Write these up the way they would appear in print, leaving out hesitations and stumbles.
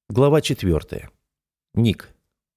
Глава 4. Ник.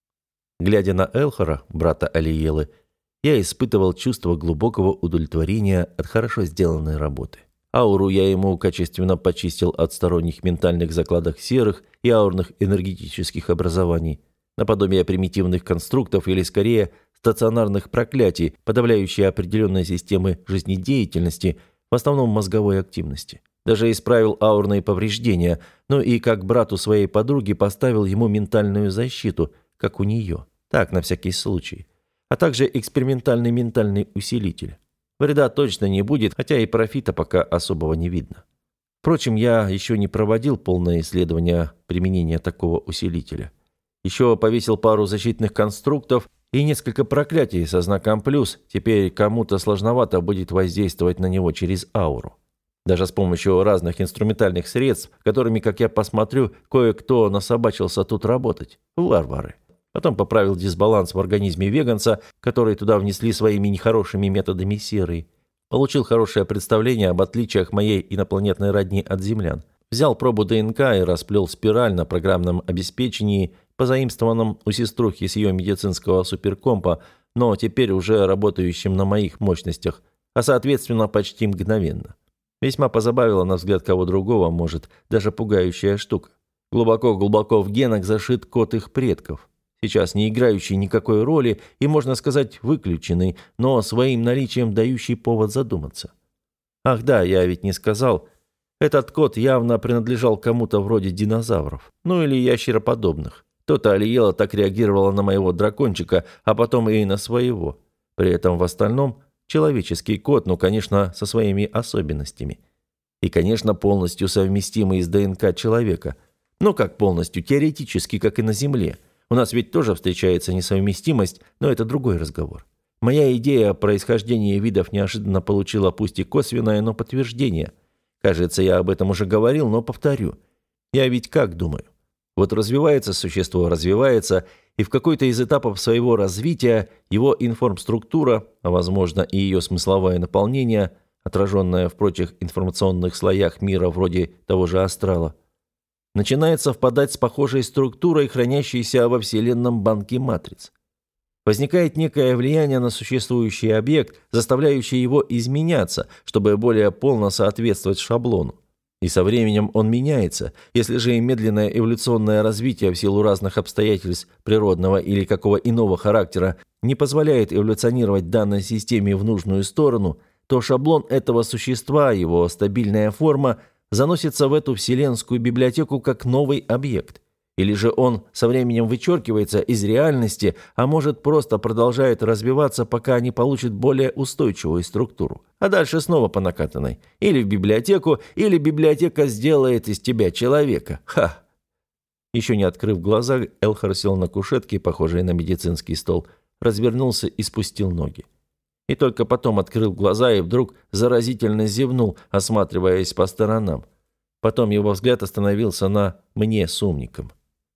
Глядя на Элхора, брата Алиелы, я испытывал чувство глубокого удовлетворения от хорошо сделанной работы. Ауру я ему качественно почистил от сторонних ментальных закладок серых и аурных энергетических образований, наподобие примитивных конструктов или, скорее, стационарных проклятий, подавляющие определенные системы жизнедеятельности, в основном мозговой активности. Даже исправил аурные повреждения, но и как брату своей подруги поставил ему ментальную защиту, как у нее. Так, на всякий случай. А также экспериментальный ментальный усилитель. Вреда точно не будет, хотя и профита пока особого не видно. Впрочем, я еще не проводил полное исследование применения такого усилителя. Еще повесил пару защитных конструктов и несколько проклятий со знаком «плюс». Теперь кому-то сложновато будет воздействовать на него через ауру. Даже с помощью разных инструментальных средств, которыми, как я посмотрю, кое-кто насобачился тут работать. Варвары. Потом поправил дисбаланс в организме веганца, который туда внесли своими нехорошими методами серы. Получил хорошее представление об отличиях моей инопланетной родни от землян. Взял пробу ДНК и расплел спираль на программном обеспечении, позаимствованном у сеструхи с ее медицинского суперкомпа, но теперь уже работающим на моих мощностях, а соответственно почти мгновенно. Весьма позабавила, на взгляд кого другого, может, даже пугающая штука. Глубоко-глубоко в генах зашит код их предков. Сейчас не играющий никакой роли и, можно сказать, выключенный, но своим наличием дающий повод задуматься. Ах да, я ведь не сказал. Этот код явно принадлежал кому-то вроде динозавров. Ну или ящероподобных. То-то Алиела так реагировала на моего дракончика, а потом и на своего. При этом в остальном... человеческий код, но, конечно, со своими особенностями. И, конечно, полностью совместимый с ДНК человека. Ну, как полностью, теоретически, как и на Земле. У нас ведь тоже встречается несовместимость, но это другой разговор. Моя идея о происхождении видов неожиданно получила пусть и косвенное, но подтверждение. Кажется, я об этом уже говорил, но повторю. Я ведь как думаю? Вот развивается существо, развивается, и в какой-то из этапов своего развития его информструктура, а возможно и ее смысловое наполнение, отраженное в прочих информационных слоях мира вроде того же астрала, начинает совпадать с похожей структурой, хранящейся во вселенном банке матриц. Возникает некое влияние на существующий объект, заставляющее его изменяться, чтобы более полно соответствовать шаблону. И со временем он меняется. Если же и медленное эволюционное развитие в силу разных обстоятельств природного или какого иного характера не позволяет эволюционировать данной системе в нужную сторону, то шаблон этого существа, его стабильная форма, заносится в эту вселенскую библиотеку как новый объект. Или же он со временем вычеркивается из реальности, а может просто продолжает развиваться, пока не получит более устойчивую структуру. А дальше снова по накатанной. Или в библиотеку, или библиотека сделает из тебя человека. Ха! Еще не открыв глаза, Элхор сел на кушетке, похожей на медицинский стол, развернулся и спустил ноги. И только потом открыл глаза и вдруг заразительно зевнул, осматриваясь по сторонам. Потом его взгляд остановился на мне с умником.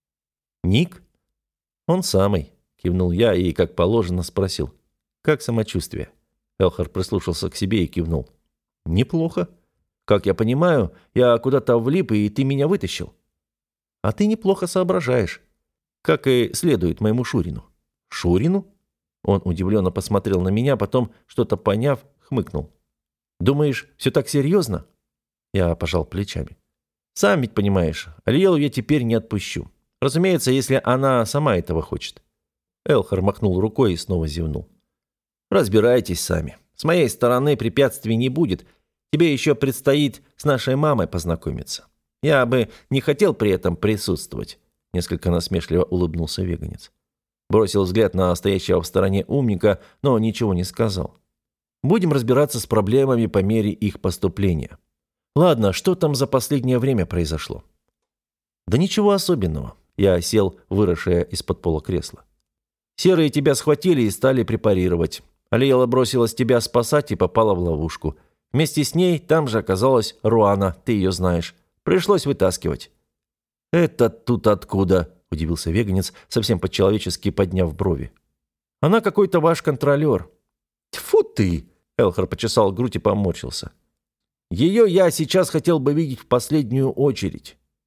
«Ник?» «Он самый», — кивнул я и, как положено, спросил. «Как самочувствие?» Элхор прислушался к себе и кивнул. «Неплохо. Как я понимаю, я куда-то влип, и ты меня вытащил. А ты неплохо соображаешь. Как и следует моему Шурину». «Шурину?» Он удивленно посмотрел на меня, потом, что-то поняв, хмыкнул. «Думаешь, все так серьезно?» Я пожал плечами. «Сам ведь понимаешь, Алиелу я теперь не отпущу. Разумеется, если она сама этого хочет». Элхор махнул рукой и снова зевнул. «Разбирайтесь сами. С моей стороны препятствий не будет. Тебе еще предстоит с нашей мамой познакомиться. Я бы не хотел при этом присутствовать», — несколько насмешливо улыбнулся веганец. Бросил взгляд на стоящего в стороне умника, но ничего не сказал. «Будем разбираться с проблемами по мере их поступления. Ладно, что там за последнее время произошло?» «Да ничего особенного». Я сел, выросшее из-под пола кресло. «Серые тебя схватили и стали препарировать. Алиела бросилась тебя спасать и попала в ловушку. Вместе с ней там же оказалась Руана, ты ее знаешь. Пришлось вытаскивать». «Это тут откуда?» – удивился веганец, совсем по-человечески подняв брови. «Она какой-то ваш контролер». «Тьфу ты!» – Элхор почесал грудь и поморщился. «Ее я сейчас хотел бы видеть в последнюю очередь».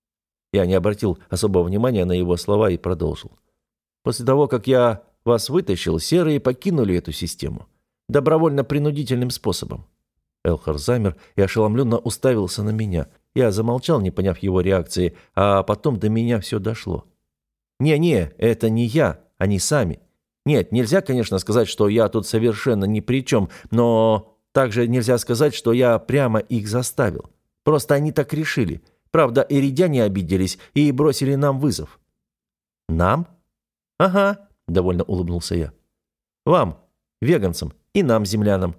Я не обратил особого внимания на его слова и продолжил. «После того, как я вас вытащил, серые покинули эту систему. Добровольно-принудительным способом». Элхар замер и ошеломленно уставился на меня. Я замолчал, не поняв его реакции, а потом до меня все дошло. «Не-не, это не я, они сами. Нет, нельзя, конечно, сказать, что я тут совершенно ни при чем, но также нельзя сказать, что я прямо их заставил. Просто они так решили. Правда, иридяне обиделись и бросили нам вызов». «Нам?» «Ага», — довольно улыбнулся я. «Вам, веганцам, и нам, землянам».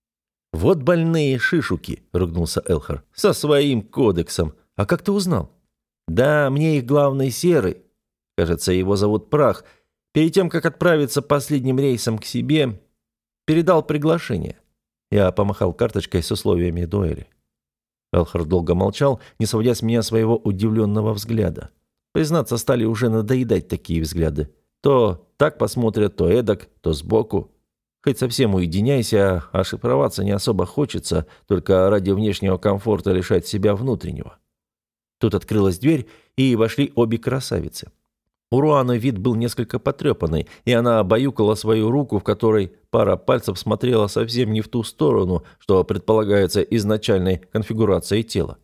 «Вот больные шишуки», — ругнулся Элхар, — «со своим кодексом. А как ты узнал?» «Да, мне их главный серый. Кажется, его зовут Прах. Перед тем, как отправиться последним рейсом к себе, передал приглашение». Я помахал карточкой с условиями дуэли. Элхар долго молчал, не сводя с меня своего удивленного взгляда. Признаться, стали уже надоедать такие взгляды. То так посмотрят, то эдак, то сбоку. Хоть совсем уединяйся, а шифроваться не особо хочется, только ради внешнего комфорта лишать себя внутреннего. Тут открылась дверь, и вошли обе красавицы. У Руаны вид был несколько потрепанный, и она обаюкала свою руку, в которой пара пальцев смотрела совсем не в ту сторону, что предполагается изначальной конфигурацией тела.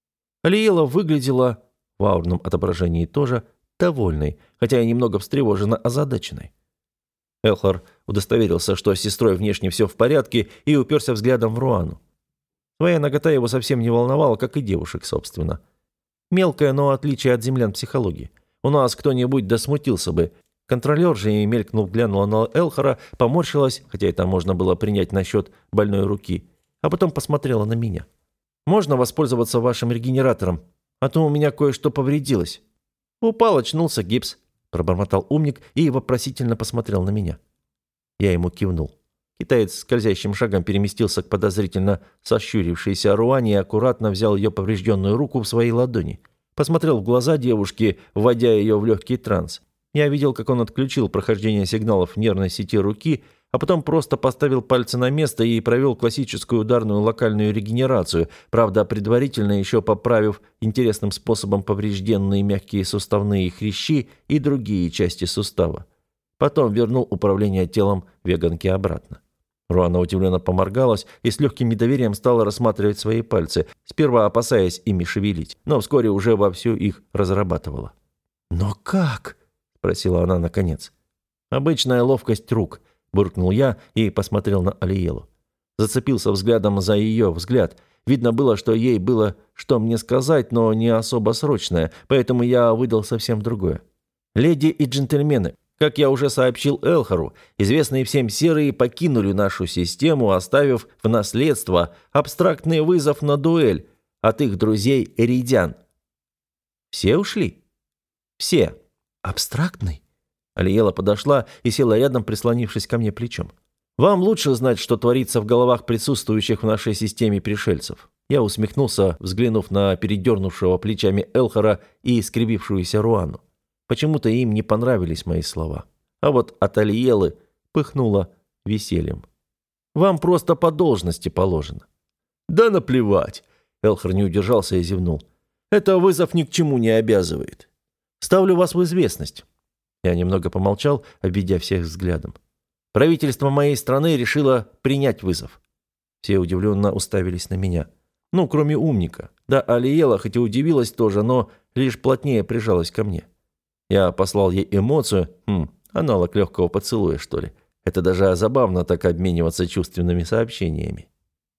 Алиела выглядела, в аурном отображении тоже, довольной, хотя и немного встревоженно озадаченной. Элхар удостоверился, что с сестрой внешне все в порядке, и уперся взглядом в Руану. Своя нагота его совсем не волновала, как и девушек, собственно. Мелкое, но отличие от землян психологии. У нас кто-нибудь да смутился бы. Контролер же, и мелькнув, глянула на Элхара, поморщилась, хотя это можно было принять на счет больной руки, а потом посмотрела на меня. «Можно воспользоваться вашим регенератором? А то у меня кое-что повредилось». «Упал, очнулся, гипс», — пробормотал умник и вопросительно посмотрел на меня. Я ему кивнул. Китаец скользящим шагом переместился к подозрительно сощурившейся Руане и аккуратно взял ее поврежденную руку в свои ладони. Посмотрел в глаза девушки, вводя ее в легкий транс. Я видел, как он отключил прохождение сигналов нервной сети руки, а потом просто поставил пальцы на место и провел классическую ударную локальную регенерацию, правда, предварительно еще поправив интересным способом поврежденные мягкие суставные хрящи и другие части сустава. Потом вернул управление телом веганки обратно. Руана удивленно поморгалась и с легким недоверием стала рассматривать свои пальцы, сперва опасаясь ими шевелить, но вскоре уже вовсю их разрабатывала. «Но как?» – спросила она наконец. «Обычная ловкость рук», – буркнул я и посмотрел на Алиелу. Зацепился взглядом за ее взгляд. Видно было, что ей было что мне сказать, но не особо срочное, поэтому я выдал совсем другое. «Леди и джентльмены, как я уже сообщил Элхару, известные всем серые покинули нашу систему, оставив в наследство абстрактный вызов на дуэль от их друзей эридян». «Все ушли?» «Все». «Абстрактный?» Алиела подошла и села рядом, прислонившись ко мне плечом. «Вам лучше знать, что творится в головах присутствующих в нашей системе пришельцев». Я усмехнулся, взглянув на передернувшего плечами Элхара и скривившуюся Руану. Почему-то им не понравились мои слова. А вот от Алиелы пыхнуло весельем. «Вам просто по должности положено». «Да наплевать!» Элхар не удержался и зевнул. «Это вызов ни к чему не обязывает. Ставлю вас в известность». Я немного помолчал, обведя всех взглядом. «Правительство моей страны решило принять вызов». Все удивленно уставились на меня. Ну, кроме умника. Да, Алиела хоть и удивилась тоже, но лишь плотнее прижалась ко мне. Я послал ей эмоцию, аналог легкого поцелуя, что ли. Это даже забавно так обмениваться чувственными сообщениями.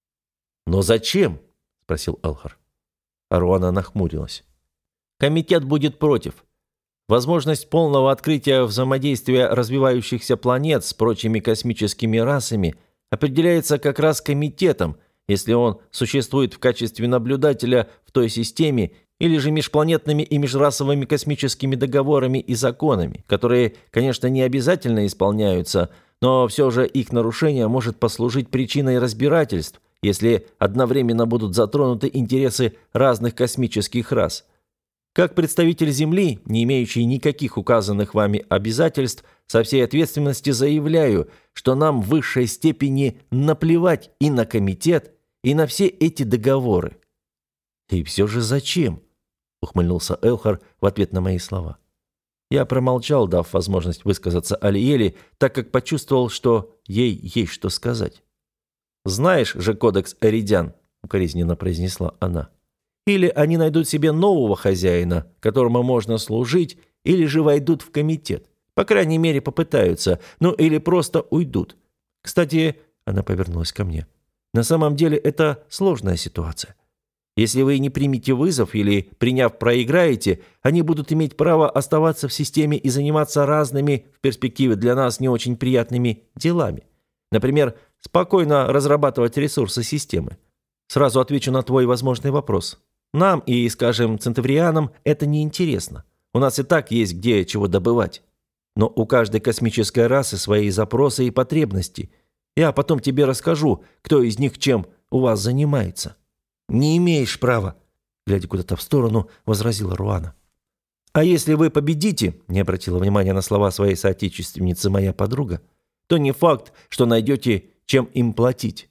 «Но зачем?» – спросил Элхар. Руана нахмурилась. «Комитет будет против. Возможность полного открытия взаимодействия развивающихся планет с прочими космическими расами определяется как раз комитетом, если он существует в качестве наблюдателя в той системе, или же межпланетными и межрасовыми космическими договорами и законами, которые, конечно, не обязательно исполняются, но все же их нарушение может послужить причиной разбирательств, если одновременно будут затронуты интересы разных космических рас. Как представитель Земли, не имеющий никаких указанных вами обязательств, со всей ответственности заявляю, что нам в высшей степени наплевать и на комитет, и на все эти договоры». «И все же зачем?» — ухмыльнулся Элхар в ответ на мои слова. Я промолчал, дав возможность высказаться Алиэле, так как почувствовал, что ей есть что сказать. «Знаешь же кодекс Эридян», — укоризненно произнесла она. «Или они найдут себе нового хозяина, которому можно служить, или же войдут в комитет. По крайней мере, попытаются, ну или просто уйдут. Кстати, она повернулась ко мне. На самом деле это сложная ситуация. Если вы не примете вызов или, приняв, проиграете, они будут иметь право оставаться в системе и заниматься разными, в перспективе для нас не очень приятными делами. Например, спокойно разрабатывать ресурсы системы. Сразу отвечу на твой возможный вопрос. Нам и, скажем, центаврианам это неинтересно. У нас и так есть где чего добывать. Но у каждой космической расы свои запросы и потребности. Я потом тебе расскажу, кто из них чем у вас занимается». «Не имеешь права», — глядя куда-то в сторону, возразила Руана. «А если вы победите», — не обратила внимания на слова своей соотечественницы моя подруга, «то не факт, что найдете, чем им платить.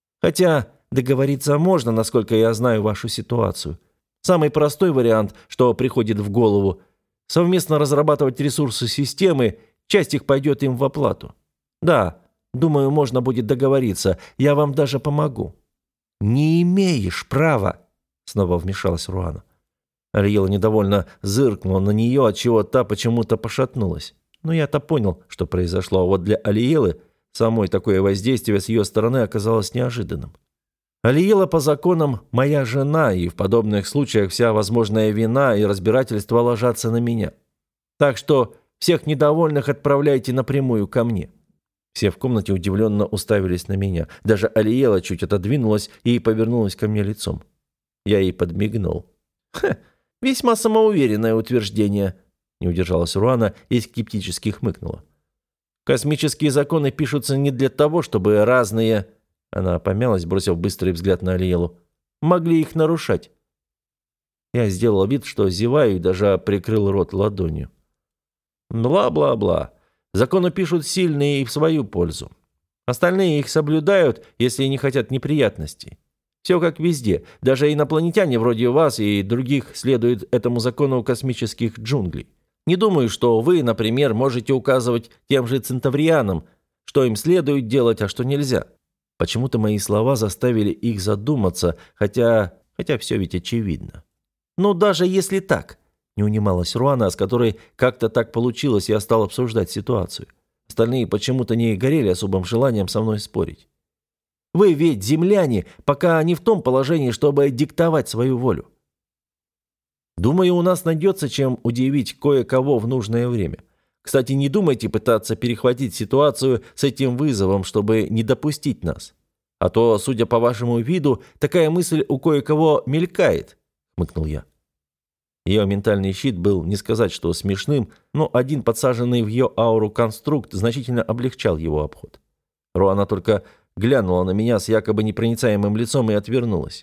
Хотя договориться можно, насколько я знаю вашу ситуацию. Самый простой вариант, что приходит в голову, совместно разрабатывать ресурсы системы, часть их пойдет им в оплату. Да, думаю, можно будет договориться, я вам даже помогу». «Не имеешь права», — снова вмешалась Руана. Алиэла недовольно зыркнула на нее, отчего та почему-то пошатнулась. Но я-то понял, что произошло, а вот для Алиэлы самой такое воздействие с ее стороны оказалось неожиданным. Алиэла по законам моя жена, и в подобных случаях вся возможная вина и разбирательство ложатся на меня. Так что всех недовольных отправляйте напрямую ко мне». Все в комнате удивленно уставились на меня. Даже Алиэла чуть отодвинулась и повернулась ко мне лицом. Я ей подмигнул. Весьма самоуверенное утверждение», — не удержалась Руана и скептически хмыкнула. «Космические законы пишутся не для того, чтобы разные...» Она помялась, бросив быстрый взгляд на Алиэлу. «Могли их нарушать». Я сделал вид, что зеваю, и даже прикрыл рот ладонью. «Бла-бла-бла. Законы пишут сильные и в свою пользу. Остальные их соблюдают, если не хотят неприятностей. Все как везде. Даже инопланетяне вроде вас и других следуют этому закону космических джунглей. Не думаю, что вы, например, можете указывать тем же центаврианам, что им следует делать, а что нельзя». Почему-то мои слова заставили их задуматься, хотя все ведь очевидно. «Ну, даже если так», — не унималась Руана, с которой как-то так получилось, я стал обсуждать ситуацию. Остальные почему-то не горели особым желанием со мной спорить. «Вы ведь земляне, пока не в том положении, чтобы диктовать свою волю. Думаю, у нас найдется, чем удивить кое-кого в нужное время. Кстати, не думайте пытаться перехватить ситуацию с этим вызовом, чтобы не допустить нас. А то, судя по вашему виду, такая мысль у кое-кого мелькает», — хмыкнул я. Ее ментальный щит был не сказать, что смешным, но один подсаженный в ее ауру конструкт значительно облегчал его обход. Руана только глянула на меня с якобы непроницаемым лицом и отвернулась.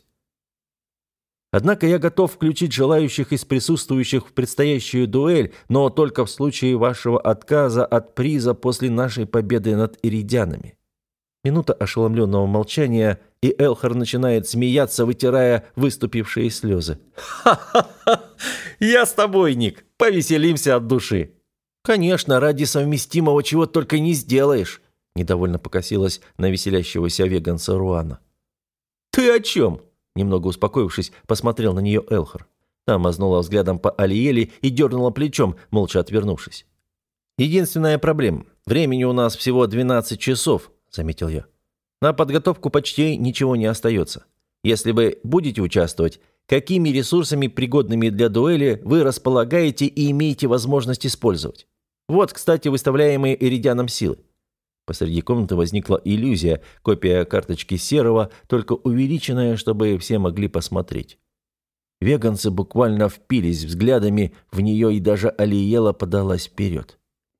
«Однако я готов включить желающих из присутствующих в предстоящую дуэль, но только в случае вашего отказа от приза после нашей победы над иридянами». Минута ошеломленного молчания, и Элхар начинает смеяться, вытирая выступившие слезы. «Ха-ха-ха! Я с тобой, Ник! Повеселимся от души!» «Конечно, ради совместимого чего только не сделаешь!» Недовольно покосилась на веселящегося веганца Руана. «Ты о чем?» Немного успокоившись, посмотрел на нее Элхар. Та мазнула взглядом по Алиэле и дернула плечом, молча отвернувшись. «Единственная проблема. Времени у нас всего 12 часов», — заметил я. «На подготовку почти ничего не остается. Если вы будете участвовать, какими ресурсами, пригодными для дуэли, вы располагаете и имеете возможность использовать? Вот, кстати, выставляемые Иридианом силы». Посреди комнаты возникла иллюзия, копия карточки Серого, только увеличенная, чтобы все могли посмотреть. Веганцы буквально впились взглядами в нее, и даже Алиэла подалась вперед.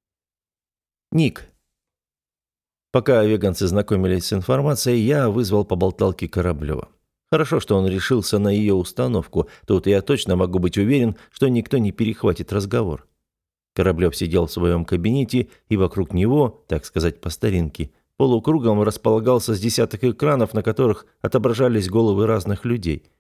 «Ник». Пока веганцы знакомились с информацией, я вызвал по болталке Кораблева. Хорошо, что он решился на ее установку. Тут я точно могу быть уверен, что никто не перехватит разговор. Кораблев сидел в своем кабинете, и вокруг него, так сказать, по старинке, полукругом располагался с десяток экранов, на которых отображались головы разных людей.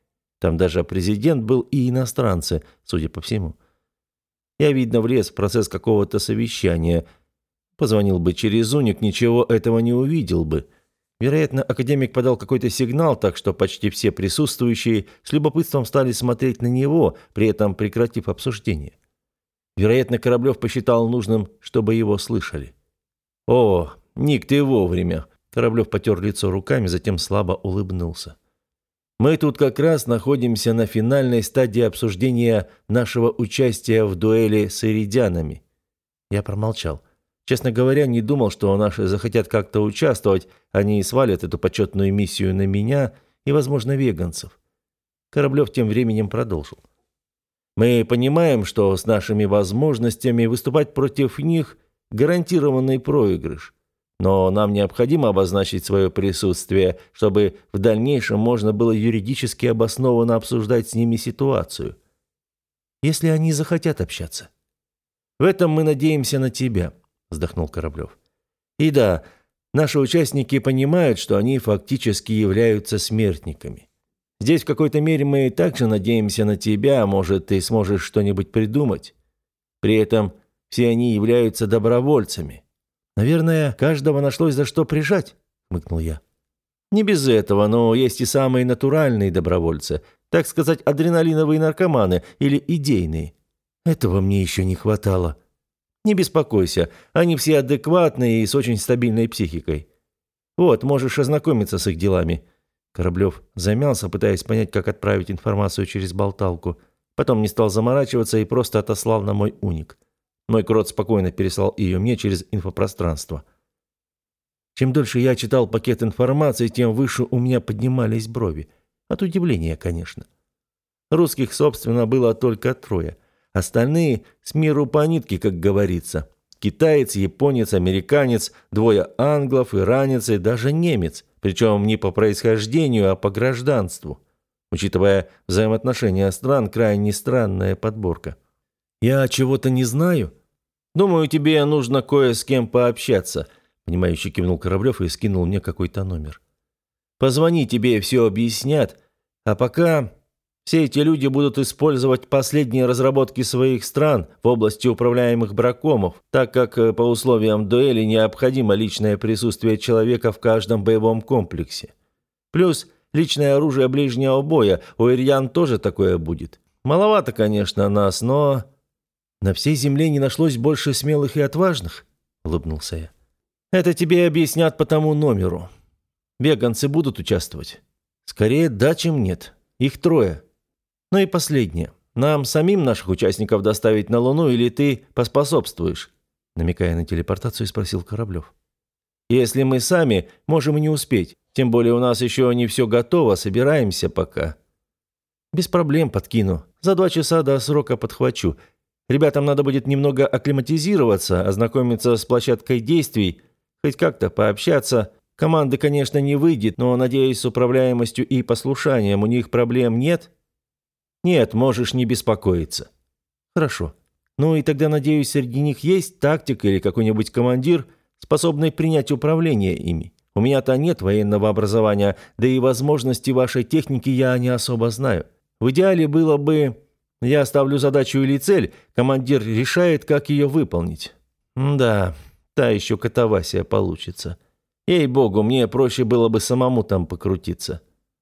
Там даже президент был и иностранцы, судя по всему. Я, видно, влез в процесс какого-то совещания. Позвонил бы через Уник, ничего этого не увидел бы. Вероятно, академик подал какой-то сигнал, так что почти все присутствующие с любопытством стали смотреть на него, при этом прекратив обсуждение. Вероятно, Кораблев посчитал нужным, чтобы его слышали. «О, Ник, ты вовремя!» Кораблев потер лицо руками, затем слабо улыбнулся. «Мы тут как раз находимся на финальной стадии обсуждения нашего участия в дуэли с иридианами». Я промолчал. Честно говоря, не думал, что наши захотят как-то участвовать, они свалят эту почетную миссию на меня и, возможно, веганцев. Кораблев тем временем продолжил. «Мы понимаем, что с нашими возможностями выступать против них – гарантированный проигрыш. Но нам необходимо обозначить свое присутствие, чтобы в дальнейшем можно было юридически обоснованно обсуждать с ними ситуацию. Если они захотят общаться. В этом мы надеемся на тебя», – вздохнул Кораблев. «И да, наши участники понимают, что они фактически являются смертниками. Здесь в какой-то мере мы также надеемся на тебя, может, ты сможешь что-нибудь придумать. При этом все они являются добровольцами». «Наверное, каждого нашлось за что прижать», – хмыкнул я. «Не без этого, но есть и самые натуральные добровольцы, так сказать, адреналиновые наркоманы или идейные. Этого мне еще не хватало. Не беспокойся, они все адекватные и с очень стабильной психикой. Вот, можешь ознакомиться с их делами». Кораблев замялся, пытаясь понять, как отправить информацию через болталку. Потом не стал заморачиваться и просто отослал на мой уник. Мой крот спокойно переслал ее мне через инфопространство. Чем дольше я читал пакет информации, тем выше у меня поднимались брови. От удивления, конечно. Русских, собственно, было только 3. Остальные с миру по нитке, как говорится. Китаец, японец, американец, 2 англов, иранец и даже немец. Причем не по происхождению, а по гражданству. Учитывая взаимоотношения стран, крайне странная подборка. «Я чего-то не знаю? Думаю, тебе нужно кое с кем пообщаться», – понимающе кивнул Кораблев и скинул мне какой-то номер. «Позвони, тебе все объяснят, а пока все эти люди будут использовать последние разработки своих стран в области управляемых бракомов, так как по условиям дуэли необходимо личное присутствие человека в каждом боевом комплексе. Плюс личное оружие ближнего боя, у ирьян тоже такое будет. Маловато, конечно, нас, но...» «На всей земле не нашлось больше смелых и отважных?» – улыбнулся я. «Это тебе объяснят по тому номеру. Веганцы будут участвовать?» «Скорее да, чем нет. Их 3. Ну и последнее. Нам самим наших участников доставить на Луну или ты поспособствуешь?» Намекая на телепортацию, спросил Кораблев. «Если мы сами, можем и не успеть. Тем более у нас еще не все готово, собираемся пока». «Без проблем подкину. За 2 часа до срока подхвачу. Ребятам надо будет немного акклиматизироваться, ознакомиться с площадкой действий, хоть как-то пообщаться. Команды, конечно, не выйдет, но, надеюсь, с управляемостью и послушанием у них проблем нет?» «Нет, можешь не беспокоиться». «Хорошо. Ну и тогда, надеюсь, среди них есть тактик или какой-нибудь командир, способный принять управление ими. У меня-то нет военного образования, да и возможности вашей техники я не особо знаю. В идеале было бы... Я ставлю задачу или цель, командир решает, как ее выполнить. Да, та еще катавасия получится. Ей-богу, мне проще было бы самому там покрутиться.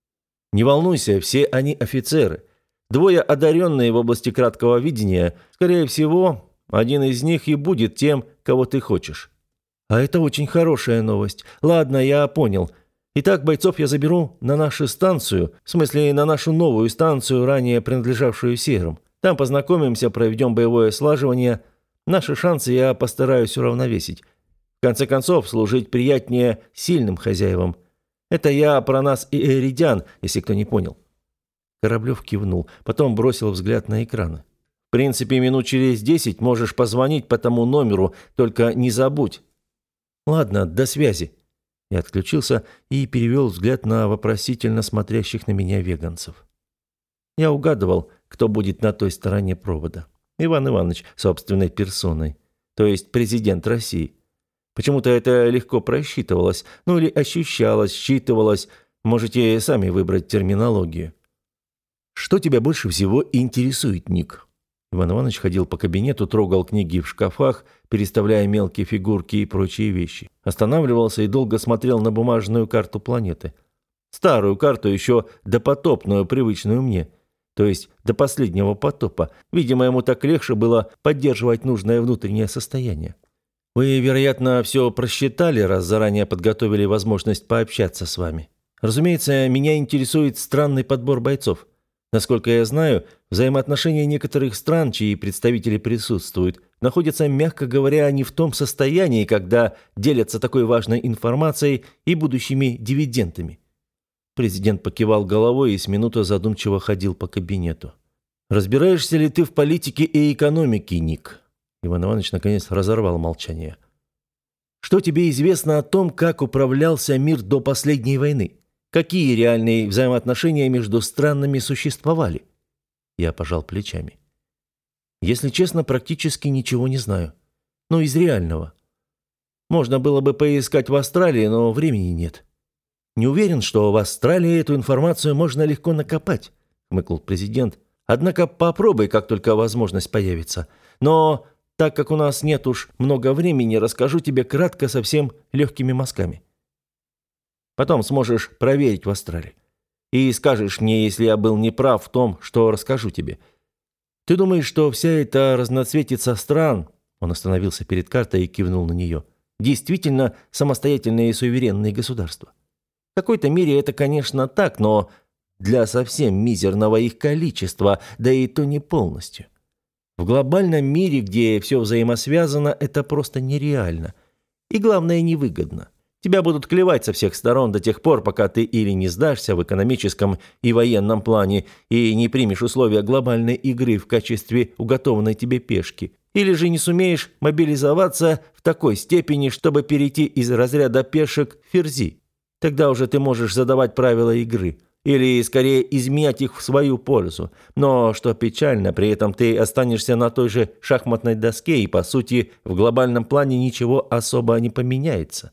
Не волнуйся, все они офицеры. 2 одаренные в области краткого видения. Скорее всего, один из них и будет тем, кого ты хочешь». «А это очень хорошая новость. Ладно, я понял. Итак, бойцов я заберу на нашу станцию, в смысле на нашу новую станцию, ранее принадлежавшую серым. Там познакомимся, проведем боевое слаживание. Наши шансы я постараюсь уравновесить. В конце концов, служить приятнее сильным хозяевам. Это я про нас и иридиан, если кто не понял». Кораблев кивнул, потом бросил взгляд на экраны. «В принципе, минут через 10 можешь позвонить по тому номеру, только не забудь». «Ладно, до связи». Я отключился и перевел взгляд на вопросительно смотрящих на меня веганцев. Я угадывал, кто будет на той стороне провода. Иван Иванович собственной персоной, то есть президент России. Почему-то это легко просчитывалось, ну или ощущалось, считывалось. Можете сами выбрать терминологию. Что тебя больше всего интересует, Ник? Иван Иванович ходил по кабинету, трогал книги в шкафах, переставляя мелкие фигурки и прочие вещи. Останавливался и долго смотрел на бумажную карту планеты. Старую карту, еще допотопную, привычную мне. То есть до последнего потопа. Видимо, ему так легче было поддерживать нужное внутреннее состояние. Вы, вероятно, все просчитали, раз заранее подготовили возможность пообщаться с вами. Разумеется, меня интересует странный подбор бойцов. Насколько я знаю, взаимоотношения некоторых стран, чьи представители присутствуют, находятся, мягко говоря, не в том состоянии, когда делятся такой важной информацией и будущими дивидендами. Президент покивал головой и с минуты задумчиво ходил по кабинету. «Разбираешься ли ты в политике и экономике, Ник?» Иван Иванович наконец разорвал молчание. «Что тебе известно о том, как управлялся мир до последней войны? Какие реальные взаимоотношения между странами существовали?» Я пожал плечами. «Если честно, практически ничего не знаю. Ну, из реального. Можно было бы поискать в Австралии, но времени нет». «Не уверен, что в Австралии эту информацию можно легко накопать», — хмыкнул президент. «Однако попробуй, как только возможность появится. Но так как у нас нет уж много времени, расскажу тебе кратко совсем легкими мазками. Потом сможешь проверить в Австралии. И скажешь мне, если я был неправ в том, что расскажу тебе. Ты думаешь, что вся эта разноцветица стран...» Он остановился перед картой и кивнул на нее. «Действительно самостоятельные и суверенные государства. В какой-то мере это, конечно, так, но для совсем мизерного их количества, да и то не полностью. В глобальном мире, где все взаимосвязано, это просто нереально. И главное, невыгодно. Тебя будут клевать со всех сторон до тех пор, пока ты или не сдашься в экономическом и военном плане и не примешь условия глобальной игры в качестве уготованной тебе пешки, или же не сумеешь мобилизоваться в такой степени, чтобы перейти из разряда пешек в ферзи. Тогда уже ты можешь задавать правила игры, или скорее изменять их в свою пользу. Но, что печально, при этом ты останешься на той же шахматной доске, и, по сути, в глобальном плане ничего особо не поменяется.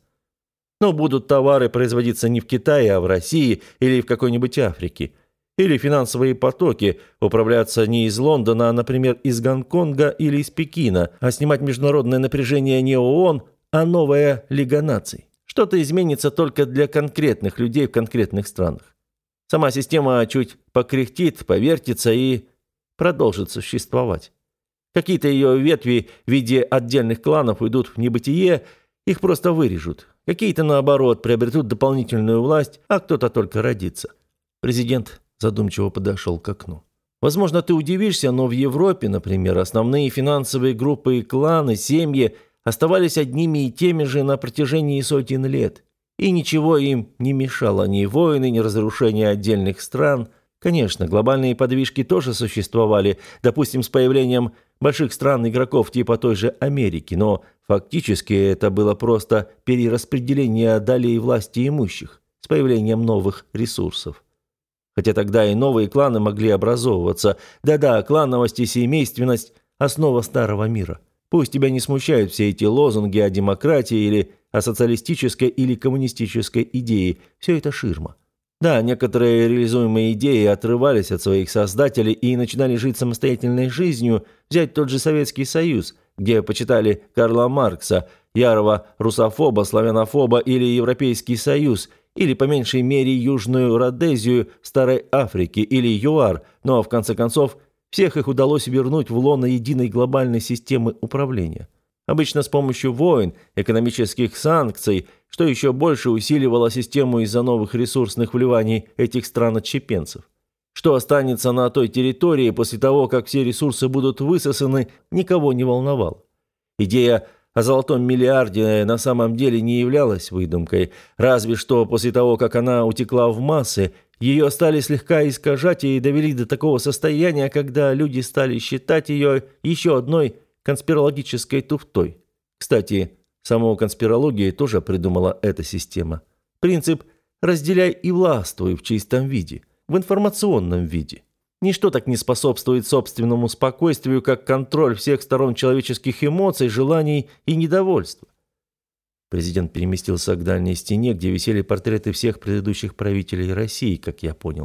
Но будут товары производиться не в Китае, а в России или в какой-нибудь Африке. Или финансовые потоки управляться не из Лондона, а, например, из Гонконга или из Пекина, а снимать международное напряжение не ООН, а новая Лига наций. Что-то изменится только для конкретных людей в конкретных странах. Сама система чуть покряхтит, повертится и продолжит существовать. Какие-то ее ветви в виде отдельных кланов уйдут в небытие, их просто вырежут. Какие-то, наоборот, приобретут дополнительную власть, а кто-то только родится. Президент задумчиво подошел к окну. Возможно, ты удивишься, но в Европе, например, основные финансовые группы и кланы, семьи оставались одними и теми же на протяжении сотен лет. И ничего им не мешало, ни войны, ни разрушения отдельных стран. Конечно, глобальные подвижки тоже существовали, допустим, с появлением больших стран-игроков типа той же Америки, но фактически это было просто перераспределение долей власти имущих с появлением новых ресурсов. Хотя тогда и новые кланы могли образовываться. Да-да, клановость и семейственность – основа старого мира. Пусть тебя не смущают все эти лозунги о демократии или о социалистической или коммунистической идее. Все это ширма. Да, некоторые реализуемые идеи отрывались от своих создателей и начинали жить самостоятельной жизнью. Взять тот же Советский Союз, где почитали Карла Маркса, ярого русофоба, славянофоба, или Европейский Союз, или по меньшей мере Южную Родезию Старой Африки или ЮАР, но в конце концов всех их удалось вернуть в лоно единой глобальной системы управления. Обычно с помощью войн, экономических санкций, что еще больше усиливало систему из-за новых ресурсных вливаний этих стран-отщепенцев. Что останется на той территории после того, как все ресурсы будут высосаны, никого не волновало. Идея о золотом миллиарде на самом деле не являлась выдумкой, разве что после того, как она утекла в массы, ее стали слегка искажать и довели до такого состояния, когда люди стали считать ее еще одной конспирологической туфтой. Кстати, саму конспирологию тоже придумала эта система. Принцип «разделяй и властвуй» в чистом виде, в информационном виде. Ничто так не способствует собственному спокойствию, как контроль всех сторон человеческих эмоций, желаний и недовольства. Президент переместился к дальней стене, где висели портреты всех предыдущих правителей России, как я понял.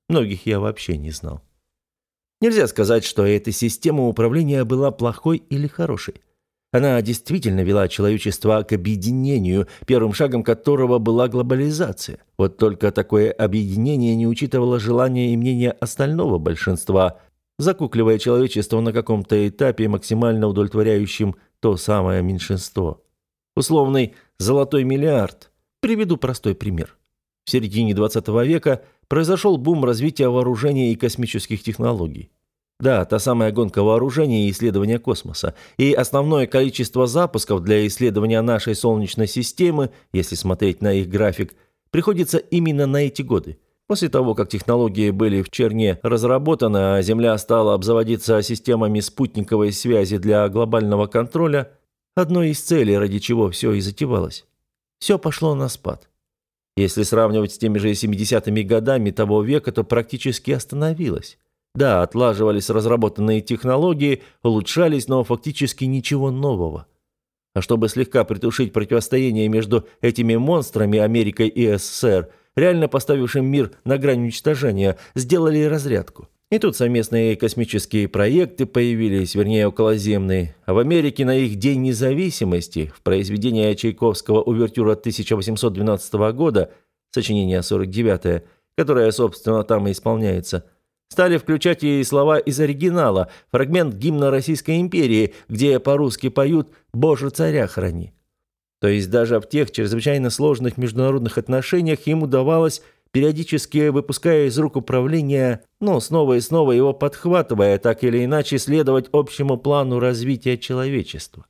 Многих я вообще не знал. Нельзя сказать, что эта система управления была плохой или хорошей. Она действительно вела человечество к объединению, первым шагом которого была глобализация. Вот только такое объединение не учитывало желания и мнения остального большинства, закукливая человечество на каком-то этапе максимально удовлетворяющим то самое меньшинство. Условный «золотой миллиард». Приведу простой пример. В середине 20 века произошел бум развития вооружения и космических технологий. Да, та самая гонка вооружений и исследования космоса. И основное количество запусков для исследования нашей Солнечной системы, если смотреть на их график, приходится именно на эти годы. После того, как технологии были в черне разработаны, а Земля стала обзаводиться системами спутниковой связи для глобального контроля, одной из целей, ради чего все и затевалось, все пошло на спад. Если сравнивать с теми же 70-ми годами того века, то практически остановилось. Да, отлаживались разработанные технологии, улучшались, но фактически ничего нового. А чтобы слегка притушить противостояние между этими монстрами, Америкой и СССР, реально поставившим мир на грань уничтожения, сделали разрядку. И тут совместные космические проекты появились, вернее, околоземные. А в Америке на их День независимости, в произведении Чайковского «Увертюра» 1812 года, сочинение 49-е, которое, собственно, там и исполняется, стали включать и слова из оригинала, фрагмент гимна Российской империи, где по-русски поют «Боже, царя храни». То есть даже в тех чрезвычайно сложных международных отношениях им удавалось, периодически выпуская из рук управления, но снова и снова его подхватывая, так или иначе следовать общему плану развития человечества.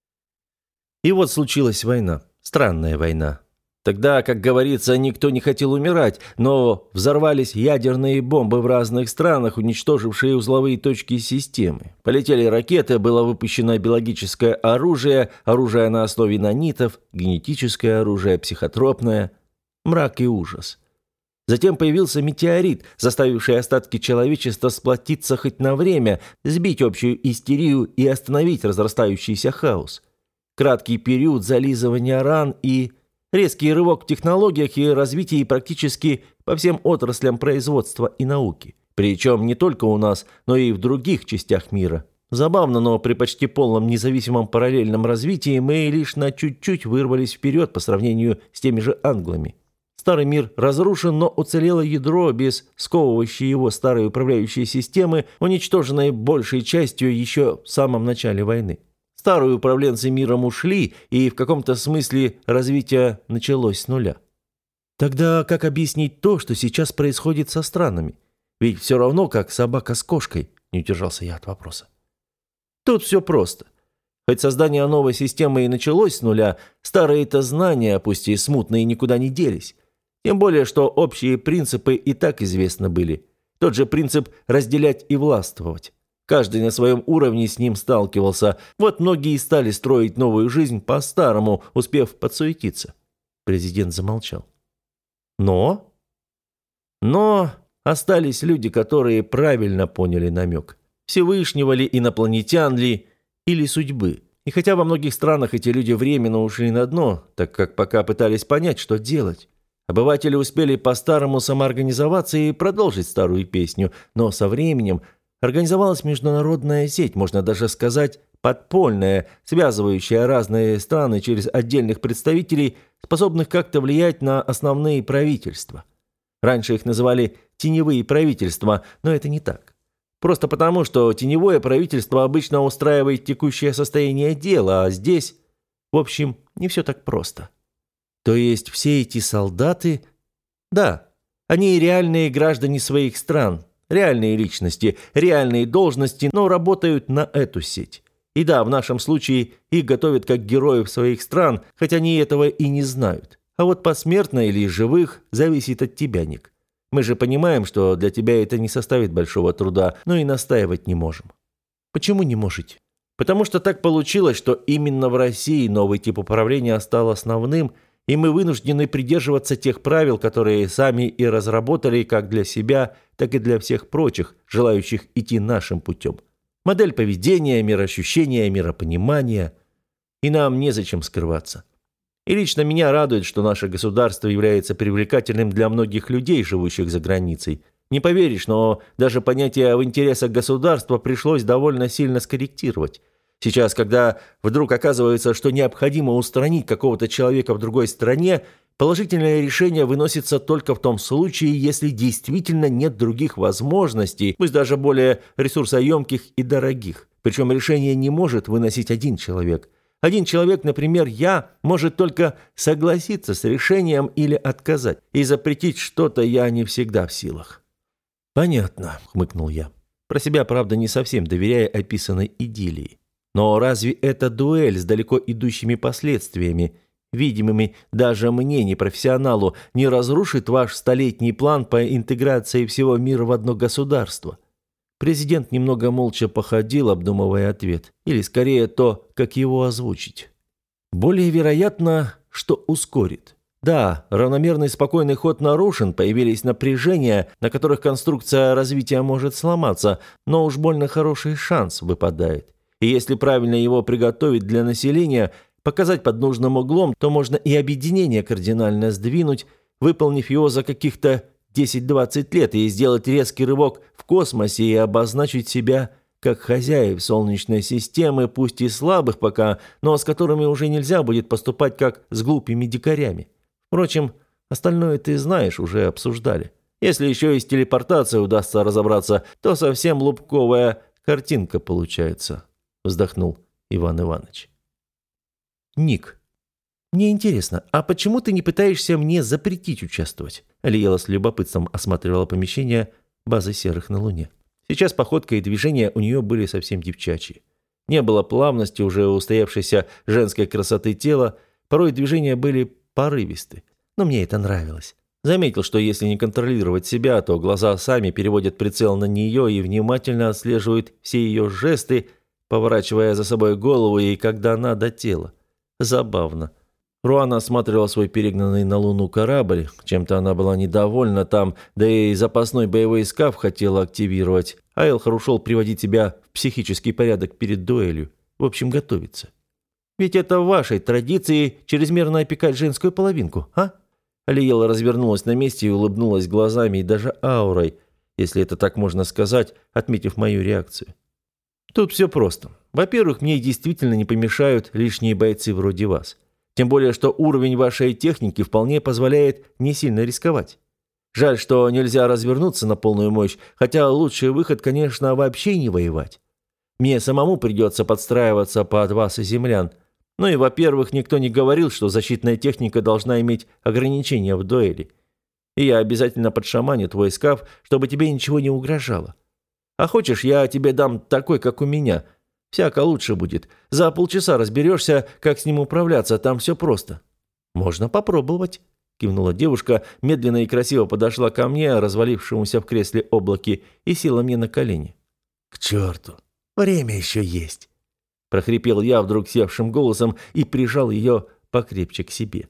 И вот случилась война, странная война. Тогда, как говорится, никто не хотел умирать, но взорвались ядерные бомбы в разных странах, уничтожившие узловые точки системы. Полетели ракеты, было выпущено биологическое оружие, оружие на основе нанитов, генетическое оружие, психотропное. Мрак и ужас. Затем появился метеорит, заставивший остатки человечества сплотиться хоть на время, сбить общую истерию и остановить разрастающийся хаос. Краткий период зализывания ран и резкий рывок в технологиях и развитии практически по всем отраслям производства и науки. Причем не только у нас, но и в других частях мира. Забавно, но при почти полном независимом параллельном развитии мы лишь на чуть-чуть вырвались вперед по сравнению с теми же англами. Старый мир разрушен, но уцелело ядро без сковывающей его старой управляющей системы, уничтоженной большей частью еще в самом начале войны. Старые управленцы миром ушли, и в каком-то смысле развитие началось с нуля. Тогда как объяснить то, что сейчас происходит со странами? Ведь все равно, как собака с кошкой, не удержался я от вопроса. Тут все просто. Хоть создание новой системы и началось с нуля, старые-то знания, пусть и смутные, никуда не делись. Тем более, что общие принципы и так известны были. Тот же принцип разделять и властвовать. Каждый на своем уровне с ним сталкивался. Вот многие и стали строить новую жизнь по-старому, успев подсуетиться. Президент замолчал. Но остались люди, которые правильно поняли намек. Всевышнего ли, инопланетян ли, или судьбы. И хотя во многих странах эти люди временно ушли на дно, так как пока пытались понять, что делать. Обыватели успели по-старому самоорганизоваться и продолжить старую песню, но со временем организовалась международная сеть, можно даже сказать, подпольная, связывающая разные страны через отдельных представителей, способных как-то влиять на основные правительства. Раньше их называли «теневые правительства», но это не так. Просто потому, что теневое правительство обычно устраивает текущее состояние дела, а здесь, в общем, не все так просто. То есть все эти солдаты, да, они реальные граждане своих стран, реальные личности, реальные должности, но работают на эту сеть. И да, в нашем случае их готовят как героев своих стран, хотя они этого и не знают. А вот посмертно или живых зависит от тебя, Ник. Мы же понимаем, что для тебя это не составит большого труда, но и настаивать не можем. Почему не можете? Потому что так получилось, что именно в России новый тип управления стал основным, и мы вынуждены придерживаться тех правил, которые сами и разработали как для себя, так и для всех прочих, желающих идти нашим путем. Модель поведения, мироощущения, миропонимания. И нам незачем скрываться. И лично меня радует, что наше государство является привлекательным для многих людей, живущих за границей. Не поверишь, но даже понятие «в интересах государства» пришлось довольно сильно скорректировать. Сейчас, когда вдруг оказывается, что необходимо устранить какого-то человека в другой стране, положительное решение выносится только в том случае, если действительно нет других возможностей, пусть даже более ресурсоемких и дорогих. Причем решение не может выносить один человек. Один человек, например, я, может только согласиться с решением или отказать. И запретить что-то я не всегда в силах. «Понятно», — хмыкнул я. Про себя, правда, не совсем доверяя описанной идиллии. Но разве эта дуэль с далеко идущими последствиями, видимыми даже мне, непрофессионалу, не разрушит ваш столетний план по интеграции всего мира в одно государство? Президент немного молча походил, обдумывая ответ. Или, скорее, то, как его озвучить. Более вероятно, что ускорит. Да, равномерный спокойный ход нарушен, появились напряжения, на которых конструкция развития может сломаться, но уж больно хороший шанс выпадает. И если правильно его приготовить для населения, показать под нужным углом, то можно и объединение кардинально сдвинуть, выполнив его за каких-то 10-20 лет и сделать резкий рывок в космосе и обозначить себя как хозяев Солнечной системы, пусть и слабых пока, но с которыми уже нельзя будет поступать как с глупыми дикарями. Впрочем, остальное ты знаешь, уже обсуждали. Если еще и с телепортацией удастся разобраться, то совсем лубковая картинка получается, вздохнул Иван Иванович. Ник. «Мне интересно, а почему ты не пытаешься мне запретить участвовать?» Алиела с любопытством осматривала помещение базы серых на Луне. Сейчас походка и движения у нее были совсем девчачьи. Не было плавности уже устоявшейся женской красоты тела, порой движения были порывисты. Но мне это нравилось. Заметил, что если не контролировать себя, то глаза сами переводят прицел на нее и внимательно отслеживают все ее жесты, поворачивая за собой голову и когда надо тело. Забавно. Руана осматривала свой перегнанный на Луну корабль. Чем-то она была недовольна там, да и запасной боевой скаф хотела активировать. А Элхар ушел приводить себя в психический порядок перед дуэлью. В общем, готовиться. Ведь это в вашей традиции чрезмерно опекать женскую половинку, а? Алиела развернулась на месте и улыбнулась глазами и даже аурой, если это так можно сказать, отметив мою реакцию. Тут все просто. Во-первых, мне действительно не помешают лишние бойцы вроде вас. Тем более, что уровень вашей техники вполне позволяет не сильно рисковать. Жаль, что нельзя развернуться на полную мощь, хотя лучший выход, конечно, вообще не воевать. Мне самому придется подстраиваться под вас и землян. Ну и, во-первых, никто не говорил, что защитная техника должна иметь ограничения в дуэли. И я обязательно подшаманю твой скаф, чтобы тебе ничего не угрожало. А хочешь, я тебе дам такой, как у меня. Всяко лучше будет. За полчаса разберешься, как с ним управляться, там все просто». «Можно попробовать», — кивнула девушка, медленно и красиво подошла ко мне, развалившемуся в кресле облаке, и села мне на колени. «К черту, время еще есть», — прохрипел я вдруг севшим голосом и прижал ее покрепче к себе.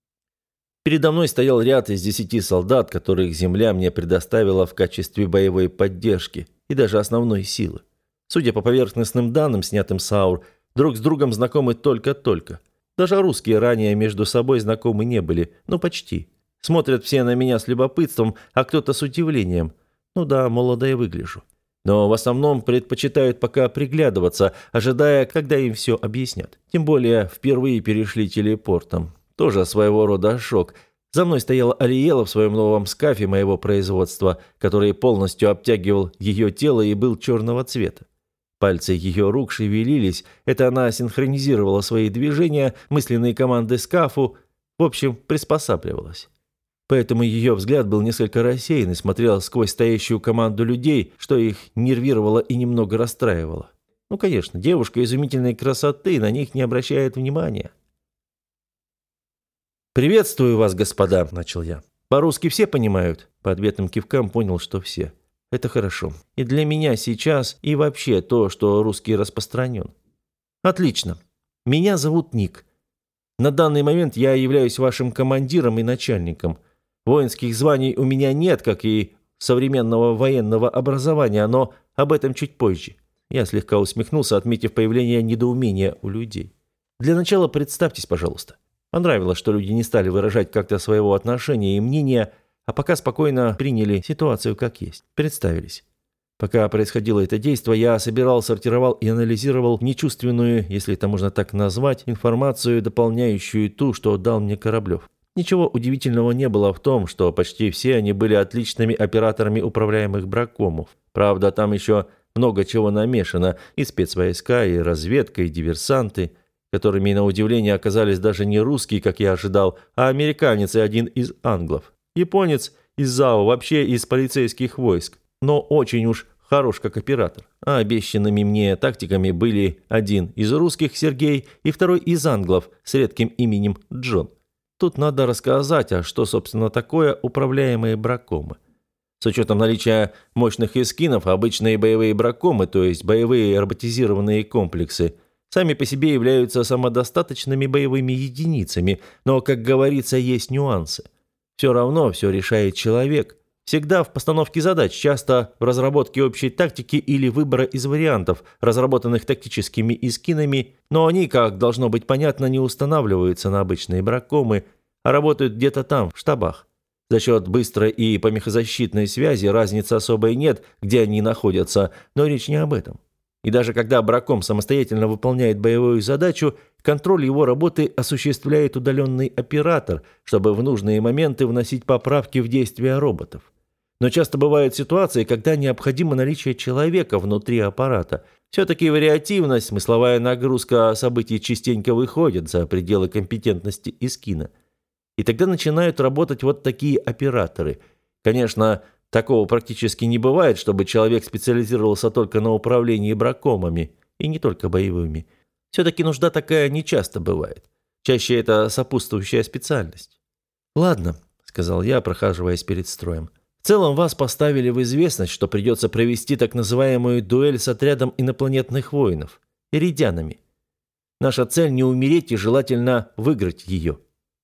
Передо мной стоял ряд из 10 солдат, которых земля мне предоставила в качестве боевой поддержки и даже основной силы. Судя по поверхностным данным, снятым с аур, друг с другом знакомы только-только. Даже русские ранее между собой знакомы не были, ну почти. Смотрят все на меня с любопытством, а кто-то с удивлением. Ну да, молодо я выгляжу. Но в основном предпочитают пока приглядываться, ожидая, когда им все объяснят. Тем более впервые перешли телепортом. Тоже своего рода шок. За мной стояла Алиела в своем новом скафе моего производства, который полностью обтягивал ее тело и был черного цвета. Пальцы ее рук шевелились, это она синхронизировала свои движения, мысленные команды скафу, в общем, приспосабливалась. Поэтому ее взгляд был несколько рассеян и смотрел сквозь стоящую команду людей, что их нервировало и немного расстраивало. Ну, конечно, девушка изумительной красоты, на них не обращает внимания. «Приветствую вас, господа», — начал я. «По-русски все понимают?» По ответным кивкам понял, что все. Это хорошо. И для меня сейчас, и вообще то, что русский распространен. Отлично. Меня зовут Ник. На данный момент я являюсь вашим командиром и начальником. Воинских званий у меня нет, как и современного военного образования, но об этом чуть позже. Я слегка усмехнулся, отметив появление недоумения у людей. Для начала представьтесь, пожалуйста. Понравилось, что люди не стали выражать как-то своего отношения и мнения, А пока спокойно приняли ситуацию как есть, представились. Пока происходило это действие, я собирал, сортировал и анализировал нечувственную, если это можно так назвать, информацию, дополняющую ту, что дал мне Кораблев. Ничего удивительного не было в том, что почти все они были отличными операторами управляемых браккомов. Правда, там еще много чего намешано, и спецвойска, и разведка, и диверсанты, которыми, на удивление, оказались даже не русские, как я ожидал, а американец и один из англов. Японец из ЗАО, вообще из полицейских войск, но очень уж хорош как оператор. А обещанными мне тактиками были один из русских Сергей и второй из англов с редким именем Джон. Тут надо рассказать, а что, собственно, такое управляемые браккомы. С учетом наличия мощных эскинов, обычные боевые браккомы, то есть боевые роботизированные комплексы, сами по себе являются самодостаточными боевыми единицами, но, как говорится, есть нюансы. Все равно все решает человек. Всегда в постановке задач, часто в разработке общей тактики или выбора из вариантов, разработанных тактическими эскинами, но они, как должно быть понятно, не устанавливаются на обычные браккомы, а работают где-то там, в штабах. За счет быстрой и помехозащитной связи разницы особой нет, где они находятся, но речь не об этом. И даже когда бракком самостоятельно выполняет боевую задачу, контроль его работы осуществляет удаленный оператор, чтобы в нужные моменты вносить поправки в действия роботов. Но часто бывают ситуации, когда необходимо наличие человека внутри аппарата. Все-таки вариативность, смысловая нагрузка событий частенько выходит за пределы компетентности эскина. И тогда начинают работать вот такие операторы. Конечно, такого практически не бывает, чтобы человек специализировался только на управлении браккомами, и не только боевыми. Все-таки нужда такая нечасто бывает. Чаще это сопутствующая специальность. «Ладно», — сказал я, прохаживаясь перед строем. «В целом вас поставили в известность, что придется провести так называемую дуэль с отрядом инопланетных воинов, иридианами. Наша цель — не умереть и желательно выиграть ее».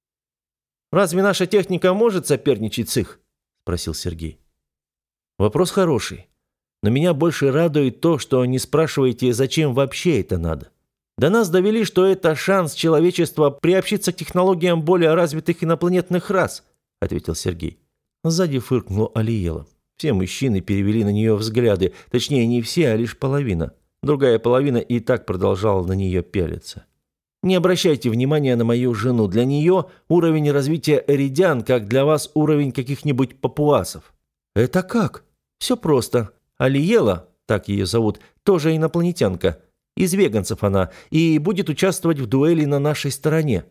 «Разве наша техника может соперничать с их?» — спросил Сергей. «Вопрос хороший. Но меня больше радует то, что не спрашиваете, зачем вообще это надо. До нас довели, что это шанс человечества приобщиться к технологиям более развитых инопланетных рас», — ответил Сергей. Сзади фыркнула Алиела. Все мужчины перевели на нее взгляды, точнее не все, а лишь половина. Другая половина и так продолжала на нее пялиться. «Не обращайте внимания на мою жену. Для нее уровень развития эридиан, как для вас уровень каких-нибудь папуасов». «Это как?» «Все просто. Алиела, так ее зовут, тоже инопланетянка. Из веганцев она, и будет участвовать в дуэли на нашей стороне».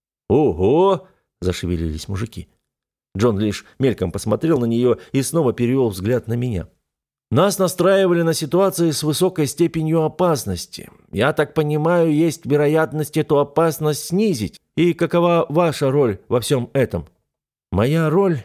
«Ого!» – зашевелились мужики. Джон лишь мельком посмотрел на нее и снова перевел взгляд на меня. «Нас настраивали на ситуации с высокой степенью опасности. Я так понимаю, есть вероятность эту опасность снизить. И какова ваша роль во всем этом?» «Моя роль?»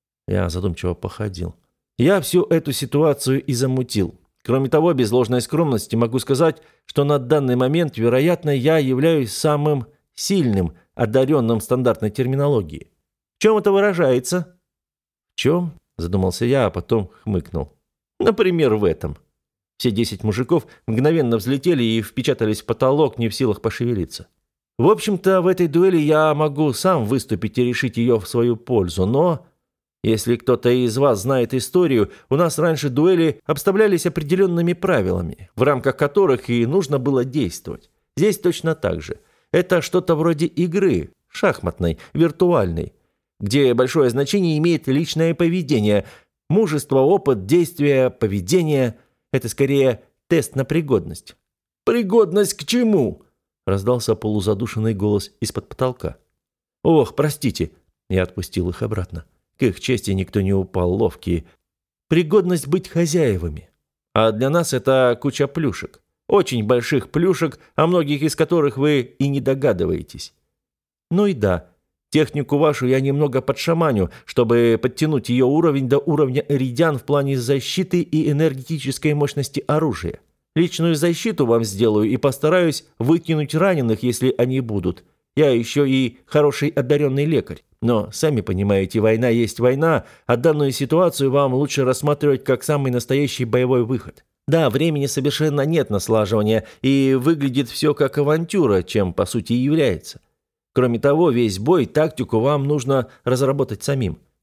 Я задумчиво походил. «Я всю эту ситуацию и замутил. Кроме того, без ложной скромности могу сказать, что на данный момент, вероятно, я являюсь самым сильным, одаренным в стандартной терминологии. В чем это выражается?» «В чем?» – задумался я, а потом хмыкнул. «Например, в этом». Все 10 мужиков мгновенно взлетели и впечатались в потолок, не в силах пошевелиться. «В общем-то, в этой дуэли я могу сам выступить и решить ее в свою пользу, но... Если кто-то из вас знает историю, у нас раньше дуэли обставлялись определенными правилами, в рамках которых и нужно было действовать. Здесь точно так же. Это что-то вроде игры, шахматной, виртуальной, где большое значение имеет личное поведение. Мужество, опыт, действие, поведение – это скорее тест на пригодность. «Пригодность к чему?» – раздался полузадушенный голос из-под потолка. «Ох, простите!» – я отпустил их обратно. К их чести никто не упал, ловкие. «Пригодность быть хозяевами. А для нас это куча плюшек. Очень больших плюшек, о многих из которых вы и не догадываетесь. Ну и да, технику вашу я немного подшаманю, чтобы подтянуть ее уровень до уровня эридиан в плане защиты и энергетической мощности оружия. Личную защиту вам сделаю и постараюсь выкинуть раненых, если они будут. Я еще и хороший одаренный лекарь. Но, сами понимаете, война есть война, а данную ситуацию вам лучше рассматривать как самый настоящий боевой выход. Да, времени совершенно нет на слаживание, и выглядит все как авантюра, чем по сути и является. Кроме того, весь бой, тактику вам нужно разработать самим.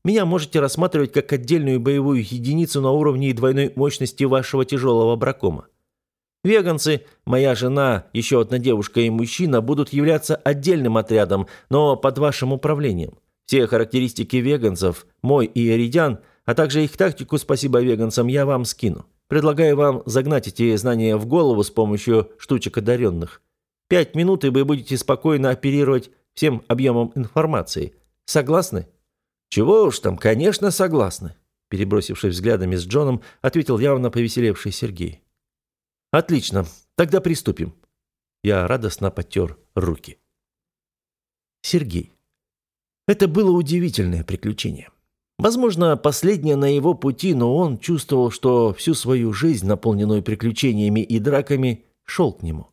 меня можете рассматривать как отдельную боевую единицу на уровне двойной мощности вашего тяжелого бракома. Веганцы, моя жена, еще одна девушка и мужчина будут являться отдельным отрядом, но под вашим управлением. Все характеристики веганцев, мой и Эридиан, а также их тактику «Спасибо веганцам» я вам скину. Предлагаю вам загнать эти знания в голову с помощью штучек одаренных. 5 минут, и вы будете спокойно оперировать всем объемом информации. Согласны? Чего уж там, конечно, согласны. Перебросившись взглядами с Джоном, ответил явно повеселевший Сергей. Отлично, тогда приступим. Я радостно потер руки. Сергей. Это было удивительное приключение. Возможно, последнее на его пути, но он чувствовал, что всю свою жизнь, наполненную приключениями и драками, шел к нему.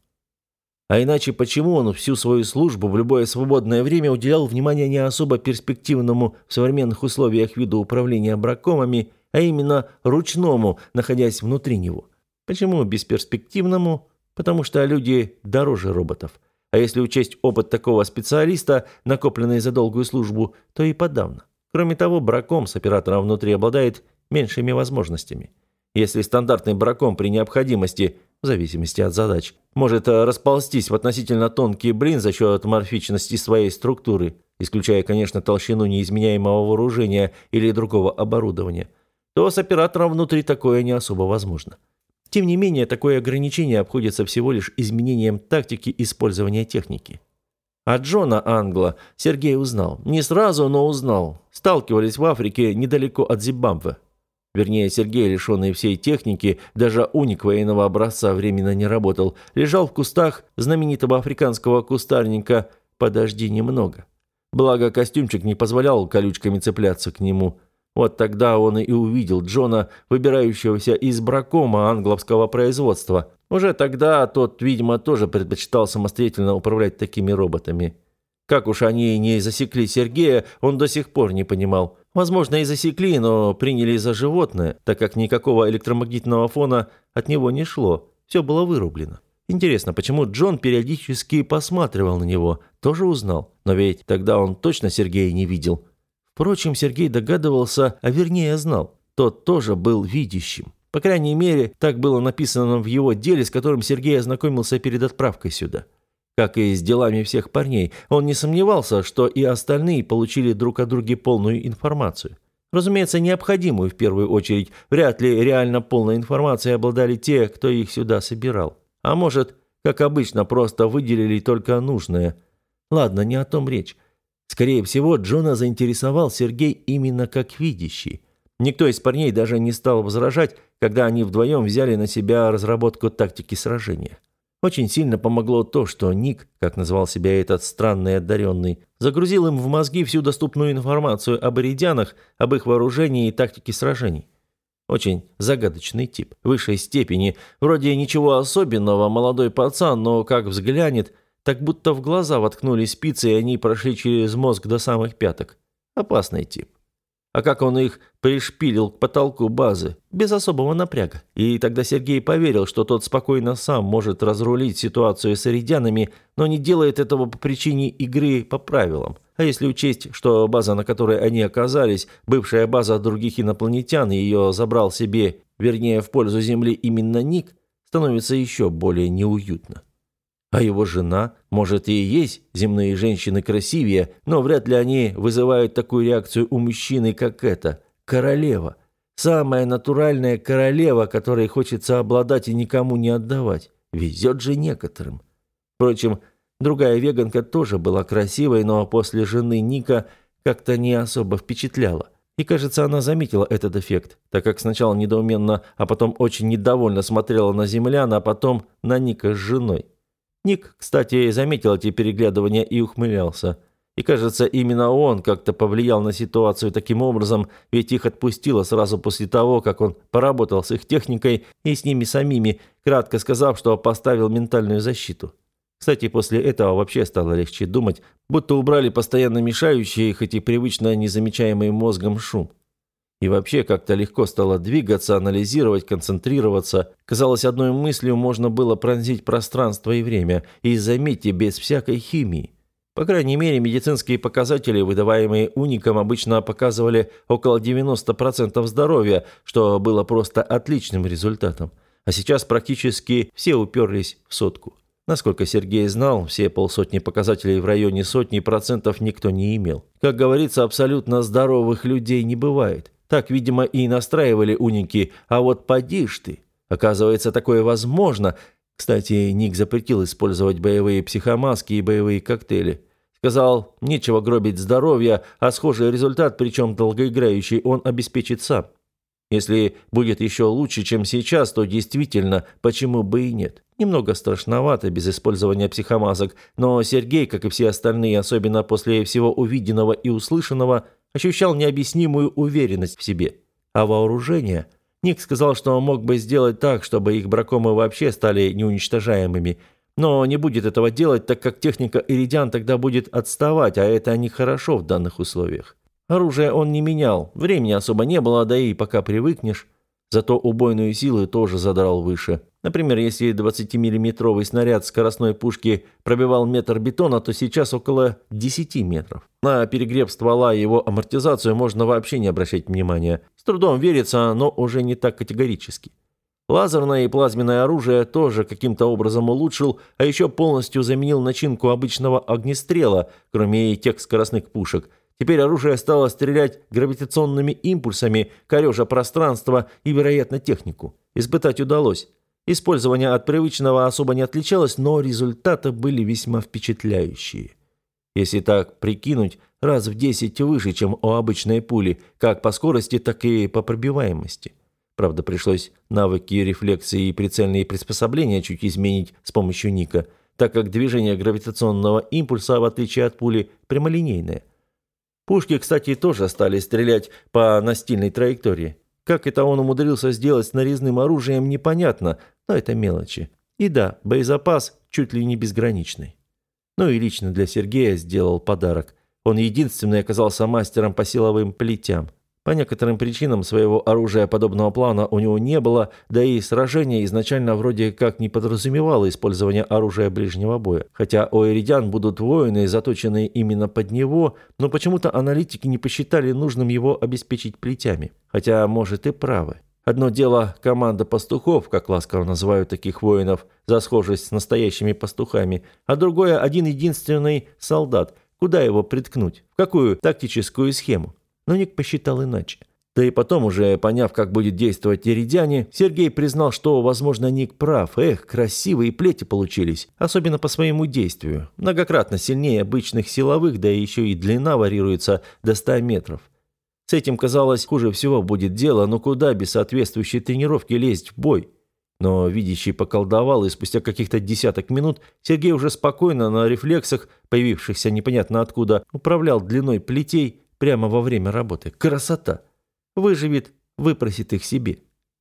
А иначе почему он всю свою службу в любое свободное время уделял внимание не особо перспективному в современных условиях виду управления бракомами, а именно ручному, находясь внутри него? Почему бесперспективному? Потому что люди дороже роботов. А если учесть опыт такого специалиста, накопленный за долгую службу, то и подавно. Кроме того, браком с оператором внутри обладает меньшими возможностями. Если стандартный браком при необходимости, в зависимости от задач, может расползтись в относительно тонкий блин за счет морфичности своей структуры, исключая, конечно, толщину неизменяемого вооружения или другого оборудования, то с оператором внутри такое не особо возможно. Тем не менее, такое ограничение обходится всего лишь изменением тактики использования техники. А Джона Англа Сергей узнал. Не сразу, но узнал. Сталкивались в Африке недалеко от Зимбабве. Вернее, Сергей, лишенный всей техники, даже уник военного образца временно не работал, лежал в кустах знаменитого африканского кустарника «Подожди немного». Благо, костюмчик не позволял колючками цепляться к нему. Вот тогда он и увидел Джона, выбирающегося из бракома англовского производства. Уже тогда тот, видимо, тоже предпочитал самостоятельно управлять такими роботами. Как уж они не засекли Сергея, он до сих пор не понимал. Возможно, и засекли, но приняли за животное, так как никакого электромагнитного фона от него не шло. Все было вырублено. Интересно, почему Джон периодически посматривал на него, тоже узнал. Но ведь тогда он точно Сергея не видел. Впрочем, Сергей догадывался, а вернее знал. Тот тоже был видящим. По крайней мере, так было написано в его деле, с которым Сергей ознакомился перед отправкой сюда. Как и с делами всех парней, он не сомневался, что и остальные получили друг о друге полную информацию. Разумеется, необходимую в первую очередь. Вряд ли реально полной информацией обладали те, кто их сюда собирал. А может, как обычно, просто выделили только нужное. Ладно, не о том речь. Скорее всего, Джона заинтересовал Сергей именно как видящий. Никто из парней даже не стал возражать, когда они вдвоем взяли на себя разработку тактики сражения. Очень сильно помогло то, что Ник, как назвал себя этот странный одаренный, загрузил им в мозги всю доступную информацию об иридианах, об их вооружении и тактике сражений. Очень загадочный тип, высшей степени. Вроде ничего особенного, молодой пацан, но как взглянет, так будто в глаза воткнули спицы, и они прошли через мозг до самых пяток. Опасный тип. А как он их пришпилил к потолку базы, без особого напряга. И тогда Сергей поверил, что тот спокойно сам может разрулить ситуацию с иридианами, но не делает этого по причине игры по правилам. А если учесть, что база, на которой они оказались, бывшая база других инопланетян, и ее забрал себе, вернее, в пользу Земли именно Ник, становится еще более неуютно. А его жена, может, и есть земные женщины красивее, но вряд ли они вызывают такую реакцию у мужчины, как эта. Королева. Самая натуральная королева, которой хочется обладать и никому не отдавать. Везет же некоторым. Впрочем, другая веганка тоже была красивой, но после жены Ника как-то не особо впечатляла. И, кажется, она заметила этот эффект, так как сначала недоуменно, а потом очень недовольно смотрела на землян, а потом на Ника с женой. Ник, кстати, заметил эти переглядывания и ухмылялся. И, кажется, именно он как-то повлиял на ситуацию таким образом, ведь их отпустило сразу после того, как он поработал с их техникой и с ними самими, кратко сказав, что поставил ментальную защиту. Кстати, после этого вообще стало легче думать, будто убрали постоянно мешающий, хоть и привычно незамечаемый мозгом шум. И вообще как-то легко стало двигаться, анализировать, концентрироваться. Казалось, одной мыслью можно было пронзить пространство и время. И заметьте, без всякой химии. По крайней мере, медицинские показатели, выдаваемые уникам, обычно показывали около 90% здоровья, что было просто отличным результатом. А сейчас практически все уперлись в сотку. Насколько Сергей знал, все полсотни показателей в районе сотни процентов никто не имел. Как говорится, абсолютно здоровых людей не бывает. Так, видимо, и настраивали уники, а вот поди ж ты. Оказывается, такое возможно. Кстати, Ник запретил использовать боевые психомаски и боевые коктейли. Сказал, нечего гробить здоровье, а схожий результат, причем долгоиграющий, он обеспечит сам. Если будет еще лучше, чем сейчас, то действительно, почему бы и нет. Немного страшновато без использования психомасок, но Сергей, как и все остальные, особенно после всего увиденного и услышанного, ощущал необъяснимую уверенность в себе. А вооружение? Ник сказал, что мог бы сделать так, чтобы их бракомы вообще стали неуничтожаемыми. Но не будет этого делать, так как техника Иридиан тогда будет отставать, а это нехорошо в данных условиях. Оружие он не менял, времени особо не было, да и пока привыкнешь. Зато убойную силу тоже задрал выше. Например, если 20-миллиметровый снаряд скоростной пушки пробивал метр бетона, то сейчас около 10 метров. На перегрев ствола и его амортизацию можно вообще не обращать внимания. С трудом верится, но уже не так категорически. Лазерное и плазменное оружие тоже каким-то образом улучшил, а еще полностью заменил начинку обычного огнестрела, кроме тех скоростных пушек. Теперь оружие стало стрелять гравитационными импульсами, корежа пространство и, вероятно, технику. Испытать удалось. Использование от привычного особо не отличалось, но результаты были весьма впечатляющие. Если так прикинуть, раз в 10 выше, чем у обычной пули, как по скорости, так и по пробиваемости. Правда, пришлось навыки рефлексии и прицельные приспособления чуть изменить с помощью Ника, так как движение гравитационного импульса, в отличие от пули, прямолинейное. Пушки, кстати, тоже стали стрелять по настильной траектории. Как это он умудрился сделать с нарезным оружием, непонятно, но это мелочи. И да, боезапас чуть ли не безграничный. Ну и лично для Сергея сделал подарок. Он единственный оказался мастером по силовым плетям. По некоторым причинам своего оружия подобного плана у него не было, да и сражение изначально вроде как не подразумевало использование оружия ближнего боя. Хотя у Иридиан будут воины, заточенные именно под него, но почему-то аналитики не посчитали нужным его обеспечить плетями. Хотя, может, и правы. Одно дело команда пастухов, как ласково называют таких воинов, за схожесть с настоящими пастухами, а другое один единственный солдат. Куда его приткнуть? В какую тактическую схему? Но Ник посчитал иначе. Да и потом, уже поняв, как будет действовать иридиане, Сергей признал, что, возможно, Ник прав. Эх, красивые плети получились, особенно по своему действию. Многократно сильнее обычных силовых, да и еще и длина варьируется до 100 метров. С этим, казалось, хуже всего будет дело, но куда без соответствующей тренировки лезть в бой? Но видящий поколдовал, и спустя каких-то десяток минут Сергей уже спокойно на рефлексах, появившихся непонятно откуда, управлял длиной плетей, прямо во время работы. Красота! Выживет, выпросит их себе.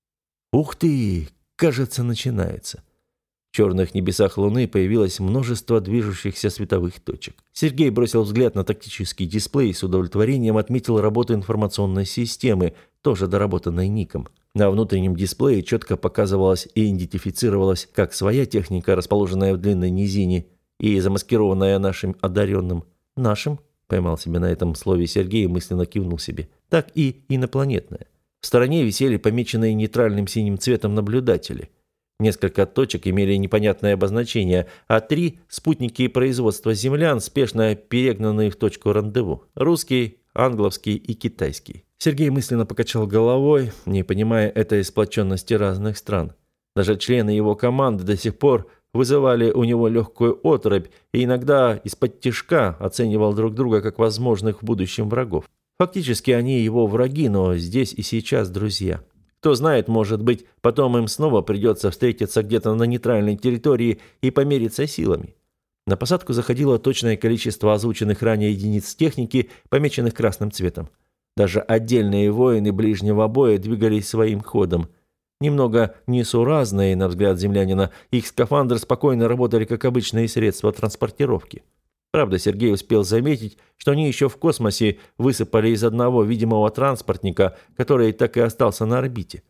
Ух ты! Кажется, начинается. В черных небесах Луны появилось множество движущихся световых точек. Сергей бросил взгляд на тактический дисплей и с удовлетворением отметил работу информационной системы, тоже доработанной Ником. На внутреннем дисплее четко показывалась и идентифицировалась как своя техника, расположенная в длинной низине, и замаскированная нашим одаренным. Нашим? Поймал себя на этом слове Сергей и мысленно кивнул себе. Так и инопланетная. В стороне висели помеченные нейтральным синим цветом наблюдатели. Несколько точек имели непонятное обозначение, а 3 – спутники производства землян, спешно перегнанные в точку рандеву. Русский, англовский и китайский. Сергей мысленно покачал головой, не понимая этой сплоченности разных стран. Даже члены его команды до сих пор вызывали у него легкую оторопь и иногда из-под тишка оценивал друг друга как возможных в будущем врагов. Фактически они его враги, но здесь и сейчас друзья. Кто знает, может быть, потом им снова придется встретиться где-то на нейтральной территории и помериться силами. На посадку заходило точное количество озвученных ранее единиц техники, помеченных красным цветом. Даже отдельные воины ближнего боя двигались своим ходом. Немного несуразные, на взгляд землянина, их скафандры спокойно работали как обычные средства транспортировки. Правда, Сергей успел заметить, что они еще в космосе высыпали из одного видимого транспортника, который так и остался на орбите.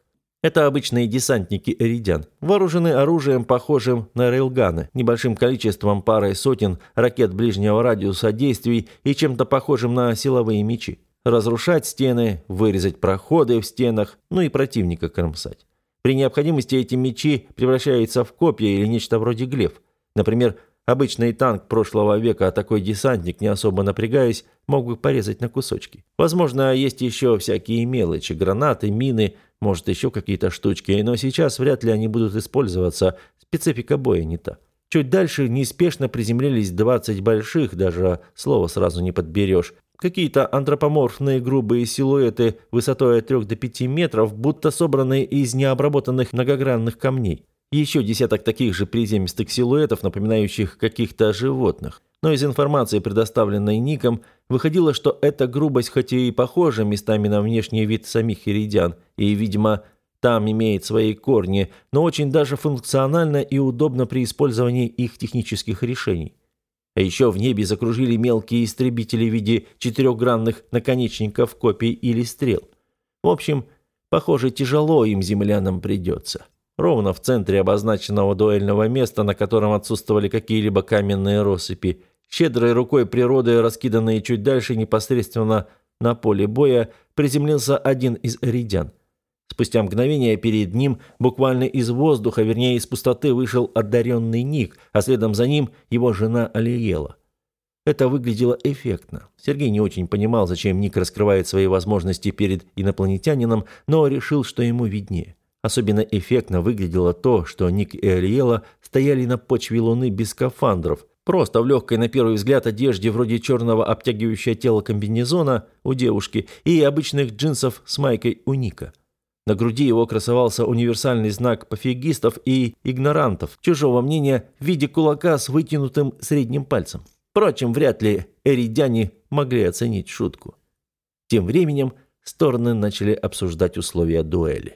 Это обычные десантники эридян, вооружены оружием, похожим на рейлганы, небольшим количеством парой сотен ракет ближнего радиуса действий и чем-то похожим на силовые мечи. Разрушать стены, вырезать проходы в стенах, ну и противника кромсать. При необходимости эти мечи превращаются в копья или нечто вроде глеф. Например, обычный танк прошлого века, а такой десантник, не особо напрягаясь, мог бы порезать на кусочки. Возможно, есть еще всякие мелочи, гранаты, мины, может, еще какие-то штучки, но сейчас вряд ли они будут использоваться, специфика боя не та. Чуть дальше неспешно приземлились 20 больших, даже слова сразу не подберешь. Какие-то антропоморфные грубые силуэты высотой от 3 до 5 метров, будто собранные из необработанных многогранных камней. Еще десяток таких же приземистых силуэтов, напоминающих каких-то животных. Но из информации, предоставленной Ником, выходило, что эта грубость хоть и похожа местами на внешний вид самих иридиан, и, видимо, там имеет свои корни, но очень даже функционально и удобно при использовании их технических решений. А еще в небе закружили мелкие истребители в виде четырехгранных наконечников копий или стрел. В общем, похоже, тяжело им, землянам, придется. Ровно в центре обозначенного дуэльного места, на котором отсутствовали какие-либо каменные россыпи, щедрой рукой природы, раскиданные чуть дальше непосредственно на поле боя, приземлился один из эридян. Спустя мгновение перед ним буквально из воздуха, вернее из пустоты, вышел одаренный Ник, а следом за ним его жена Алиела. Это выглядело эффектно. Сергей не очень понимал, зачем Ник раскрывает свои возможности перед инопланетянином, но решил, что ему виднее. Особенно эффектно выглядело то, что Ник и Алиела стояли на почве Луны без скафандров, просто в легкой на первый взгляд одежде вроде черного обтягивающего тело комбинезона у девушки и обычных джинсов с майкой у Ника. На груди его красовался универсальный знак пофигистов и игнорантов, чужого мнения в виде кулака с вытянутым средним пальцем. Впрочем, вряд ли эридяне могли оценить шутку. Тем временем стороны начали обсуждать условия дуэли.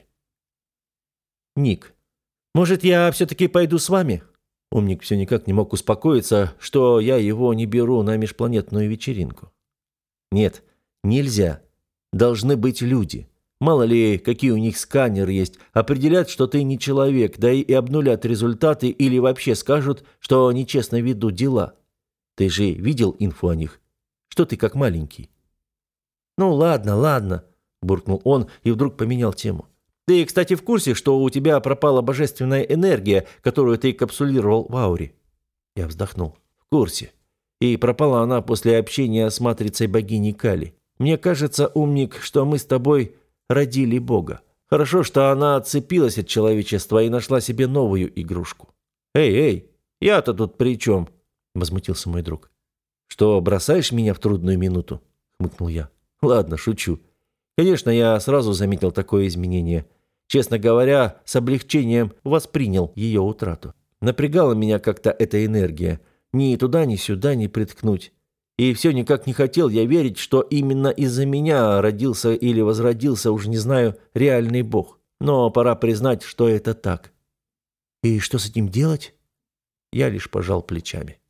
Ник. «Может, я все-таки пойду с вами?» Умник все никак не мог успокоиться, что я его не беру на межпланетную вечеринку. «Нет, нельзя. Должны быть люди. Мало ли, какие у них сканеры есть, определят, что ты не человек, да и обнулят результаты или вообще скажут, что нечестно ведут дела. Ты же видел инфу о них? Что ты как маленький?» «Ну ладно, ладно», – буркнул он и вдруг поменял тему. «Ты, кстати, в курсе, что у тебя пропала божественная энергия, которую ты капсулировал в ауре?» Я вздохнул. «В курсе. И пропала она после общения с матрицей богини Кали. Мне кажется, умник, что мы с тобой родили Бога. Хорошо, что она отцепилась от человечества и нашла себе новую игрушку». «Эй, я-то тут при чем?» – возмутился мой друг. «Что, бросаешь меня в трудную минуту?» – хмыкнул я. «Ладно, шучу. Конечно, я сразу заметил такое изменение. Честно говоря, с облегчением воспринял ее утрату. Напрягала меня как-то эта энергия. Ни туда, ни сюда не приткнуть. И все никак не хотел я верить, что именно из-за меня родился или возродился, уж не знаю, реальный бог. Но пора признать, что это так. И что с этим делать? Я лишь пожал плечами.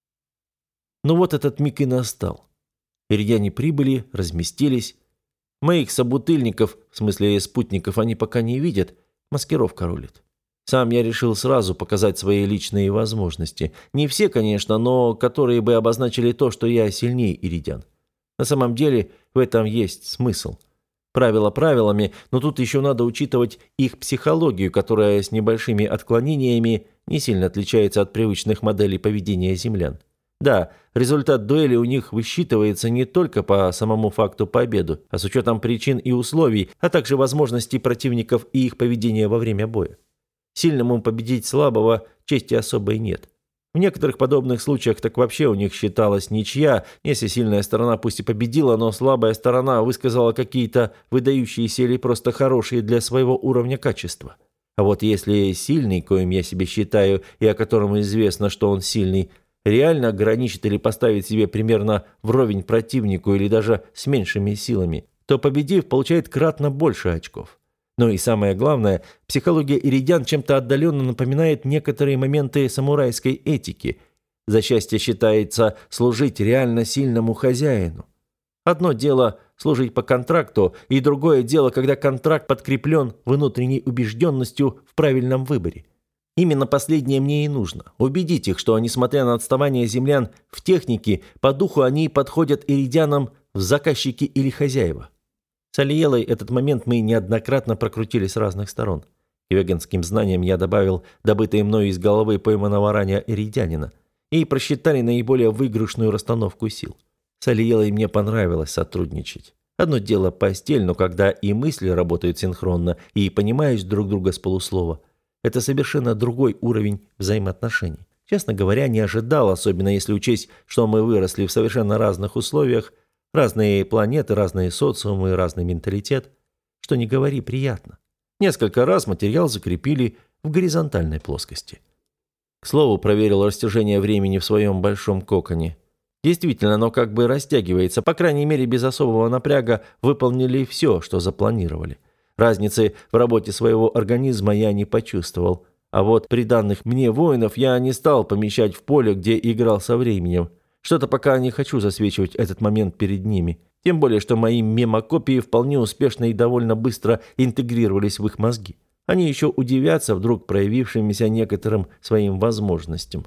Ну вот этот миг и настал. Иридяне прибыли, разместились. Моих собутыльников, в смысле спутников, они пока не видят, маскировка рулит. Сам я решил сразу показать свои личные возможности. Не все, конечно, но которые бы обозначили то, что я сильнее иридян. На самом деле в этом есть смысл. Правила правилами, но тут еще надо учитывать их психологию, которая с небольшими отклонениями не сильно отличается от привычных моделей поведения землян. Да, результат дуэли у них высчитывается не только по самому факту победы, а с учетом причин и условий, а также возможностей противников и их поведения во время боя. Сильному победить слабого чести особой нет. В некоторых подобных случаях так вообще у них считалась ничья, если сильная сторона пусть и победила, но слабая сторона высказала какие-то выдающиеся или просто хорошие для своего уровня качества. А вот если сильный, коим я себя считаю, и о котором известно, что он сильный, реально ограничит или поставит себе примерно вровень противнику или даже с меньшими силами, то, победив, получает кратно больше очков. Но и самое главное, психология иридян чем-то отдаленно напоминает некоторые моменты самурайской этики. За счастье считается служить реально сильному хозяину. Одно дело служить по контракту, и другое дело, когда контракт подкреплен внутренней убежденностью в правильном выборе. Именно последнее мне и нужно. Убедить их, что, несмотря на отставание землян в технике, по духу они подходят иридианам в заказчики или хозяева. С Алиелой этот момент мы неоднократно прокрутили с разных сторон. К веганским знаниям я добавил добытые мною из головы пойманного ранее иридианина и просчитали наиболее выигрышную расстановку сил. С Алиелой мне понравилось сотрудничать. Одно дело постель, но когда и мысли работают синхронно, и понимаешь друг друга с полуслова, это совершенно другой уровень взаимоотношений. Честно говоря, не ожидал, особенно если учесть, что мы выросли в совершенно разных условиях, разные планеты, разные социумы, разный менталитет. Что не говори, приятно. Несколько раз материал закрепили в горизонтальной плоскости. К слову, проверил растяжение времени в своем большом коконе. Действительно, оно как бы растягивается, по крайней мере, без особого напряга выполнили все, что запланировали. Разницы в работе своего организма я не почувствовал. А вот приданных мне воинов я не стал помещать в поле, где играл со временем. Что-то пока не хочу засвечивать этот момент перед ними. Тем более, что мои мемокопии вполне успешно и довольно быстро интегрировались в их мозги. Они еще удивятся вдруг проявившимся некоторым своим возможностям.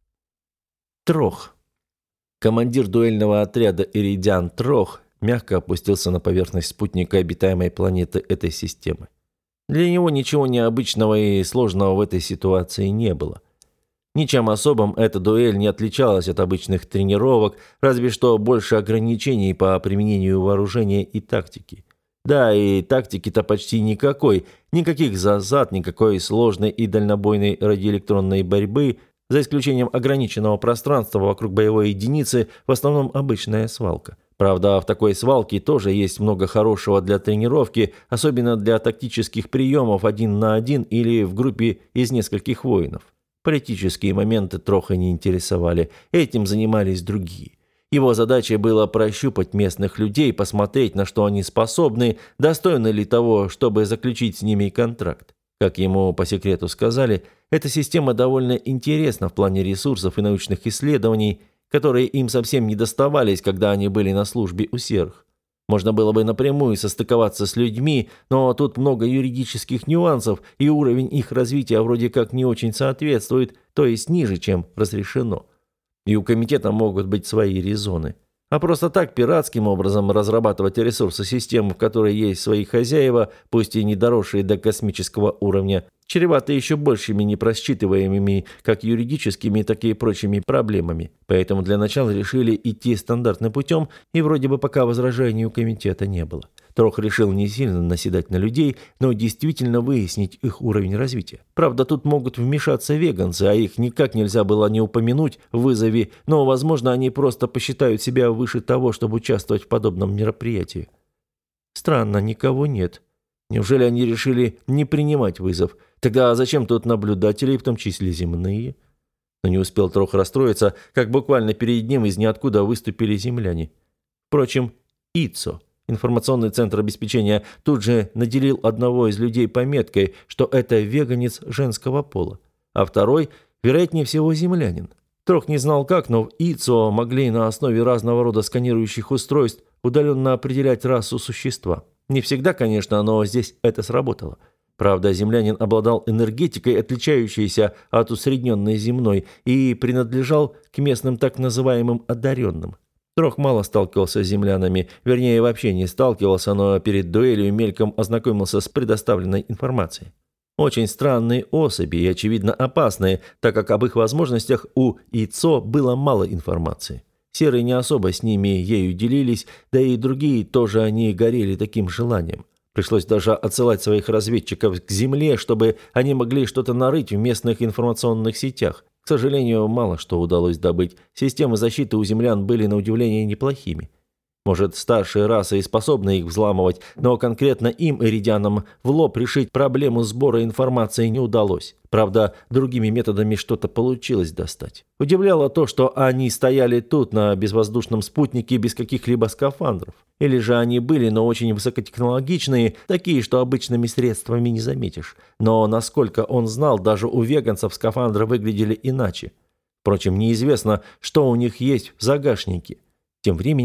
Трох. Командир дуэльного отряда «Иридиан» Трох мягко опустился на поверхность спутника обитаемой планеты этой системы. Для него ничего необычного и сложного в этой ситуации не было. Ничем особым эта дуэль не отличалась от обычных тренировок, разве что больше ограничений по применению вооружения и тактики. Да, и тактики-то почти никакой, никаких засад, никакой сложной и дальнобойной радиоэлектронной борьбы, за исключением ограниченного пространства вокруг боевой единицы, в основном обычная свалка. Правда, в такой свалке тоже есть много хорошего для тренировки, особенно для тактических приемов 1 на 1 или в группе из нескольких воинов. Политические моменты Троха не интересовали, этим занимались другие. Его задачей было прощупать местных людей, посмотреть, на что они способны, достойны ли того, чтобы заключить с ними контракт. Как ему по секрету сказали, эта система довольно интересна в плане ресурсов и научных исследований, которые им совсем не доставались, когда они были на службе у серых. Можно было бы напрямую состыковаться с людьми, но тут много юридических нюансов, и уровень их развития вроде как не очень соответствует, то есть ниже, чем разрешено. И у комитета могут быть свои резоны. А просто так пиратским образом разрабатывать ресурсы системы, в которой есть свои хозяева, пусть и не доросшие до космического уровня, чревато еще большими непросчитываемыми как юридическими, так и прочими проблемами. Поэтому для начала решили идти стандартным путем, и вроде бы пока возражений у комитета не было. Трох решил не сильно наседать на людей, но действительно выяснить их уровень развития. Правда, тут могут вмешаться веганцы, а их никак нельзя было не упомянуть в вызове, но, возможно, они просто посчитают себя выше того, чтобы участвовать в подобном мероприятии. Странно, никого нет. Неужели они решили не принимать вызов? Тогда зачем тут наблюдатели, в том числе земные? Но не успел Трох расстроиться, как буквально перед ним из ниоткуда выступили земляне. Впрочем, Ицо, информационный центр обеспечения, тут же наделил одного из людей пометкой, что это веганец женского пола, а второй, вероятнее всего, землянин. Трох не знал как, но в ИЦО могли на основе разного рода сканирующих устройств удаленно определять расу существа. Не всегда, конечно, но здесь это сработало. Правда, землянин обладал энергетикой, отличающейся от усредненной земной, и принадлежал к местным так называемым одаренным. Трох мало сталкивался с землянами, вернее, вообще не сталкивался, но перед дуэлью мельком ознакомился с предоставленной информацией. Очень странные особи и, очевидно, опасные, так как об их возможностях у ИЦО было мало информации. Серые не особо с ними ею делились, да и другие тоже они горели таким желанием. Пришлось даже отсылать своих разведчиков к земле, чтобы они могли что-то нарыть в местных информационных сетях. К сожалению, мало что удалось добыть. Системы защиты у землян были на удивление неплохими. Может, старшие расы и способны их взламывать, но конкретно им, иридианам, в лоб решить проблему сбора информации не удалось. Правда, другими методами что-то получилось достать. Удивляло то, что они стояли тут на безвоздушном спутнике без каких-либо скафандров. Или же они были, но очень высокотехнологичные, такие, что обычными средствами не заметишь. Но, насколько он знал, даже у веганцев скафандры выглядели иначе. Впрочем, неизвестно, что у них есть в загашнике. Тем временем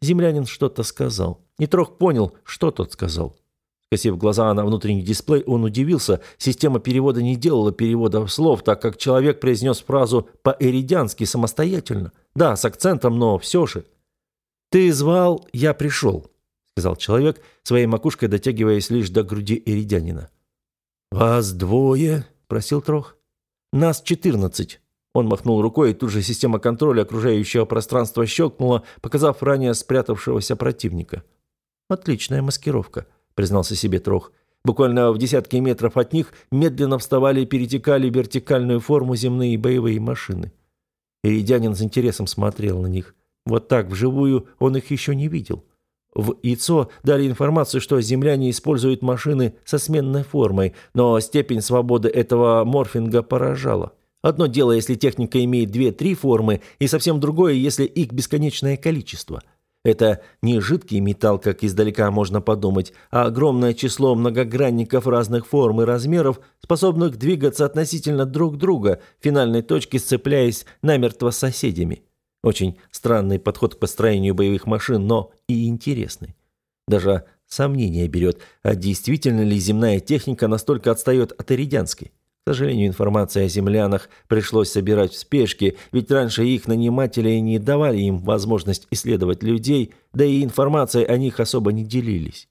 Землянин что-то сказал. И Трох понял, что тот сказал. Скосив глаза на внутренний дисплей, он удивился. Система перевода не делала перевода слов, так как человек произнес фразу по-эридиански самостоятельно. Да, с акцентом, но все же. «Ты звал, я пришел», — сказал человек, своей макушкой дотягиваясь лишь до груди эридянина. «Вас двое?» — просил Трох. «Нас 14». Он махнул рукой, и тут же система контроля окружающего пространства щелкнула, показав ранее спрятавшегося противника. «Отличная маскировка», — признался себе Трох. Буквально в десятки метров от них медленно вставали и перетекали в вертикальную форму земные боевые машины. Иридянин с интересом смотрел на них. Вот так вживую он их еще не видел. В ИЦО дали информацию, что земляне используют машины со сменной формой, но степень свободы этого морфинга поражала. Одно дело, если техника имеет 2-3 формы, и совсем другое, если их бесконечное количество. Это не жидкий металл, как издалека можно подумать, а огромное число многогранников разных форм и размеров, способных двигаться относительно друг друга, в финальной точке сцепляясь намертво с соседями. Очень странный подход к построению боевых машин, но и интересный. Даже сомнение берет, а действительно ли земная техника настолько отстает от иридианской. К сожалению, информация о землянах пришлось собирать в спешке, ведь раньше их наниматели не давали им возможность исследовать людей, да и информацией о них особо не делились.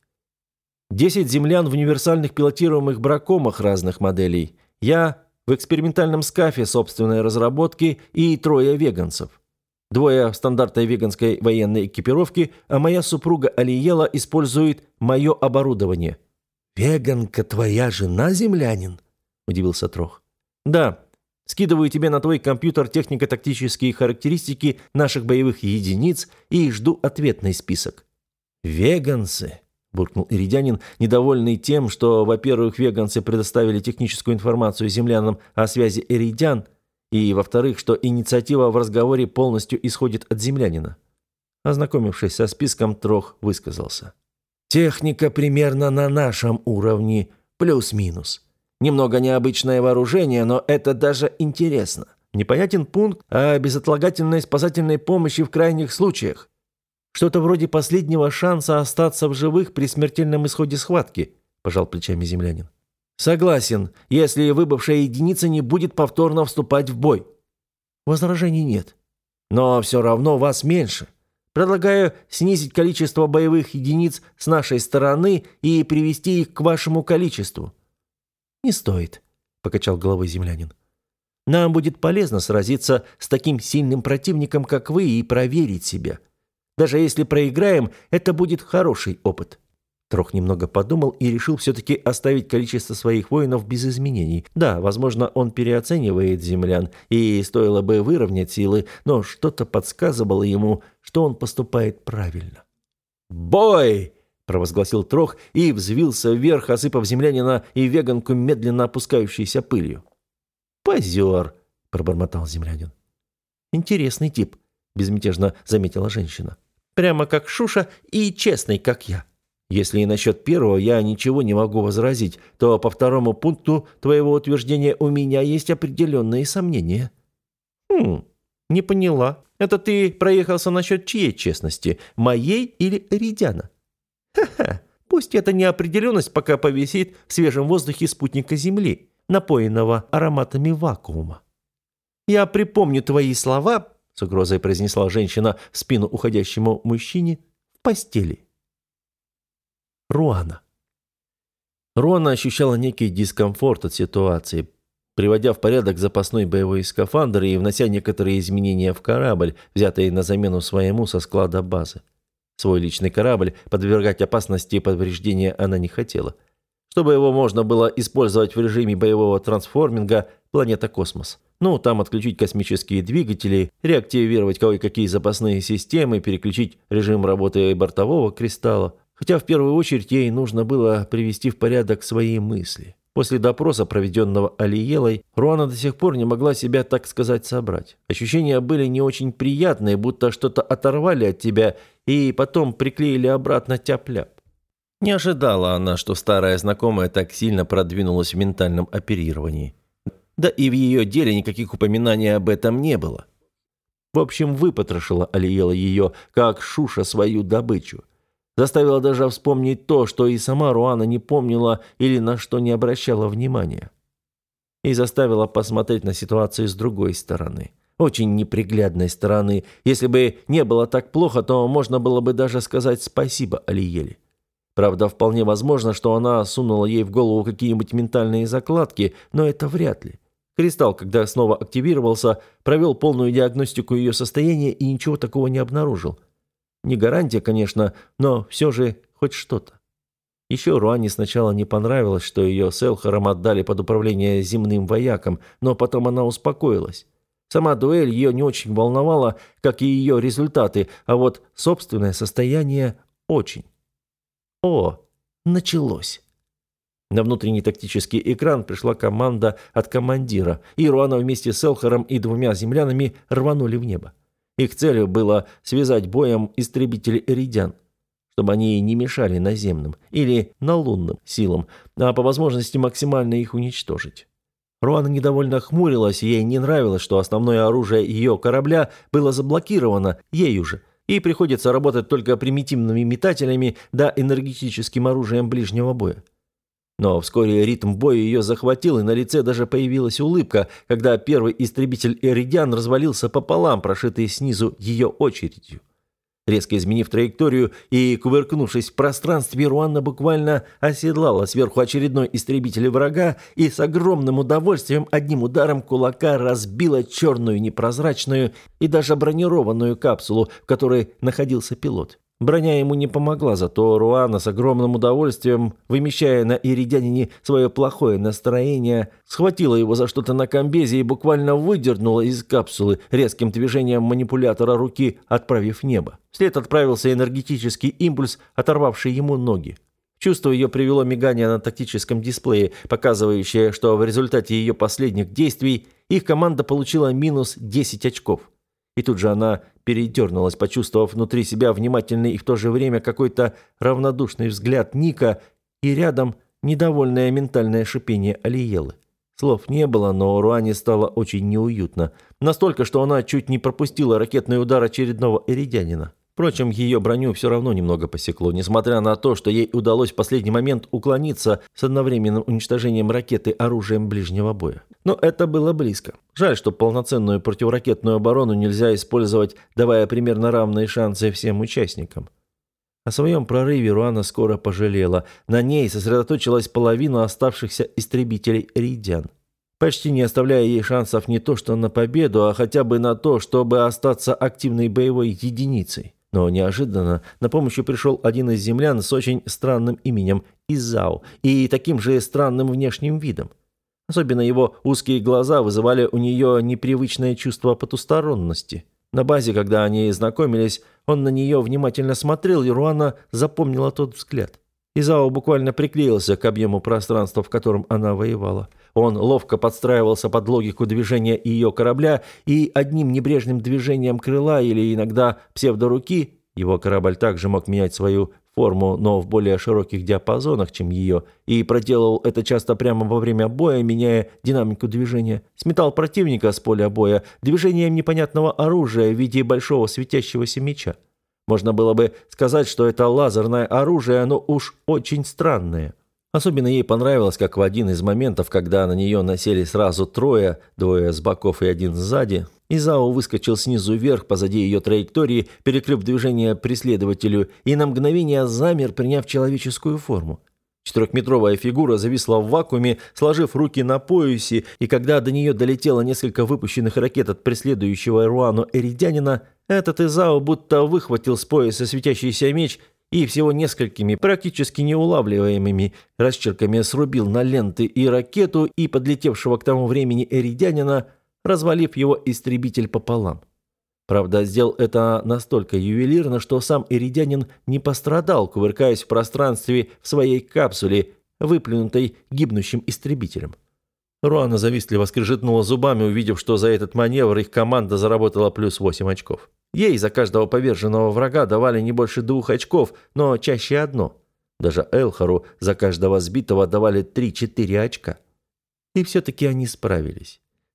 10 землян в универсальных пилотируемых бракомах разных моделей. Я в экспериментальном скафе собственной разработки и 3 веганцев. 2 в стандартной веганской военной экипировке, а моя супруга Алиела использует мое оборудование. «Веганка твоя жена, землянин?» – удивился Трох. «Да. Скидываю тебе на твой компьютер технико-тактические характеристики наших боевых единиц и жду ответный список». «Веганцы», – буркнул иридянин, недовольный тем, что, во-первых, веганцы предоставили техническую информацию землянам о связи эридян, и, во-вторых, что инициатива в разговоре полностью исходит от землянина. Ознакомившись со списком, Трох высказался. «Техника примерно на нашем уровне, плюс-минус. Немного необычное вооружение, но это даже интересно. Непонятен пункт о безотлагательной спасательной помощи в крайних случаях. Что-то вроде последнего шанса остаться в живых при смертельном исходе схватки», – пожал плечами землянин. «Согласен, если выбывшая единица не будет повторно вступать в бой». «Возражений нет. Но все равно вас меньше. Предлагаю снизить количество боевых единиц с нашей стороны и привести их к вашему количеству». «Не стоит», – покачал головой землянин. «Нам будет полезно сразиться с таким сильным противником, как вы, и проверить себя. Даже если проиграем, это будет хороший опыт». Трох немного подумал и решил все-таки оставить количество своих воинов без изменений. Да, возможно, он переоценивает землян, и стоило бы выровнять силы, но что-то подсказывало ему, что он поступает правильно. «Бой!» – провозгласил Трох и взвился вверх, осыпав землянина и веганку медленно опускающейся пылью. «Позер!» – пробормотал землянин. «Интересный тип», – безмятежно заметила женщина. «Прямо как Шуша и честный, как я. Если и насчет первого я ничего не могу возразить, то по второму пункту твоего утверждения у меня есть определенные сомнения». Не поняла. Это ты проехался насчет чьей честности, моей или Эридяна?» «Ха-ха, пусть эта неопределенность пока повисит в свежем воздухе спутника Земли, напоенного ароматами вакуума». «Я припомню твои слова», — с угрозой произнесла женщина в спину уходящему мужчине, — «в постели». Руана ощущала некий дискомфорт от ситуации, приводя в порядок запасной боевой скафандр и внося некоторые изменения в корабль, взятый на замену своему со склада базы. Свой личный корабль подвергать опасности и повреждения она не хотела. Чтобы его можно было использовать в режиме боевого трансформинга, планета Космос. Там отключить космические двигатели, реактивировать кое-какие запасные системы, переключить режим работы бортового кристалла. Хотя в первую очередь ей нужно было привести в порядок свои мысли. После допроса, проведенного Алиелой, Руана до сих пор не могла себя, так сказать, собрать. Ощущения были не очень приятные, будто что-то оторвали от тебя и потом приклеили обратно тяп-ляп. Не ожидала она, что старая знакомая так сильно продвинулась в ментальном оперировании. Да и в ее деле никаких упоминаний об этом не было. В общем, выпотрошила Алиела ее, как Шуша свою добычу. Заставила даже вспомнить то, что и сама Руана не помнила или на что не обращала внимания. И заставила посмотреть на ситуацию с другой стороны. Очень неприглядной стороны. Если бы не было так плохо, то можно было бы даже сказать спасибо Алиеле. Правда, вполне возможно, что она сунула ей в голову какие-нибудь ментальные закладки, но это вряд ли. Кристалл, когда снова активировался, провел полную диагностику ее состояния и ничего такого не обнаружил. Не гарантия, конечно, но все же хоть что-то. Еще Руане сначала не понравилось, что ее с Элхором отдали под управление земным воякам, но потом она успокоилась. Сама дуэль ее не очень волновала, как и ее результаты, а вот собственное состояние очень. О, началось. На внутренний тактический экран пришла команда от командира, и Руана вместе с Элхором и двумя землянами рванули в небо. Их целью было связать боем истребители Эридиан, чтобы они не мешали наземным или на лунным силам, а по возможности максимально их уничтожить. Руана недовольно хмурилась, ей не нравилось, что основное оружие ее корабля было заблокировано ею же, и приходится работать только примитивными метателями да энергетическим оружием ближнего боя. Но вскоре ритм боя ее захватил, и на лице даже появилась улыбка, когда первый истребитель Эридиан развалился пополам, прошитый снизу ее очередью. Резко изменив траекторию и кувыркнувшись в пространстве, Руана буквально оседлала сверху очередной истребитель врага и с огромным удовольствием одним ударом кулака разбила черную непрозрачную и даже бронированную капсулу, в которой находился пилот. Броня ему не помогла, зато Руана с огромным удовольствием, вымещая на иридянине свое плохое настроение, схватила его за что-то на комбезе и буквально выдернула из капсулы, резким движением манипулятора руки отправив в небо. Вслед отправился энергетический импульс, оторвавший ему ноги. В чувство ее привело мигание на тактическом дисплее, показывающее, что в результате ее последних действий их команда получила минус 10 очков. И тут же она передернулась, почувствовав внутри себя внимательный и в то же время какой-то равнодушный взгляд Ника и рядом недовольное ментальное шипение Алиелы. Слов не было, но Руане стало очень неуютно. Настолько, что она чуть не пропустила ракетный удар очередного эридянина. Впрочем, ее броню все равно немного посекло, несмотря на то, что ей удалось в последний момент уклониться с одновременным уничтожением ракеты оружием ближнего боя. Но это было близко. Жаль, что полноценную противоракетную оборону нельзя использовать, давая примерно равные шансы всем участникам. О своем прорыве Руана скоро пожалела. На ней сосредоточилась половина оставшихся истребителей Эридиан, почти не оставляя ей шансов не то что на победу, а хотя бы на то, чтобы остаться активной боевой единицей. Но неожиданно на помощь пришел один из землян с очень странным именем Изао и таким же странным внешним видом. Особенно его узкие глаза вызывали у нее непривычное чувство потусторонности. На базе, когда они знакомились, он на нее внимательно смотрел, и Руана запомнила тот взгляд. Изао буквально приклеился к объему пространства, в котором она воевала. Он ловко подстраивался под логику движения ее корабля, и одним небрежным движением крыла или иногда псевдоруки, его корабль также мог менять свою форму, но в более широких диапазонах, чем ее, и проделал это часто прямо во время боя, меняя динамику движения, сметал противника с поля боя движением непонятного оружия в виде большого светящегося меча. Можно было бы сказать, что это лазерное оружие, но уж очень странное. Особенно ей понравилось, как в один из моментов, когда на нее насели сразу трое, двое с боков и один сзади, Изао выскочил снизу вверх позади ее траектории, перекрыв движение преследователю, и на мгновение замер, приняв человеческую форму. Четырехметровая фигура зависла в вакууме, сложив руки на поясе, и когда до нее долетело несколько выпущенных ракет от преследующего Руану эридянина, этот Изао будто выхватил с пояса светящийся меч и всего несколькими практически неулавливаемыми росчерками срубил на ленты и ракету, и подлетевшего к тому времени эридянина, развалив его истребитель пополам. Правда, сделал это настолько ювелирно, что сам эридянин не пострадал, кувыркаясь в пространстве в своей капсуле, выплюнутой гибнущим истребителем. Руана завистливо скрежетнула зубами, увидев, что за этот маневр их команда заработала плюс 8 очков. Ей за каждого поверженного врага давали не больше 2 очков, но чаще 1. Даже Элхору за каждого сбитого давали 3-4 очка. И все-таки они справились.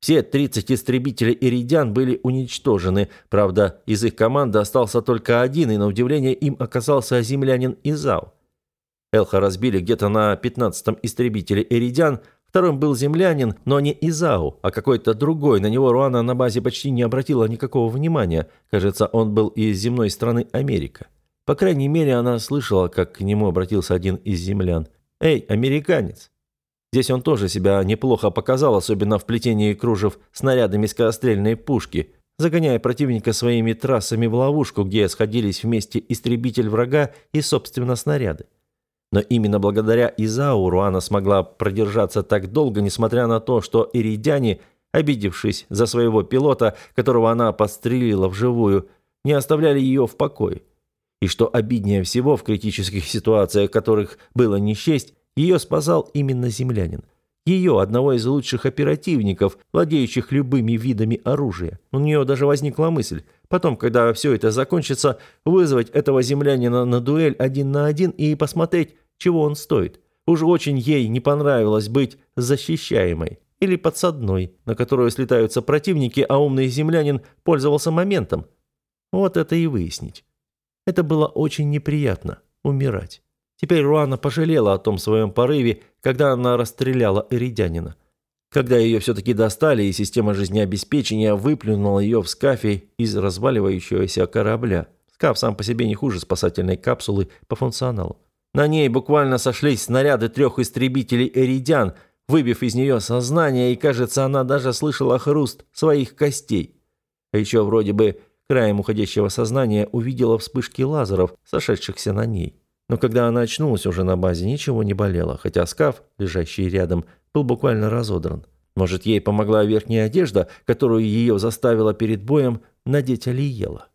Все 30 истребителей «Иридиан» были уничтожены. Правда, из их команды остался только один, и на удивление им оказался землянин Изау. Элха разбили где-то на 15-м истребителе «Иридиан», вторым был землянин, но не Изау, а какой-то другой. На него Руана на базе почти не обратила никакого внимания. Кажется, он был из земной страны Америка. По крайней мере, она слышала, как к нему обратился один из землян. «Эй, американец!» Здесь он тоже себя неплохо показал, особенно в плетении кружев снарядами скорострельной пушки, загоняя противника своими трассами в ловушку, где сходились вместе истребитель врага и, собственно, снаряды. Но именно благодаря Изау Руана смогла продержаться так долго, несмотря на то, что иридяне, обидевшись за своего пилота, которого она подстрелила вживую, не оставляли ее в покое. И что обиднее всего, в критических ситуациях, которых было не счесть, ее спасал именно землянин. Ее, одного из лучших оперативников, владеющих любыми видами оружия. У нее даже возникла мысль, потом, когда все это закончится, вызвать этого землянина на дуэль 1 на 1 и посмотреть, чего он стоит. Уж очень ей не понравилось быть защищаемой или подсадной, на которую слетаются противники, а умный землянин пользовался моментом. Вот это и выяснить. Это было очень неприятно – умирать. Теперь Руана пожалела о том своем порыве, когда она расстреляла иридянина. Когда ее все-таки достали, и система жизнеобеспечения выплюнула ее в скафе из разваливающегося корабля. Скаф сам по себе не хуже спасательной капсулы по функционалу. На ней буквально сошлись снаряды 3 истребителей «Иридиан», выбив из нее сознание, и, кажется, она даже слышала хруст своих костей. А еще вроде бы краем уходящего сознания увидела вспышки лазеров, сошедшихся на ней. Но когда она очнулась уже на базе, ничего не болело, хотя скаф, лежащий рядом, был буквально разодран. Может, ей помогла верхняя одежда, которую ее заставила перед боем надеть Алиела.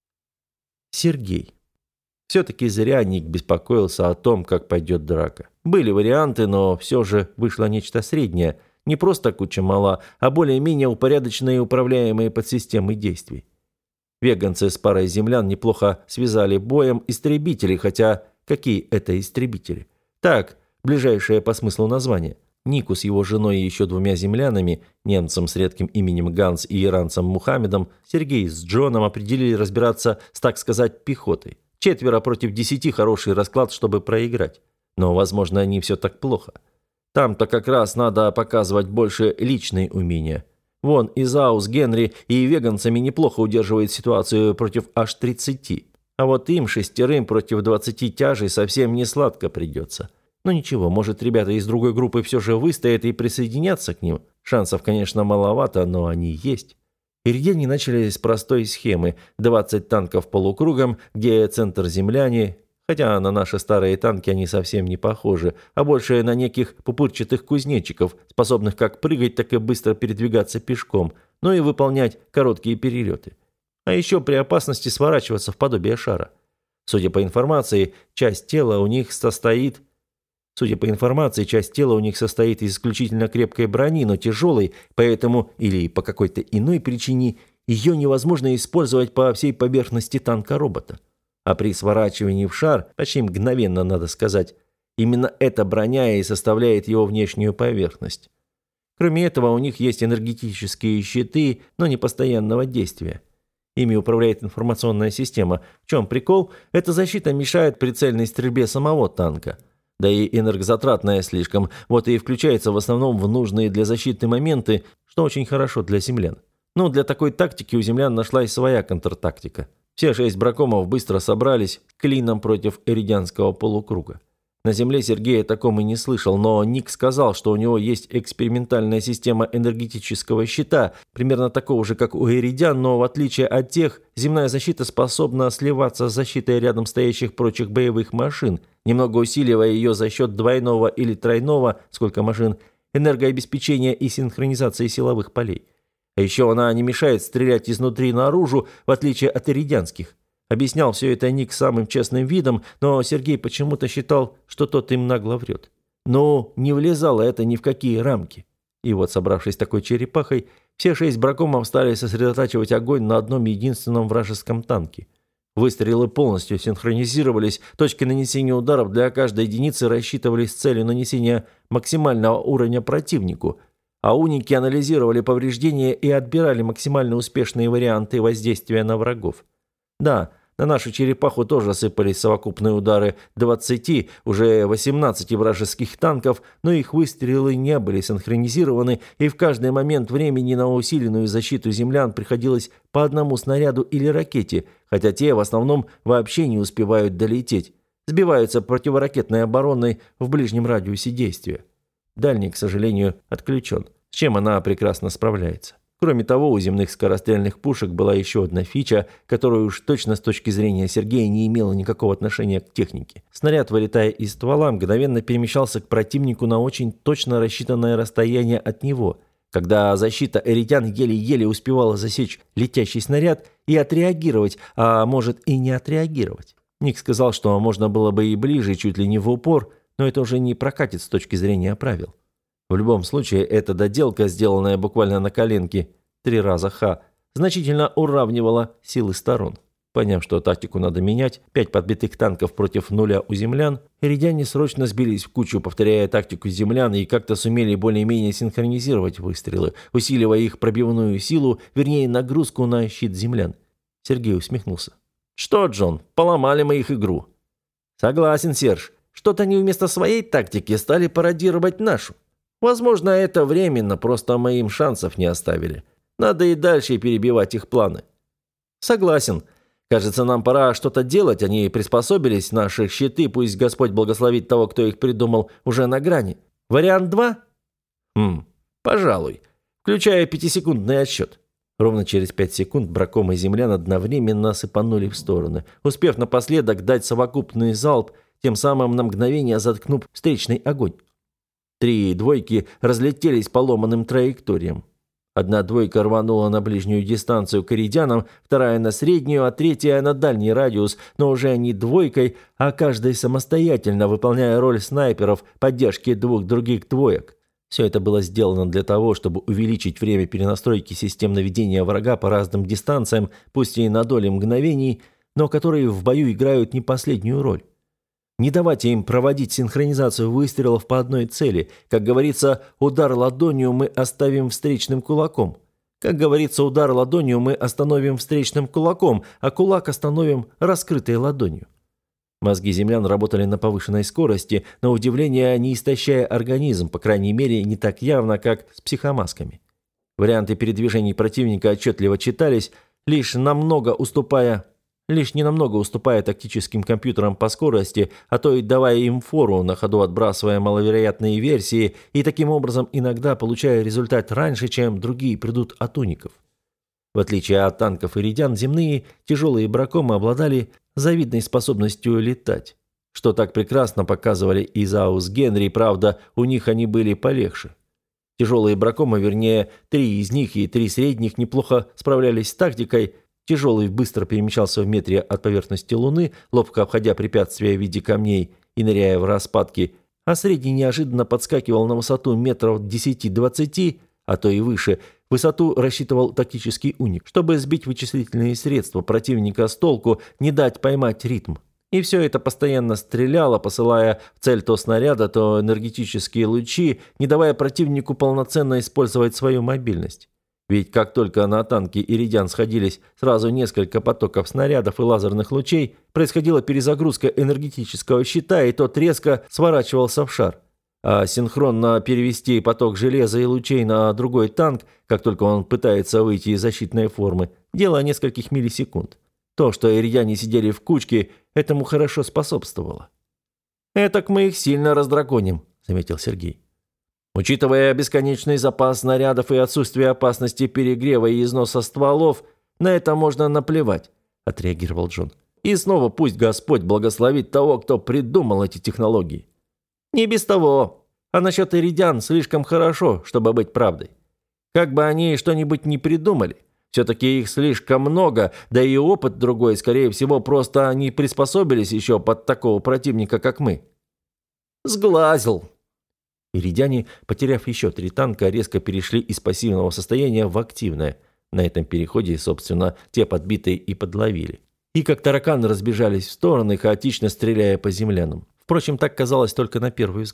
Сергей. Все-таки зря Ник беспокоился о том, как пойдет драка. Были варианты, но все же вышло нечто среднее. Не просто куча мала, а более-менее упорядоченные и управляемые подсистемы действий. Веганцы с парой землян неплохо связали боем истребители, хотя какие это истребители? Так, ближайшее по смыслу название. Нику с его женой и еще 2 землянами, немцем с редким именем Ганс и иранцем Мухаммедом, Сергей с Джоном определили разбираться с, так сказать, пехотой. 4 против 10 – хороший расклад, чтобы проиграть. Но, возможно, не все так плохо. Там-то как раз надо показывать больше личные умения. Вон Изау с Генри и веганцами неплохо удерживает ситуацию против аж 30. А вот им 6 против 20 тяжей совсем не сладко придется. Но ничего, может, ребята из другой группы все же выстоят и присоединятся к ним. Шансов, конечно, маловато, но они есть. Иридяне начали с простой схемы. 20 танков полукругом, где центр земляне, хотя на наши старые танки они совсем не похожи, а больше на неких пупырчатых кузнечиков, способных как прыгать, так и быстро передвигаться пешком, но и выполнять короткие перелеты. А еще при опасности сворачиваться в подобие шара. Судя по информации, часть тела у них состоит из исключительно крепкой брони, но тяжелой, поэтому или по какой-то иной причине ее невозможно использовать по всей поверхности танка-робота. А при сворачивании в шар, почти мгновенно, надо сказать, именно эта броня и составляет его внешнюю поверхность. Кроме этого, у них есть энергетические щиты, но не постоянного действия. Ими управляет информационная система. В чем прикол? Эта защита мешает прицельной стрельбе самого танка. Да и энергозатратная слишком, вот и включается в основном в нужные для защиты моменты, что очень хорошо для землян. Но для такой тактики у землян нашлась своя контртактика. Все 6 бракомов быстро собрались клином против иридианского полукруга. На земле Сергей о таком и не слышал, но Ник сказал, что у него есть экспериментальная система энергетического щита, примерно такого же, как у иридиан, но в отличие от тех, земная защита способна сливаться с защитой рядом стоящих прочих боевых машин, немного усиливая ее за счет двойного или тройного, сколько машин, энергообеспечения и синхронизации силовых полей. А еще она не мешает стрелять изнутри наружу, в отличие от иридианских. Объяснял все это Ник самым честным видом, но Сергей почему-то считал, что тот им нагло врет. Но не влезало это ни в какие рамки. И вот, собравшись такой черепахой, все 6 бракомов стали сосредотачивать огонь на одном единственном вражеском танке. Выстрелы полностью синхронизировались, точки нанесения ударов для каждой единицы рассчитывались с целью нанесения максимального уровня противнику. а уники анализировали повреждения и отбирали максимально успешные варианты воздействия на врагов. Да, на нашу черепаху тоже сыпались совокупные удары 20, уже 18 вражеских танков, но их выстрелы не были синхронизированы, и в каждый момент времени на усиленную защиту землян приходилось по одному снаряду или ракете, хотя те в основном вообще не успевают долететь, сбиваются противоракетной обороной в ближнем радиусе действия. Дальний, к сожалению, отключен, с чем она прекрасно справляется. Кроме того, у земных скорострельных пушек была еще одна фича, которая уж точно с точки зрения Сергея не имела никакого отношения к технике. Снаряд, вылетая из ствола, мгновенно перемещался к противнику на очень точно рассчитанное расстояние от него, когда защита эритян еле-еле успевала засечь летящий снаряд и отреагировать, а может и не отреагировать. Ник сказал, что можно было бы и ближе, чуть ли не в упор, но это уже не прокатит с точки зрения правил. В любом случае, эта доделка, сделанная буквально на коленке, 3 раза Х, значительно уравнивала силы сторон. Поняв, что тактику надо менять, 5 подбитых танков против 0 у землян, иридяне срочно сбились в кучу, повторяя тактику землян, и как-то сумели более-менее синхронизировать выстрелы, усиливая их пробивную силу, вернее, нагрузку на щит землян. Сергей усмехнулся. «Что, Джон, поломали мы их игру?» «Согласен, Серж. Что-то они вместо своей тактики стали пародировать нашу. Возможно, это временно, просто мы им шансов не оставили. Надо и дальше перебивать их планы». «Согласен. Кажется, нам пора что-то делать. Они приспособились, наши щиты, пусть Господь благословит того, кто их придумал, уже на грани. Вариант 2? Пожалуй. Включая 5-секундный отсчет». Ровно через 5 секунд браком и землян одновременно сыпанули в стороны, успев напоследок дать совокупный залп, тем самым на мгновение заткнув встречный огонь. 3 двойки разлетелись по ломаным траекториям. Одна двойка рванула на ближнюю дистанцию к иридянам, вторая на среднюю, а третья на дальний радиус, но уже не двойкой, а каждой самостоятельно, выполняя роль снайперов поддержки 2 других двоек. Все это было сделано для того, чтобы увеличить время перенастройки систем наведения врага по разным дистанциям, пусть и на доли мгновений, но которые в бою играют не последнюю роль. Не давайте им проводить синхронизацию выстрелов по одной цели. Как говорится, удар ладонью мы оставим встречным кулаком. Как говорится, удар ладонью мы остановим встречным кулаком, а кулак остановим раскрытой ладонью. Мозги землян работали на повышенной скорости, на удивление не истощая организм, по крайней мере, не так явно, как с психомасками. Варианты передвижений противника отчетливо читались, лишь ненамного уступая тактическим компьютерам по скорости, а то и давая им фору, на ходу отбрасывая маловероятные версии и таким образом иногда получая результат раньше, чем другие придут от уников. В отличие от танков иридян, земные тяжелые бракомы обладали завидной способностью летать, что так прекрасно показывали и Заус Генри, правда, у них они были полегче. Тяжелые бракомы, вернее, 3 из них и 3 средних неплохо справлялись с тактикой. Тяжелый быстро перемещался в метре от поверхности Луны, ловко обходя препятствия в виде камней и ныряя в распадки, а средний неожиданно подскакивал на высоту метров 10-20, а то и выше. Высоту рассчитывал тактический уник, чтобы сбить вычислительные средства противника с толку, не дать поймать ритм. И все это постоянно стреляло, посылая в цель то снаряда, то энергетические лучи, не давая противнику полноценно использовать свою мобильность. Ведь как только на танки иридян сходились сразу несколько потоков снарядов и лазерных лучей, происходила перезагрузка энергетического щита, и тот резко сворачивался в шар. А синхронно перевести поток железа и лучей на другой танк, как только он пытается выйти из защитной формы, дело нескольких миллисекунд. То, что иридяне сидели в кучке, этому хорошо способствовало. «Этак мы их сильно раздраконим», — заметил Сергей. «Учитывая бесконечный запас снарядов и отсутствие опасности перегрева и износа стволов, на это можно наплевать», — отреагировал Джон. «И снова пусть Господь благословит того, кто придумал эти технологии». «Не без того. А насчет иридян слишком хорошо, чтобы быть правдой. Как бы они что-нибудь ни придумали, все-таки их слишком много, да и опыт другой, скорее всего, просто они приспособились еще под такого противника, как мы». «Сглазил». Иридяне, потеряв еще 3 танка, резко перешли из пассивного состояния в активное. На этом переходе, собственно, те подбитые и подловили. И как тараканы разбежались в стороны, хаотично стреляя по землянам. Впрочем, так казалось только на первый взгляд.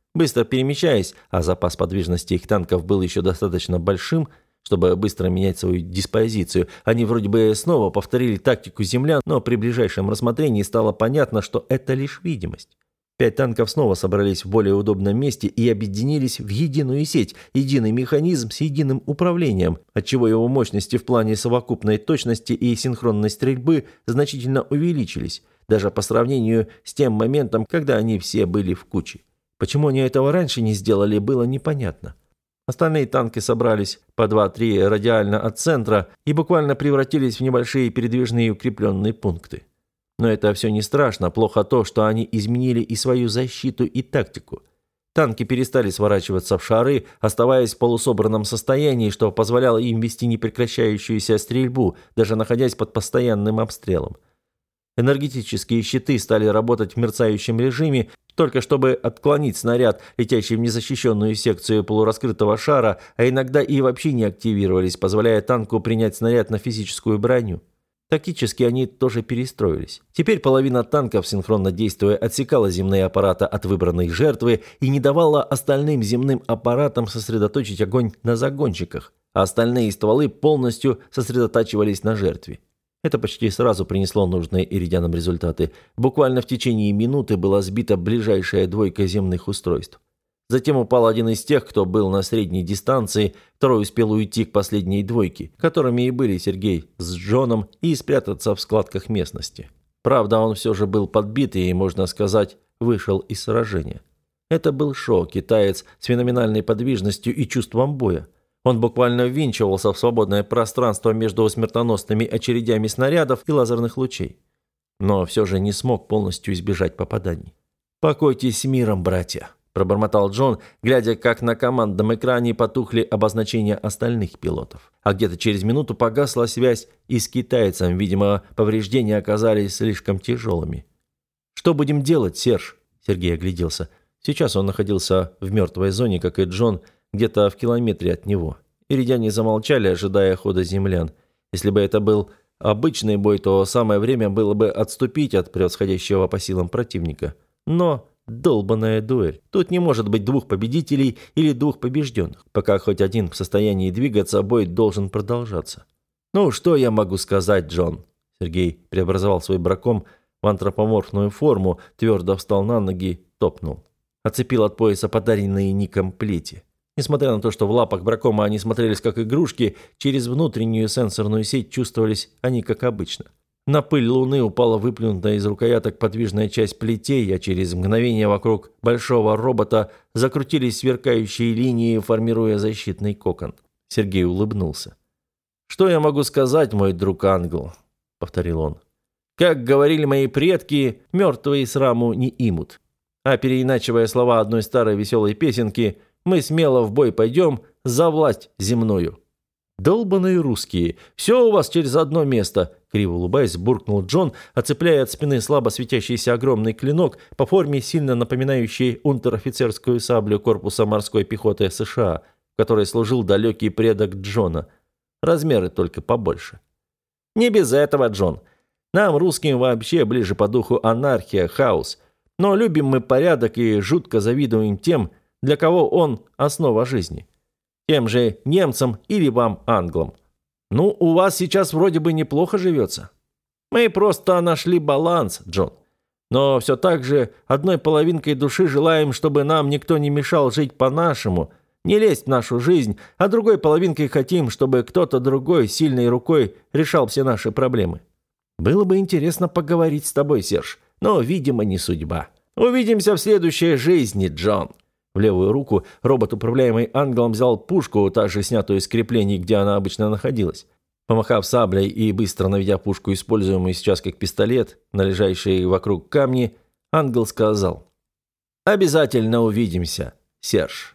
Быстро перемещаясь, а запас подвижности их танков был еще достаточно большим, чтобы быстро менять свою диспозицию, они вроде бы снова повторили тактику землян, но при ближайшем рассмотрении стало понятно, что это лишь видимость. 5 танков снова собрались в более удобном месте и объединились в единую сеть, единый механизм с единым управлением, отчего его мощности в плане совокупной точности и синхронной стрельбы значительно увеличились, даже по сравнению с тем моментом, когда они все были в куче. Почему они этого раньше не сделали, было непонятно. Остальные танки собрались по 2-3 радиально от центра и буквально превратились в небольшие передвижные укрепленные пункты. Но это все не страшно, плохо то, что они изменили и свою защиту, и тактику. Танки перестали сворачиваться в шары, оставаясь в полусобранном состоянии, что позволяло им вести непрекращающуюся стрельбу, даже находясь под постоянным обстрелом. Энергетические щиты стали работать в мерцающем режиме, только чтобы отклонить снаряд, летящий в незащищенную секцию полураскрытого шара, а иногда и вообще не активировались, позволяя танку принять снаряд на физическую броню. Тактически они тоже перестроились. Теперь половина танков, синхронно действуя, отсекала земные аппараты от выбранной жертвы и не давала остальным земным аппаратам сосредоточить огонь на загонщиках, а остальные стволы полностью сосредотачивались на жертве. Это почти сразу принесло нужные иридианам результаты. Буквально в течение минуты была сбита ближайшая двойка земных устройств. Затем упал один из тех, кто был на средней дистанции, второй успел уйти к последней двойке, которыми и были Сергей с Джоном, и спрятаться в складках местности. Правда, он все же был подбит и, можно сказать, вышел из сражения. Это был Шо, китаец с феноменальной подвижностью и чувством боя. Он буквально ввинчивался в свободное пространство между смертоносными очередями снарядов и лазерных лучей. Но все же не смог полностью избежать попаданий. «Покойтесь с миром, братья», – пробормотал Джон, глядя, как на командном экране потухли обозначения остальных пилотов. А где-то через минуту погасла связь и с китайцем, видимо, повреждения оказались слишком тяжелыми. «Что будем делать, Серж?» – Сергей огляделся. Сейчас он находился в мертвой зоне, как и Джон, где-то в километре от него. Иридиане замолчали, ожидая хода землян. Если бы это был обычный бой, то самое время было бы отступить от превосходящего по силам противника. Но долбаная дуэль. Тут не может быть 2 победителей или 2 побежденных. Пока хоть один в состоянии двигаться, бой должен продолжаться. «Ну, что я могу сказать, Джон?» Сергей преобразовал свой браком в антропоморфную форму, твердо встал на ноги, топнул. Отцепил от пояса подаренные Ником плети. Несмотря на то, что в лапах бракома они смотрелись как игрушки, через внутреннюю сенсорную сеть чувствовались они как обычно. На пыль луны упала выплюнутая из рукояток подвижная часть плетей, а через мгновение вокруг большого робота закрутились сверкающие линии, формируя защитный кокон. Сергей улыбнулся. «Что я могу сказать, мой друг Англ?» — повторил он. «Как говорили мои предки, мертвые сраму не имут». А переиначивая слова одной старой веселой песенки, мы смело в бой пойдем за власть земную. «Долбаные русские! Все у вас через одно место!» Криво улыбаясь, буркнул Джон, оцепляя от спины слабо светящийся огромный клинок, по форме сильно напоминающий унтер-офицерскую саблю корпуса морской пехоты США, в которой служил далекий предок Джона. Размеры только побольше. «Не без этого, Джон. Нам, русским, вообще ближе по духу анархия, хаос. Но любим мы порядок и жутко завидуем тем, для кого он – основа жизни. Тем же немцам или вам, англам. Ну, у вас сейчас вроде бы неплохо живется. Мы просто нашли баланс, Джон. Но все так же одной половинкой души желаем, чтобы нам никто не мешал жить по-нашему, не лезть в нашу жизнь, а другой половинкой хотим, чтобы кто-то другой сильной рукой решал все наши проблемы. Было бы интересно поговорить с тобой, Серж, но, видимо, не судьба. Увидимся в следующей жизни, Джон». В левую руку робот, управляемый ангелом, взял пушку, также снятую из креплений, где она обычно находилась. Помахав саблей и быстро наведя пушку, используемую сейчас как пистолет, на лежащие вокруг камни, ангел сказал: «Обязательно увидимся, Серж».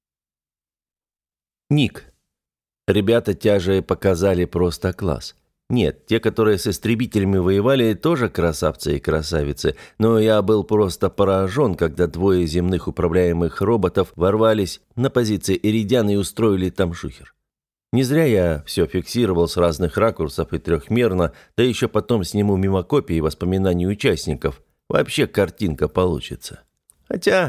Ник. Ребята тяжи показали просто класс. Нет, те, которые с истребителями воевали, тоже красавцы и красавицы, но я был просто поражен, когда 2 земных управляемых роботов ворвались на позиции иридиан и устроили там шухер. Не зря я все фиксировал с разных ракурсов и трехмерно, да еще потом сниму мимо копии воспоминаний участников. Вообще картинка получится. Хотя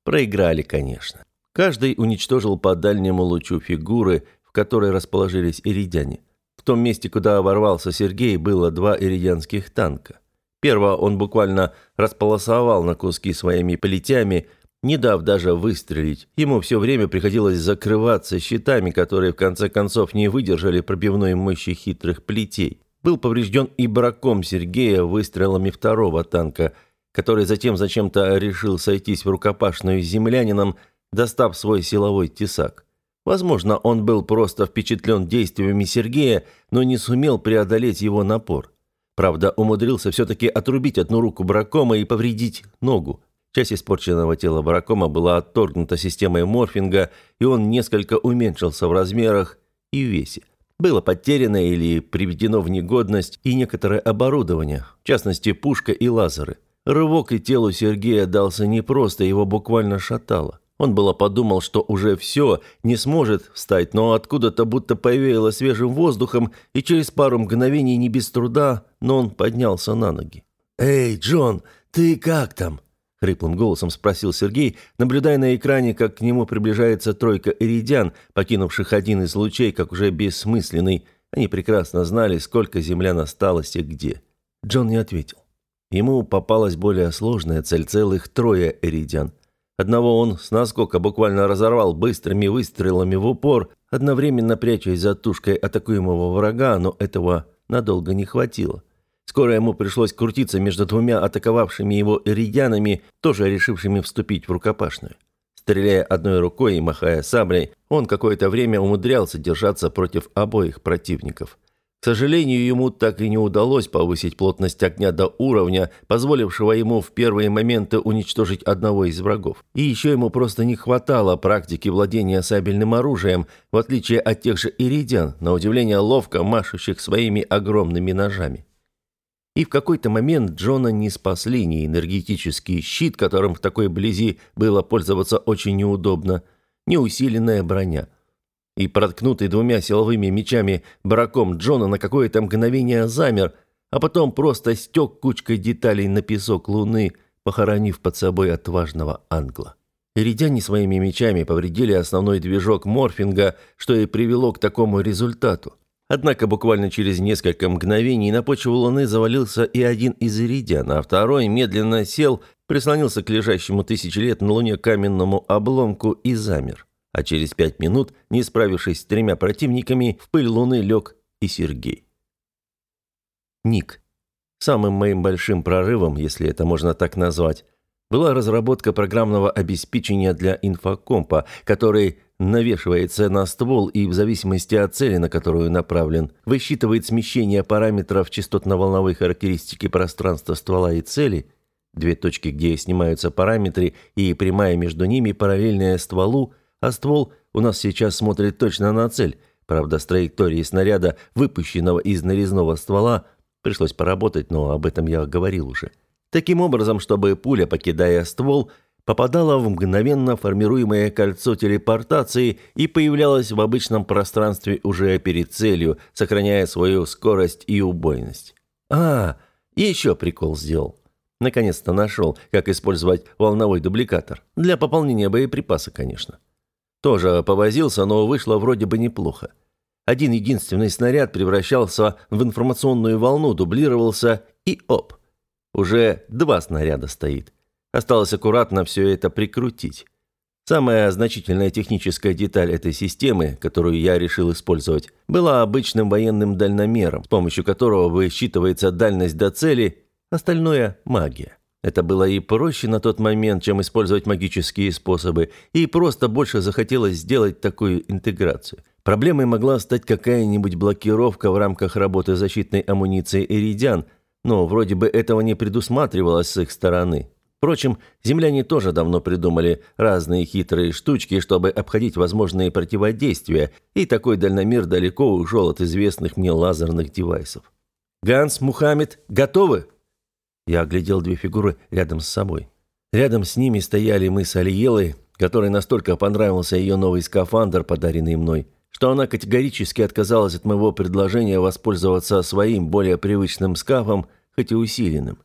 Проиграли, конечно. Каждый уничтожил по дальнему лучу фигуры, в которой расположились иридяне. В том месте, куда ворвался Сергей, было 2 иридянских танка. Первого он буквально располосовал на куски своими плетями, не дав даже выстрелить. Ему все время приходилось закрываться щитами, которые в конце концов не выдержали пробивной мощи хитрых плетей. Был поврежден и браком Сергея выстрелами второго танка, который затем зачем-то решил сойтись в рукопашную с землянином, достав свой силовой тесак. Возможно, он был просто впечатлен действиями Сергея, но не сумел преодолеть его напор. Правда, умудрился все-таки отрубить одну руку бракома и повредить ногу. Часть испорченного тела бракома была отторгнута системой морфинга, и он несколько уменьшился в размерах и весе. Было потеряно или приведено в негодность и некоторое оборудование, в частности пушка и лазеры. Рывок и телу Сергея дался непросто, его буквально шатало. Он было подумал, что уже все, не сможет встать, но откуда-то будто повеяло свежим воздухом, и через пару мгновений не без труда, но он поднялся на ноги. «Эй, Джон, ты как там?» — хриплым голосом спросил Сергей, наблюдая на экране, как к нему приближается тройка иридян, покинувших один из лучей, как уже бессмысленный. Они прекрасно знали, сколько землян осталось и где. Джон не ответил. Ему попалась более сложная цель, целых 3 иридян. Одного он с наскока буквально разорвал быстрыми выстрелами в упор, одновременно прячась за тушкой атакуемого врага, но этого надолго не хватило. Скоро ему пришлось крутиться между 2 атаковавшими его иридянами, тоже решившими вступить в рукопашную. Стреляя одной рукой и махая саблей, он какое-то время умудрялся держаться против обоих противников. К сожалению, ему так и не удалось повысить плотность огня до уровня, позволившего ему в первые моменты уничтожить одного из врагов. И еще ему просто не хватало практики владения сабельным оружием, в отличие от тех же иридян, на удивление ловко машущих своими огромными ножами. И в какой-то момент Джона не спасли ни энергетический щит, которым в такой близи было пользоваться очень неудобно, ни усиленная броня. И проткнутый 2 силовыми мечами браком Джона на какое-то мгновение замер, а потом просто стек кучкой деталей на песок луны, похоронив под собой отважного англа. Иридяне своими мечами повредили основной движок морфинга, что и привело к такому результату. Однако буквально через несколько мгновений на почву луны завалился и один из иридян, а второй медленно сел, прислонился к лежащему 1000 лет на луне каменному обломку и замер. А через 5 минут, не справившись с 3 противниками, в пыль луны лег и Сергей. Ник. Самым моим большим прорывом, если это можно так назвать, была разработка программного обеспечения для инфокомпа, который навешивается на ствол и в зависимости от цели, на которую направлен, высчитывает смещение параметров частотно-волновой характеристики пространства ствола и цели, 2 точки, где снимаются параметры, и прямая между ними параллельная стволу, а ствол у нас сейчас смотрит точно на цель. Правда, с траекторией снаряда, выпущенного из нарезного ствола, пришлось поработать, но об этом я говорил уже. Таким образом, чтобы пуля, покидая ствол, попадала в мгновенно формируемое кольцо телепортации и появлялась в обычном пространстве уже перед целью, сохраняя свою скорость и убойность. И еще прикол сделал. Наконец-то нашел, как использовать волновой дубликатор. Для пополнения боеприпаса, конечно. Тоже повозился, но вышло вроде бы неплохо. Один единственный снаряд превращался в информационную волну, дублировался и оп. Уже 2 снаряда стоит. Осталось аккуратно все это прикрутить. Самая значительная техническая деталь этой системы, которую я решил использовать, была обычным военным дальномером, с помощью которого высчитывается дальность до цели, остальное – магия. Это было и проще на тот момент, чем использовать магические способы, и просто больше захотелось сделать такую интеграцию. Проблемой могла стать какая-нибудь блокировка в рамках работы защитной амуниции иридян, но вроде бы этого не предусматривалось с их стороны. Впрочем, земляне тоже давно придумали разные хитрые штучки, чтобы обходить возможные противодействия, и такой дальномер далеко ушел от известных мне лазерных девайсов. «Ганс, Мухаммед, готовы?» Я оглядел 2 фигуры рядом с собой. Рядом с ними стояли мы с Алиелой, которой настолько понравился ее новый скафандр, подаренный мной, что она категорически отказалась от моего предложения воспользоваться своим более привычным скафом, хоть и усиленным.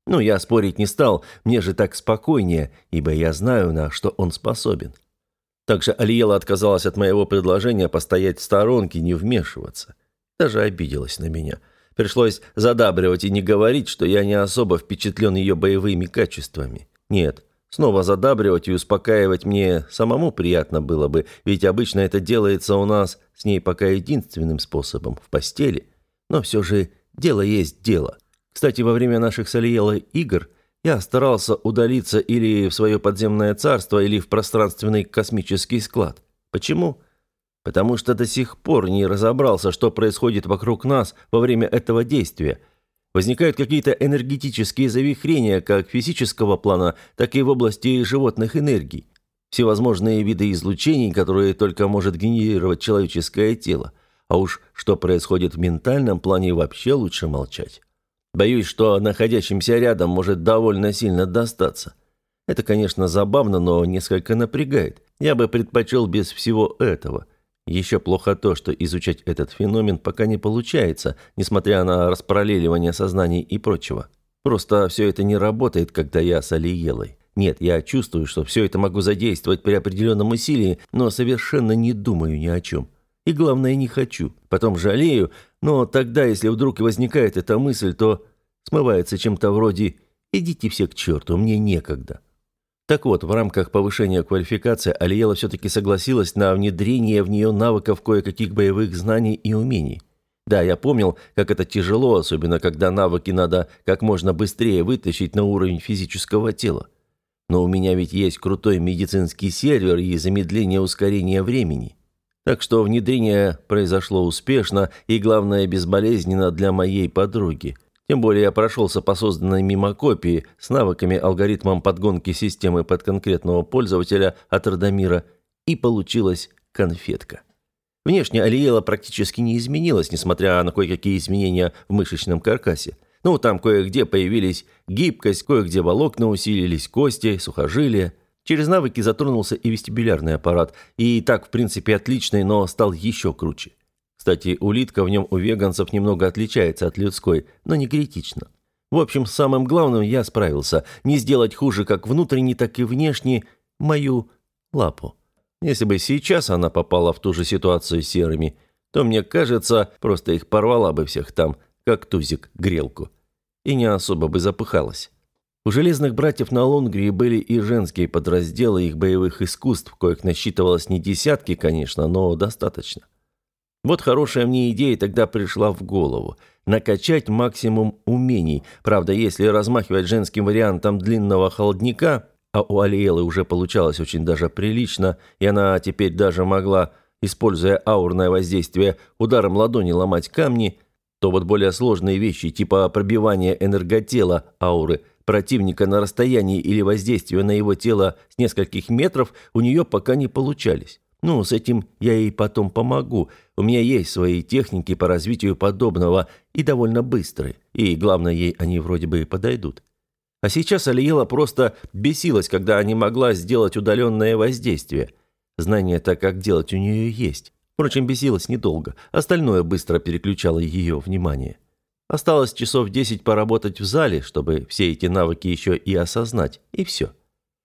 Ну, я спорить не стал, мне же так спокойнее, ибо я знаю, на что он способен. Также Алиела отказалась от моего предложения постоять в сторонке, не вмешиваться. Даже обиделась на меня. Пришлось задабривать и не говорить, что я не особо впечатлен ее боевыми качествами. Нет, снова задабривать и успокаивать мне самому приятно было бы, ведь обычно это делается у нас с ней пока единственным способом – в постели. Но все же дело есть дело. Кстати, во время наших с Алиелой игр я старался удалиться или в свое подземное царство, или в пространственный космический склад. Почему? Потому что до сих пор не разобрался, что происходит вокруг нас во время этого действия. Возникают какие-то энергетические завихрения как физического плана, так и в области животных энергий. Всевозможные виды излучений, которые только может генерировать человеческое тело. А уж что происходит в ментальном плане, вообще лучше молчать. Боюсь, что находящимся рядом может довольно сильно достаться. Это, конечно, забавно, но несколько напрягает. Я бы предпочел без всего этого. Еще плохо то, что изучать этот феномен пока не получается, несмотря на распараллеливание сознаний и прочего. Просто все это не работает, когда я с Алиелой. Нет, я чувствую, что все это могу задействовать при определенном усилии, но совершенно не думаю ни о чем. И главное, не хочу. Потом жалею, но тогда, если вдруг и возникает эта мысль, то смывается чем-то вроде «идите все к черту, мне некогда». Так вот, в рамках повышения квалификации Алиела все-таки согласилась на внедрение в нее навыков кое-каких боевых знаний и умений. Да, я помнил, как это тяжело, особенно когда навыки надо как можно быстрее вытащить на уровень физического тела. Но у меня ведь есть крутой медицинский сервер и замедление ускорения времени. Так что внедрение произошло успешно и, главное, безболезненно для моей подруги. Тем более я прошелся по созданной мимо-копии с навыками алгоритмом подгонки системы под конкретного пользователя от Радомира, и получилась конфетка. Внешне Алиела практически не изменилась, несмотря на кое-какие изменения в мышечном каркасе. Ну, там кое-где появились гибкость, кое-где волокна усилились, кости, сухожилия. Через навыки затронулся и вестибулярный аппарат, и так, в принципе, отличный, но стал еще круче. Кстати, улитка в нем у веганцев немного отличается от людской, но не критично. В общем, с самым главным я справился. Не сделать хуже как внутренне, так и внешне мою лапу. Если бы сейчас она попала в ту же ситуацию с серыми, то, мне кажется, просто их порвала бы всех там, как тузик грелку. И не особо бы запыхалась. У железных братьев на Лунгрии были и женские подразделы их боевых искусств, коих насчитывалось не десятки, конечно, но достаточно. Вот хорошая мне идея тогда пришла в голову. Накачать максимум умений. Правда, если размахивать женским вариантом длинного холодника, а у Алиелы уже получалось очень даже прилично, и она теперь даже могла, используя аурное воздействие, ударом ладони ломать камни, то вот более сложные вещи, типа пробивания энерготела ауры противника на расстоянии или воздействия на его тело с нескольких метров, у нее пока не получались. Ну, с этим я ей потом помогу. У меня есть свои техники по развитию подобного и довольно быстрые. И, главное, ей они вроде бы и подойдут. А сейчас Алиела просто бесилась, когда не могла сделать удаленное воздействие. Знание-то, как делать, у нее есть. Впрочем, бесилась недолго. Остальное быстро переключало ее внимание. Осталось часов 10 поработать в зале, чтобы все эти навыки еще и осознать. И все.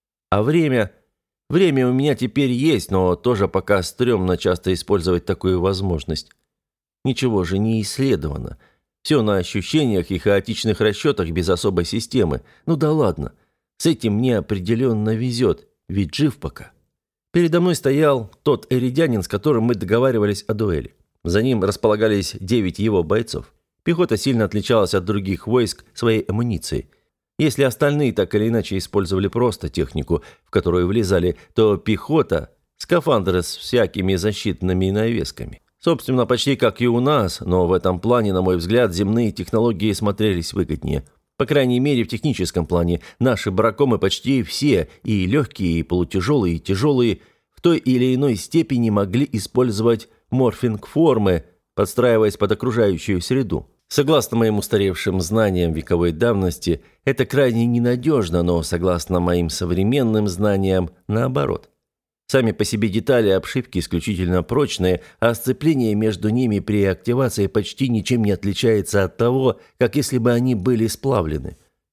А время... Время у меня теперь есть, но тоже пока стрёмно часто использовать такую возможность. Ничего же не исследовано. Все на ощущениях и хаотичных расчетах без особой системы. Ну да ладно. С этим мне определенно везет, ведь жив пока. Передо мной стоял тот эридянин, с которым мы договаривались о дуэли. За ним располагались 9 его бойцов. Пехота сильно отличалась от других войск своей амуницией. Если остальные так или иначе использовали просто технику, в которую влезали, то пехота – скафандры с всякими защитными навесками. Собственно, почти как и у нас, но в этом плане, на мой взгляд, земные технологии смотрелись выгоднее. По крайней мере, в техническом плане наши баракомы почти все, и легкие, и полутяжелые, и тяжелые, в той или иной степени могли использовать морфинг-формы, подстраиваясь под окружающую среду. Согласно моим устаревшим знаниям вековой давности, это крайне ненадежно, но согласно моим современным знаниям, наоборот. Сами по себе детали обшивки исключительно прочные, а сцепление между ними при активации почти ничем не отличается от того, как если бы они были сплавлены.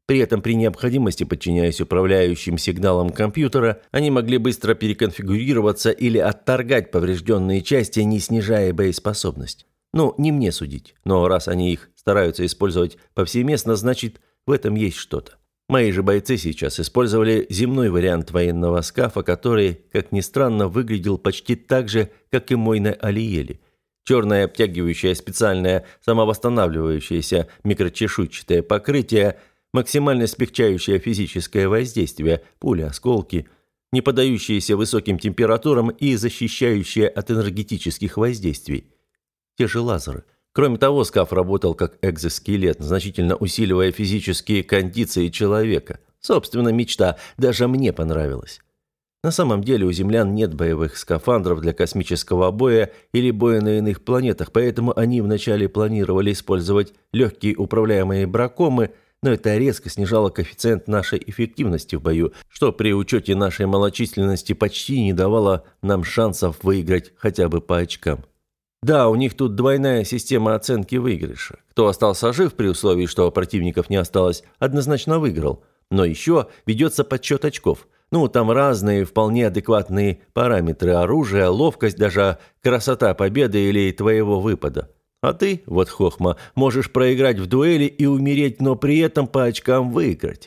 При этом при необходимости, подчиняясь управляющим сигналам компьютера, они могли быстро переконфигурироваться или отторгать поврежденные части, не снижая боеспособность. Ну, не мне судить, но раз они их стараются использовать повсеместно, значит, в этом есть что-то. Мои же бойцы сейчас использовали земной вариант военного скафа, который, как ни странно, выглядел почти так же, как и мой на Алиеле. Черное обтягивающее специальное самовосстанавливающееся микрочешуйчатое покрытие, максимально смягчающее физическое воздействие, пули, осколки, не поддающиеся высоким температурам и защищающие от энергетических воздействий. Те же лазеры. Кроме того, скаф работал как экзоскелет, значительно усиливая физические кондиции человека. Собственно, мечта. Даже мне понравилась. На самом деле у землян нет боевых скафандров для космического боя или боя на иных планетах, поэтому они вначале планировали использовать легкие управляемые бракомы, но это резко снижало коэффициент нашей эффективности в бою, что при учете нашей малочисленности почти не давало нам шансов выиграть хотя бы по очкам. Да, у них тут двойная система оценки выигрыша. Кто остался жив при условии, что противников не осталось, однозначно выиграл. Но еще ведется подсчет очков. Ну, там разные вполне адекватные параметры: оружия, ловкость, даже красота победы или твоего выпада. А ты, вот хохма, можешь проиграть в дуэли и умереть, но при этом по очкам выиграть.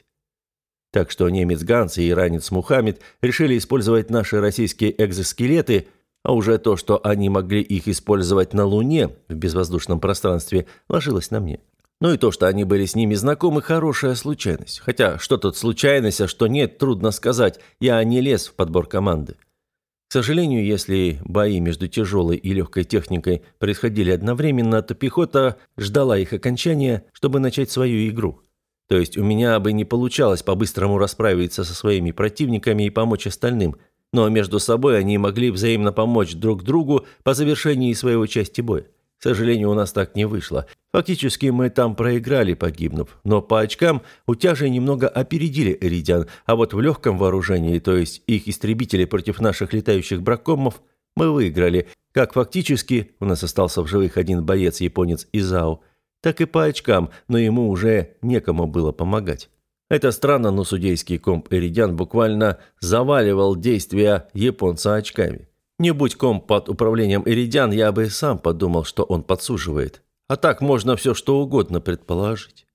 Так что немец Ганс и иранец Мухаммед решили использовать наши российские экзоскелеты, а уже то, что они могли их использовать на Луне, в безвоздушном пространстве, ложилось на мне. Ну и то, что они были с ними знакомы, хорошая случайность. Хотя, что тут случайность, а что нет, трудно сказать. Я не лез в подбор команды. К сожалению, если бои между тяжелой и легкой техникой происходили одновременно, то пехота ждала их окончания, чтобы начать свою игру. То есть у меня бы не получалось по-быстрому расправиться со своими противниками и помочь остальным, но между собой они могли взаимно помочь друг другу по завершении своего части боя. К сожалению, у нас так не вышло. Фактически мы там проиграли, погибнув, но по очкам утяжи немного опередили эридиан, а вот в легком вооружении, то есть их истребители против наших летающих бракомов, мы выиграли. Как фактически, у нас остался в живых один боец-японец Изао, так и по очкам, но ему уже некому было помогать. Это странно, но судейский комп Эридиан буквально заваливал действия японца очками. Не будь комп под управлением Эридиан, я бы сам подумал, что он подсуживает. А так можно все что угодно предположить.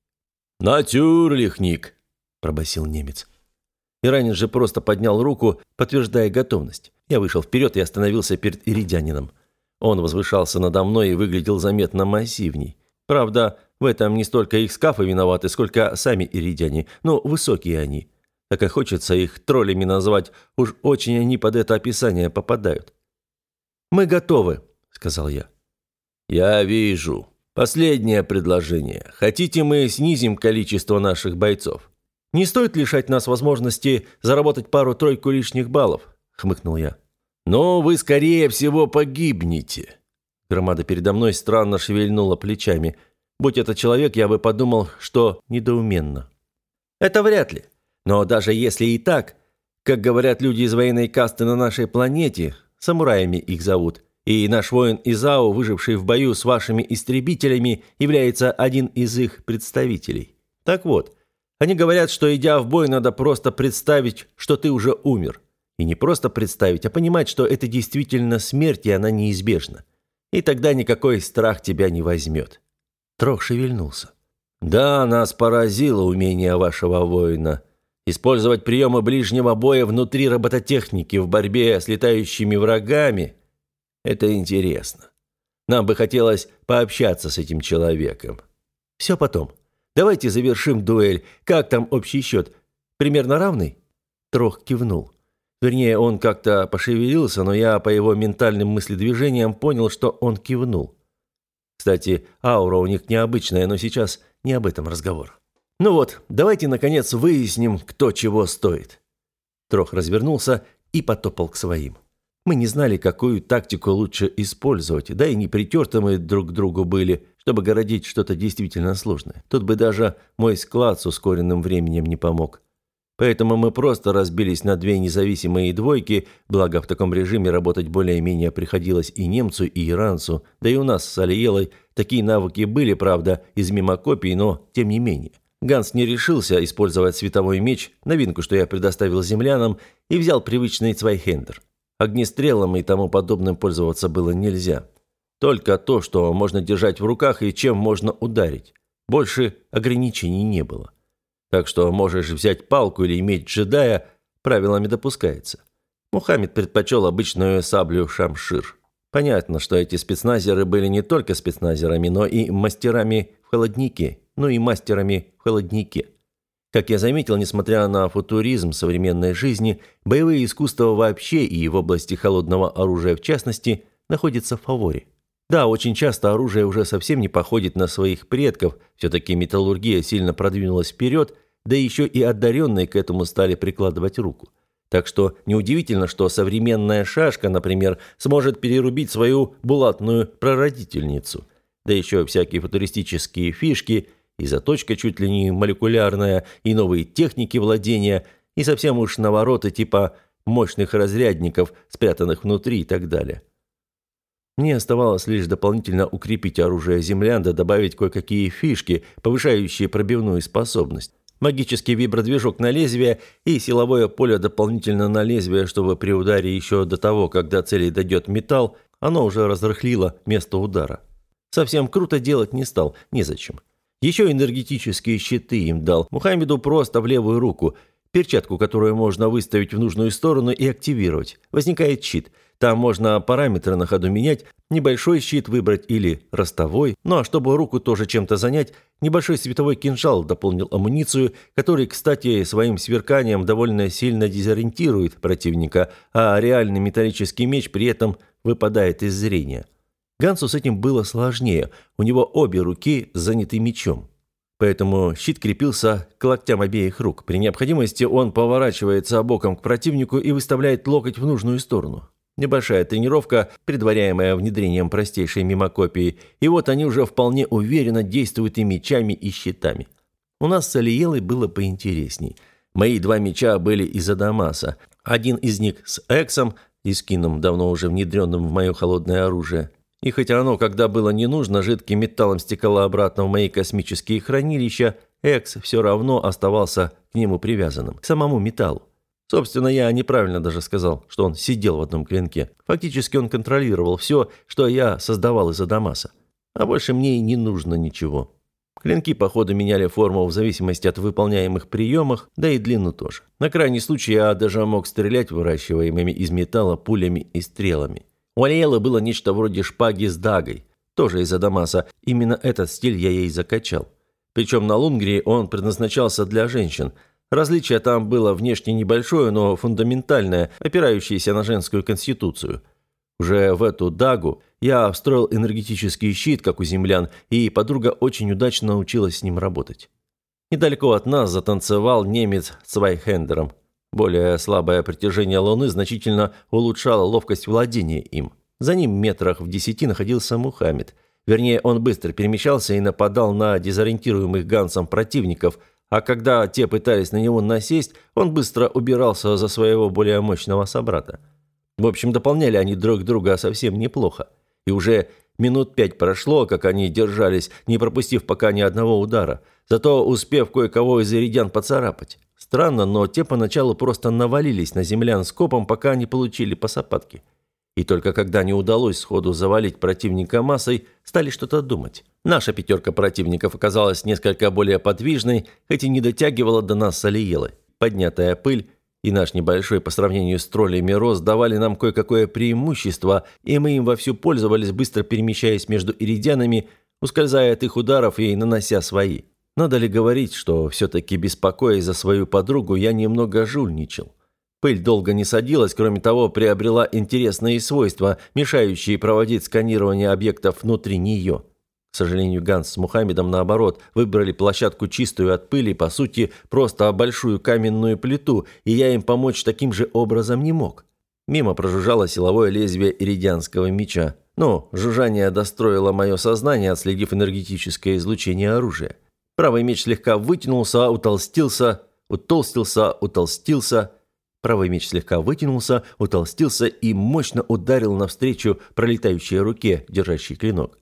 «Натюрлих, Ник!» – пробасил немец. Иранец же просто поднял руку, подтверждая готовность. Я вышел вперед и остановился перед иридянином. Он возвышался надо мной и выглядел заметно массивней. Правда, в этом не столько их скафы виноваты, сколько сами иридяне. Ну, высокие они. Так и хочется их троллями назвать. Уж очень они под это описание попадают. «Мы готовы», — сказал я. «Я вижу. Последнее предложение. Хотите, мы снизим количество наших бойцов? Не стоит лишать нас возможности заработать пару-тройку лишних баллов», — хмыкнул я. «Но вы, скорее всего, погибнете». Громада передо мной странно шевельнула плечами. Будь это человек, я бы подумал, что недоуменно. «Это вряд ли. Но даже если и так, как говорят люди из военной касты на нашей планете, самураями их зовут, и наш воин Изао, выживший в бою с вашими истребителями, является один из их представителей. Так вот, они говорят, что, идя в бой, надо просто представить, что ты уже умер. И не просто представить, а понимать, что это действительно смерть, и она неизбежна. И тогда никакой страх тебя не возьмет». Трох шевельнулся. «Да, нас поразило умение вашего воина. Использовать приемы ближнего боя внутри робототехники в борьбе с летающими врагами – это интересно. Нам бы хотелось пообщаться с этим человеком. Все потом. Давайте завершим дуэль. Как там общий счет? Примерно равный?» Трох кивнул. Вернее, он как-то пошевелился, но я по его ментальным мыследвижениям понял, что он кивнул. Кстати, аура у них необычная, но сейчас не об этом разговор. «Ну вот, давайте, наконец, выясним, кто чего стоит». Трох развернулся и потопал к своим. Мы не знали, какую тактику лучше использовать, да и не притерты мы друг к другу были, чтобы городить что-то действительно сложное. Тут бы даже мой склад с ускоренным временем не помог. Поэтому мы просто разбились на две независимые двойки, благо в таком режиме работать более-менее приходилось и немцу, и иранцу, да и у нас с Алиелой такие навыки были, правда, из мимокопий, но тем не менее. Ганс не решился использовать световой меч, новинку, что я предоставил землянам, и взял привычный Цвайхендер. Огнестрелом и тому подобным пользоваться было нельзя. Только то, что можно держать в руках и чем можно ударить. Больше ограничений не было. Так что можешь взять палку или иметь джедая, правилами допускается. Мухаммед предпочел обычную саблю шамшир. Понятно, что эти спецназеры были не только спецназерами, но и мастерами в холоднике, Как я заметил, несмотря на футуризм современной жизни, боевые искусства вообще и в области холодного оружия в частности находятся в фаворе. Да, очень часто оружие уже совсем не походит на своих предков, все-таки металлургия сильно продвинулась вперед, да еще и одаренные к этому стали прикладывать руку. Так что неудивительно, что современная шашка, например, сможет перерубить свою булатную прародительницу. Да еще всякие футуристические фишки, и заточка чуть ли не молекулярная, и новые техники владения, и совсем уж навороты типа мощных разрядников, спрятанных внутри и так далее. Мне оставалось лишь дополнительно укрепить оружие землян, да добавить кое-какие фишки, повышающие пробивную способность. Магический вибродвижок на лезвие и силовое поле дополнительно на лезвие, чтобы при ударе еще до того, как до цели дойдет металл, оно уже разрыхлило место удара. Совсем круто делать не стал, незачем. Еще энергетические щиты им дал. Мухаммеду просто в левую руку. Перчатку, которую можно выставить в нужную сторону и активировать. Возникает щит. Там можно параметры на ходу менять, небольшой щит выбрать или ростовой. Ну а чтобы руку тоже чем-то занять, небольшой световой кинжал дополнил амуницию, который, кстати, своим сверканием довольно сильно дезориентирует противника, а реальный металлический меч при этом выпадает из зрения. Гансу с этим было сложнее, у него обе руки заняты мечом. Поэтому щит крепился к локтям обеих рук. При необходимости он поворачивается боком к противнику и выставляет локоть в нужную сторону. Небольшая тренировка, предваряемая внедрением простейшей мимокопии, и вот они уже вполне уверенно действуют и мечами, и щитами. У нас с Алиелой было поинтересней. Мои 2 меча были из адамаса. Один из них с Эксом, искином, давно уже внедренным в мое холодное оружие. И хотя оно, когда было не нужно, жидким металлом стекало обратно в мои космические хранилища, Экс все равно оставался к нему привязанным, к самому металлу. Собственно, я неправильно даже сказал, что он сидел в одном клинке. Фактически он контролировал все, что я создавал из адамаса. А больше мне и не нужно ничего. Клинки, по ходу, меняли форму в зависимости от выполняемых приемов, да и длину тоже. На крайний случай я даже мог стрелять выращиваемыми из металла пулями и стрелами. У Алиэлы было нечто вроде шпаги с дагой, тоже из адамаса. Именно этот стиль я ей закачал. Причем на Лунгрии он предназначался для женщин. Различие там было внешне небольшое, но фундаментальное, опирающееся на женскую конституцию. Уже в эту дагу я встроил энергетический щит, как у землян, и подруга очень удачно научилась с ним работать. Недалеко от нас затанцевал немец с Цвайхендером. Более слабое притяжение Луны значительно улучшало ловкость владения им. За ним метрах в 10 находился Мухаммед. Вернее, он быстро перемещался и нападал на дезориентируемых Гансом противников, а когда те пытались на него насесть, он быстро убирался за своего более мощного собрата. В общем, дополняли они друг друга совсем неплохо. И уже минут 5 прошло, как они держались, не пропустив пока ни одного удара, зато успев кое-кого из иридян поцарапать. Странно, но те поначалу просто навалились на землян скопом, пока не получили по сапатке. И только когда не удалось сходу завалить противника массой, стали что-то думать. Наша 5 противников оказалась несколько более подвижной, хоть и не дотягивала до нас с Алиелой. Поднятая пыль и наш небольшой по сравнению с троллями рост давали нам кое-какое преимущество, и мы им вовсю пользовались, быстро перемещаясь между иридянами, ускользая от их ударов и нанося свои. Надо ли говорить, что все-таки, беспокоясь за свою подругу, я немного жульничал. Пыль долго не садилась, кроме того, приобрела интересные свойства, мешающие проводить сканирование объектов внутри нее. К сожалению, Ганс с Мухаммедом, наоборот, выбрали площадку чистую от пыли, по сути, просто большую каменную плиту, и я им помочь таким же образом не мог. Мимо прожужжало силовое лезвие иридианского меча. Но жужжание достроило мое сознание, отследив энергетическое излучение оружия. Правый меч слегка вытянулся, утолстился. Правый меч слегка вытянулся, утолстился и мощно ударил навстречу пролетающей руке, держащей клинок.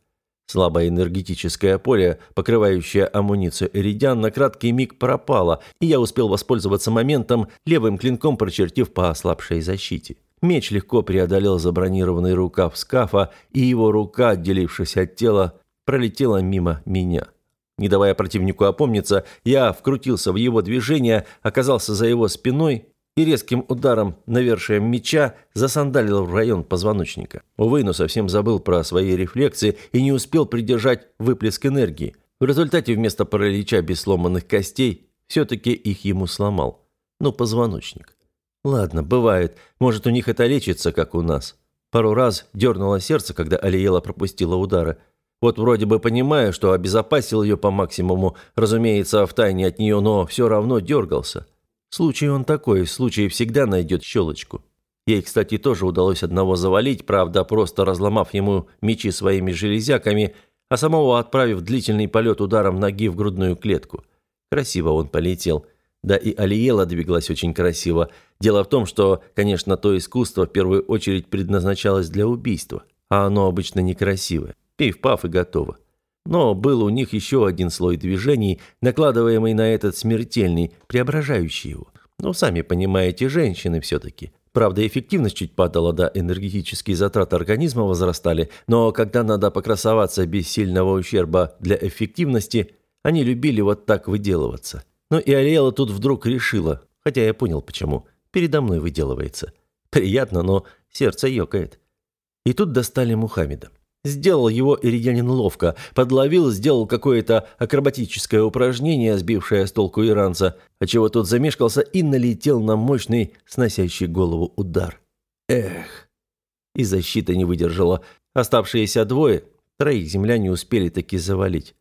Слабое энергетическое поле, покрывающее амуницию Эридиан, на краткий миг пропало, и я успел воспользоваться моментом, левым клинком прочертив по ослабшей защите. Меч легко преодолел забронированный рукав скафа, и его рука, отделившись от тела, пролетела мимо меня. Не давая противнику опомниться, я вкрутился в его движение, оказался за его спиной и резким ударом навершием меча засандалил в район позвоночника. Увы, но совсем забыл про свои рефлексы и не успел придержать выплеск энергии. В результате вместо паралича без сломанных костей все-таки их ему сломал. Но позвоночник. Ладно, бывает. Может, у них это лечится, как у нас. Пару раз дернуло сердце, когда Алиела пропустила удары. Вот вроде бы понимаю, что обезопасил ее по максимуму, разумеется, втайне от нее, но все равно дергался. Случай он такой, случай всегда найдет щелочку. Ей, кстати, тоже удалось одного завалить, правда, просто разломав ему мечи своими железяками, а самого отправив длительный полет ударом ноги в грудную клетку. Красиво он полетел. Да и Алиела двигалась очень красиво. Дело в том, что, конечно, то искусство в первую очередь предназначалось для убийства, а оно обычно некрасивое. Пиф-паф и готово. Но был у них еще один слой движений, накладываемый на этот смертельный, преображающий его. Ну, сами понимаете, женщины все-таки. Правда, эффективность чуть падала, да энергетические затраты организма возрастали, но когда надо покрасоваться без сильного ущерба для эффективности, они любили вот так выделываться. Ну и Алиела тут вдруг решила, хотя я понял почему, передо мной выделывается. Приятно, но сердце ёкает. И тут достали Мухаммеда. Сделал его иридянин ловко, подловил, сделал какое-то акробатическое упражнение, сбившее с толку иранца, отчего тот замешкался и налетел на мощный, сносящий голову удар. Эх! И защита не выдержала. Оставшиеся двое, троих земляне успели таки завалить.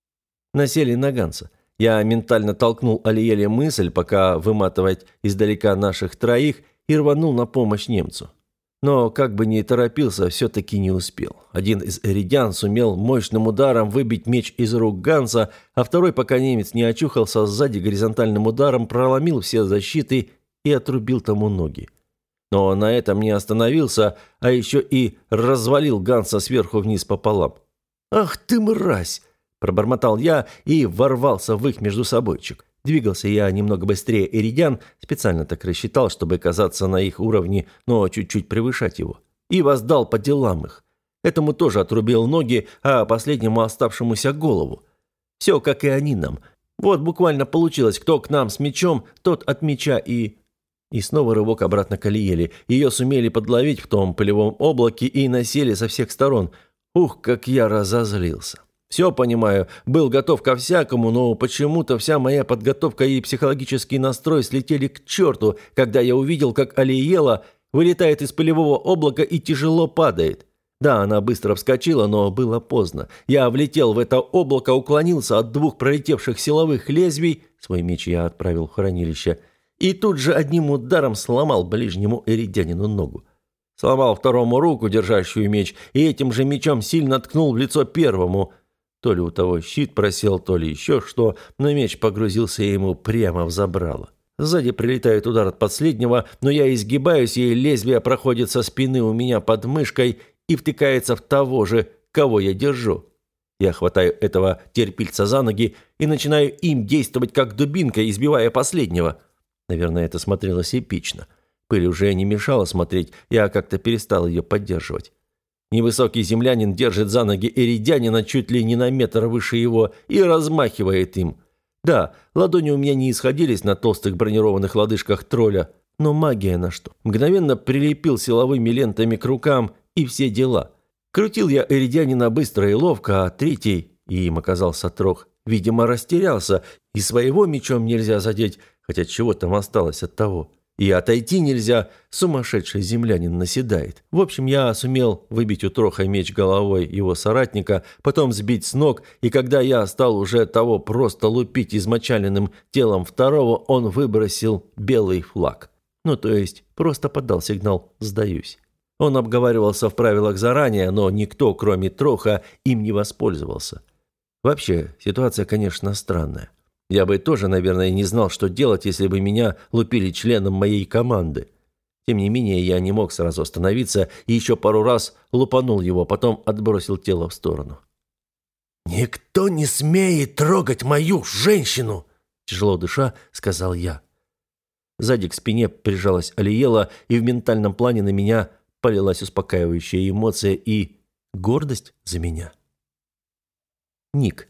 Насели на Ганса. Я ментально толкнул Алиеле мысль, пока выматывать издалека наших троих, и рванул на помощь немцу. Но, как бы ни торопился, все-таки не успел. Один из эридян сумел мощным ударом выбить меч из рук Ганса, а второй, пока немец не очухался, сзади горизонтальным ударом проломил все защиты и отрубил тому ноги. Но на этом не остановился, а еще и развалил Ганса сверху вниз пополам. «Ах ты мразь!» – пробормотал я и ворвался в их междусобойчик. Двигался я немного быстрее эридян, специально так рассчитал, чтобы казаться на их уровне, но чуть-чуть превышать его. И воздал по делам их. Этому тоже отрубил ноги, а последнему оставшемуся голову. Все, как и они нам. Вот буквально получилось, кто к нам с мечом, тот от меча и... И снова рывок обратно к Алиеле. Ее сумели подловить в том пылевом облаке и насели со всех сторон. Ух, как я разозлился. Все понимаю, был готов ко всякому, но почему-то вся моя подготовка и психологический настрой слетели к черту, когда я увидел, как Алиела вылетает из пылевого облака и тяжело падает. Да, она быстро вскочила, но было поздно. Я влетел в это облако, уклонился от двух пролетевших силовых лезвий, свой меч я отправил в хранилище, и тут же одним ударом сломал ближнему эридянину ногу. Сломал второму руку, держащую меч, и этим же мечом сильно ткнул в лицо первому. То ли у того щит просел, то ли еще что, но меч погрузился ему прямо в забрало. Сзади прилетает удар от последнего, но я изгибаюсь, и лезвие проходит со спины у меня под мышкой и втыкается в того же, кого я держу. Я хватаю этого терпильца за ноги и начинаю им действовать как дубинкой, избивая последнего. Наверное, это смотрелось эпично. Пыль уже не мешала смотреть, я как-то перестал ее поддерживать. Невысокий землянин держит за ноги эридянина чуть ли не на метр выше его и размахивает им. Да, ладони у меня не исходились на толстых бронированных лодыжках тролля, но магия на что? Мгновенно прилепил силовыми лентами к рукам и все дела. Крутил я эридянина быстро и ловко, а третий, и им оказался трох, видимо, растерялся, и своего мечом нельзя задеть, хотя чего там осталось от того. И отойти нельзя, сумасшедший землянин наседает. В общем, я сумел выбить у троха меч головой его соратника, потом сбить с ног, и когда я стал уже того просто лупить измочаленным телом второго, он выбросил белый флаг. Ну, то есть, просто подал сигнал «сдаюсь». Он обговаривался в правилах заранее, но никто, кроме троха, им не воспользовался. Вообще, ситуация, конечно, странная. Я бы тоже, наверное, не знал, что делать, если бы меня лупили членом моей команды. Тем не менее, я не мог сразу остановиться и еще пару раз лупанул его, потом отбросил тело в сторону. «Никто не смеет трогать мою женщину!» Тяжело дыша, сказал я. Сзади к спине прижалась Алиела, и в ментальном плане на меня полилась успокаивающая эмоция и гордость за меня. Ник.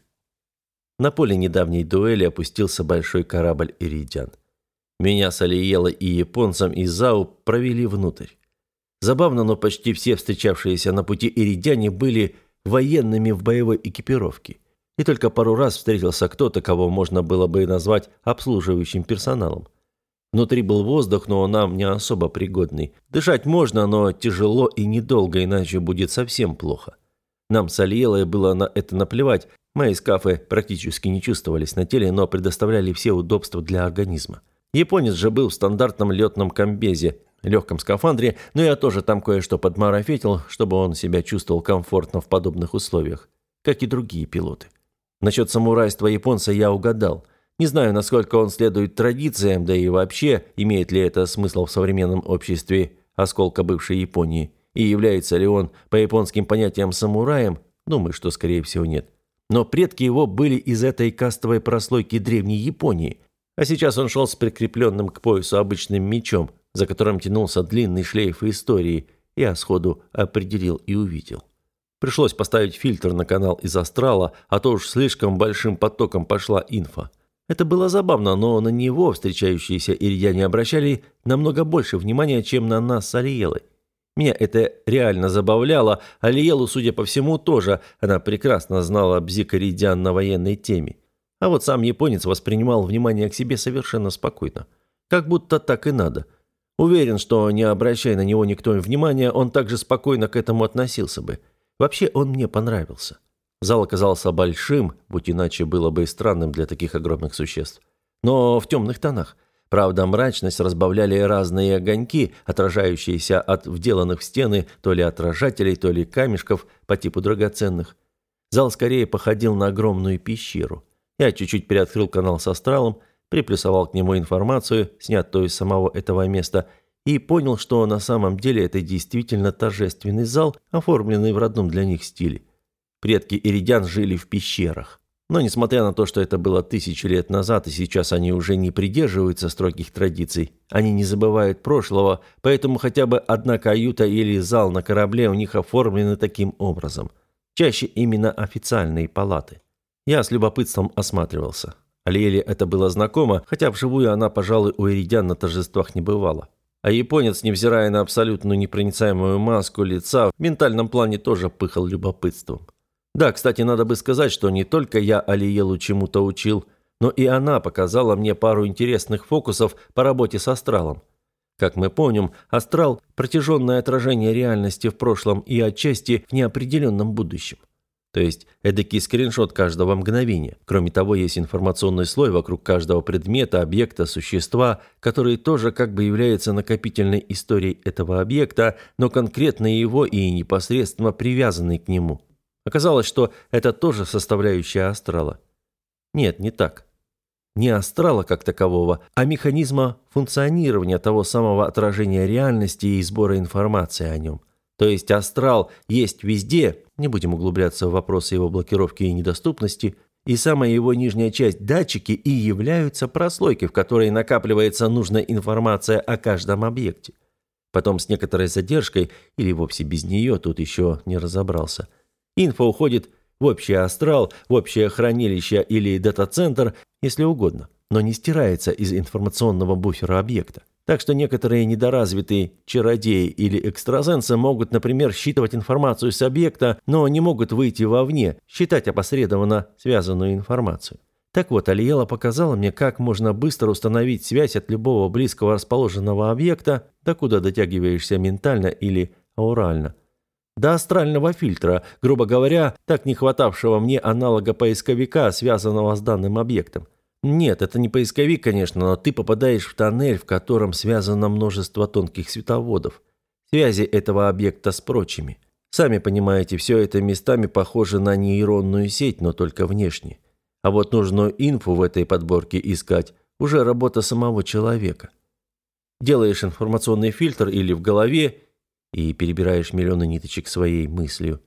На поле недавней дуэли опустился большой корабль «Иридиан». Меня с Алиелой и японцем из ЗАУ провели внутрь. Забавно, но почти все встречавшиеся на пути иридяне были военными в боевой экипировке. И только пару раз встретился кто-то, кого можно было бы назвать обслуживающим персоналом. Внутри был воздух, но нам не особо пригодный. Дышать можно, но тяжело и недолго, иначе будет совсем плохо. Нам с Алиелой было на это наплевать. Мои скафы практически не чувствовались на теле, но предоставляли все удобства для организма. Японец же был в стандартном летном комбезе, легком скафандре, но я тоже там кое-что подмарафетил, чтобы он себя чувствовал комфортно в подобных условиях, как и другие пилоты. Насчет самурайства японца я угадал. Не знаю, насколько он следует традициям, да и вообще, имеет ли это смысл в современном обществе осколка бывшей Японии, и является ли он по японским понятиям самураем, думаю, что скорее всего нет. Но предки его были из этой кастовой прослойки древней Японии, а сейчас он шел с прикрепленным к поясу обычным мечом, за которым тянулся длинный шлейф истории, я сходу определил и увидел. Пришлось поставить фильтр на канал из астрала, а то уж слишком большим потоком пошла инфа. Это было забавно, но на него встречающиеся иридяне обращали намного больше внимания, чем на нас с Алиелой. Меня это реально забавляло, Алиелу, судя по всему, тоже. Она прекрасно знала бзик иридян на военной теме. А вот сам японец воспринимал внимание к себе совершенно спокойно. Как будто так и надо. Уверен, что, не обращая на него никто внимания, он также спокойно к этому относился бы. Вообще, он мне понравился. Зал оказался большим, будь иначе было бы и странным для таких огромных существ. Но в темных тонах. Правда, мрачность разбавляли разные огоньки, отражающиеся от вделанных в стены то ли отражателей, то ли камешков по типу драгоценных. Зал скорее походил на огромную пещеру. Я чуть-чуть переоткрыл канал с астралом, приплюсовал к нему информацию, снятую из самого этого места, и понял, что на самом деле это действительно торжественный зал, оформленный в родном для них стиле. Предки иридян жили в пещерах. Но несмотря на то, что это было 1000 лет назад, и сейчас они уже не придерживаются строгих традиций, они не забывают прошлого, поэтому хотя бы одна каюта или зал на корабле у них оформлены таким образом. Чаще именно официальные палаты. Я с любопытством осматривался. Алиеле это было знакомо, хотя вживую она, пожалуй, у иридян на торжествах не бывала. А японец, невзирая на абсолютную непроницаемую маску лица, в ментальном плане тоже пыхал любопытством. Да, кстати, надо бы сказать, что не только я Алиелу чему-то учил, но и она показала мне пару интересных фокусов по работе с астралом. Как мы помним, астрал – протяженное отражение реальности в прошлом и отчасти в неопределенном будущем. То есть эдакий скриншот каждого мгновения. Кроме того, есть информационный слой вокруг каждого предмета, объекта, существа, который тоже как бы является накопительной историей этого объекта, но конкретно его и непосредственно привязанный к нему. Оказалось, что это тоже составляющая астрала. Нет, не так. Не астрала как такового, а механизма функционирования того самого отражения реальности и сбора информации о нем. То есть астрал есть везде, не будем углубляться в вопросы его блокировки и недоступности, и самая его нижняя часть датчики и являются прослойкой, в которой накапливается нужная информация о каждом объекте. Потом с некоторой задержкой, или вовсе без нее, тут еще не разобрался, инфа уходит в общий астрал, в общее хранилище или дата-центр, если угодно, но не стирается из информационного буфера объекта. Так что некоторые недоразвитые чародеи или экстрасенсы могут, например, считывать информацию с объекта, но не могут выйти вовне, считать опосредованно связанную информацию. Так вот, Алиела показала мне, как можно быстро установить связь от любого близкого расположенного объекта, докуда дотягиваешься ментально или аурально. До астрального фильтра, грубо говоря, так не хватавшего мне аналога поисковика, связанного с данным объектом. Нет, это не поисковик, конечно, но ты попадаешь в тоннель, в котором связано множество тонких световодов. Связи этого объекта с прочими. Сами понимаете, все это местами похоже на нейронную сеть, но только внешне. А вот нужную инфу в этой подборке искать уже работа самого человека. Делаешь информационный фильтр или в голове и перебираешь миллионы ниточек своей мыслью.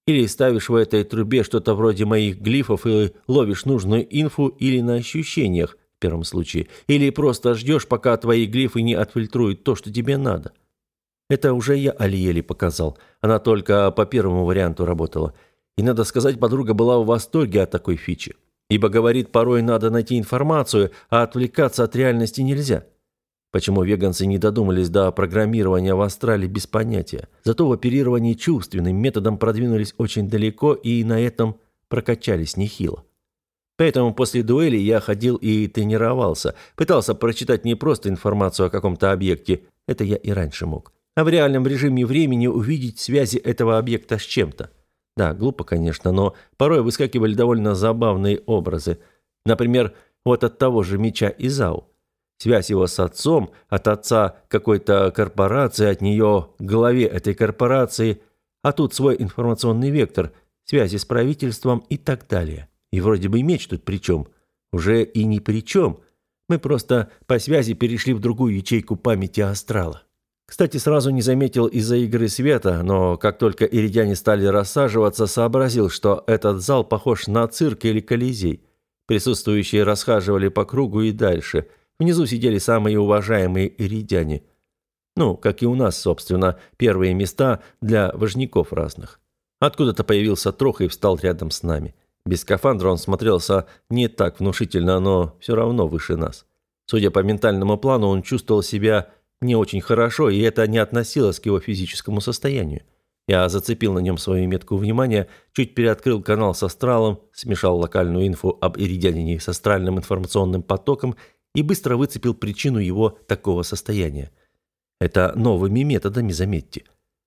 Или ставишь в этой трубе что-то вроде моих глифов и ловишь нужную инфу или на ощущениях, в первом случае, или просто ждешь, пока твои глифы не отфильтруют то, что тебе надо. Это уже я Алиеле показал. Она только по первому варианту работала. И, надо сказать, подруга была в восторге от такой фичи. Ибо, говорит, порой надо найти информацию, а отвлекаться от реальности нельзя. Почему веганцы не додумались до программирования в астрале, без понятия. Зато в оперировании чувственным методом продвинулись очень далеко и на этом прокачались нехило. Поэтому после дуэли я ходил и тренировался. Пытался прочитать не просто информацию о каком-то объекте, это я и раньше мог, а в реальном режиме времени увидеть связи этого объекта с чем-то. Да, глупо, конечно, но порой выскакивали довольно забавные образы. Например, вот от того же меча Изау. Связь его с отцом, от отца какой-то корпорации, от нее к главе этой корпорации, а тут свой информационный вектор, связи с правительством и так далее. И вроде бы меч тут при чем? Уже и ни при чем. Мы просто по связи перешли в другую ячейку памяти астрала. Кстати, сразу не заметил из-за игры света, но как только иридяне стали рассаживаться, сообразил, что этот зал похож на цирк или колизей. Присутствующие расхаживали по кругу и дальше. Внизу сидели самые уважаемые иридяне. Ну, как и у нас, собственно, первые места для важняков разных. Откуда-то появился Троха и встал рядом с нами. Без скафандра он смотрелся не так внушительно, но все равно выше нас. Судя по ментальному плану, он чувствовал себя не очень хорошо, и это не относилось к его физическому состоянию. Я зацепил на нем свою метку внимания, чуть переоткрыл канал с астралом, смешал локальную инфу об иридянине с астральным информационным потоком и быстро выцепил причину его такого состояния. Это новыми методами, заметьте.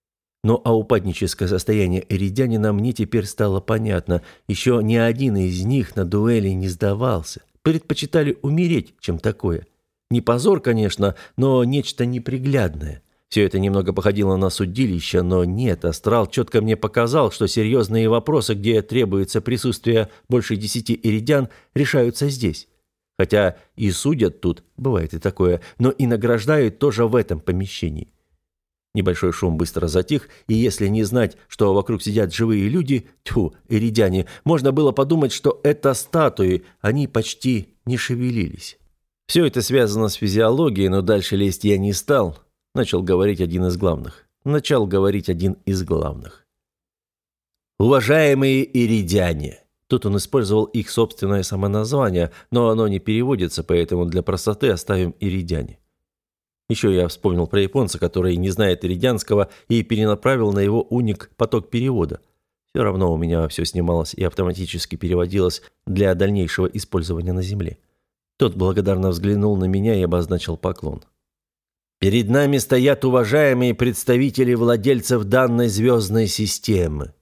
Но упадническое состояние иридянина мне теперь стало понятно. Еще ни один из них на дуэли не сдавался. Предпочитали умереть, чем такое. Не позор, конечно, но нечто неприглядное. Все это немного походило на судилище, но нет, астрал четко мне показал, что серьезные вопросы, где требуется присутствие больше 10 иридян, решаются здесь. Хотя и судят тут, бывает и такое, но и награждают тоже в этом помещении. Небольшой шум быстро затих, и если не знать, что вокруг сидят живые люди, иридяне, можно было подумать, что это статуи, они почти не шевелились. Все это связано с физиологией, но дальше лезть я не стал. Начал говорить один из главных. Уважаемые иридяне. Тут он использовал их собственное самоназвание, но оно не переводится, поэтому для простоты оставим иридяне. Еще я вспомнил про японца, который не знает иридянского, и перенаправил на его уник поток перевода. Все равно у меня все снималось и автоматически переводилось для дальнейшего использования на Земле. Тот благодарно взглянул на меня и обозначил поклон. Перед нами стоят уважаемые представители владельцев данной звездной системы.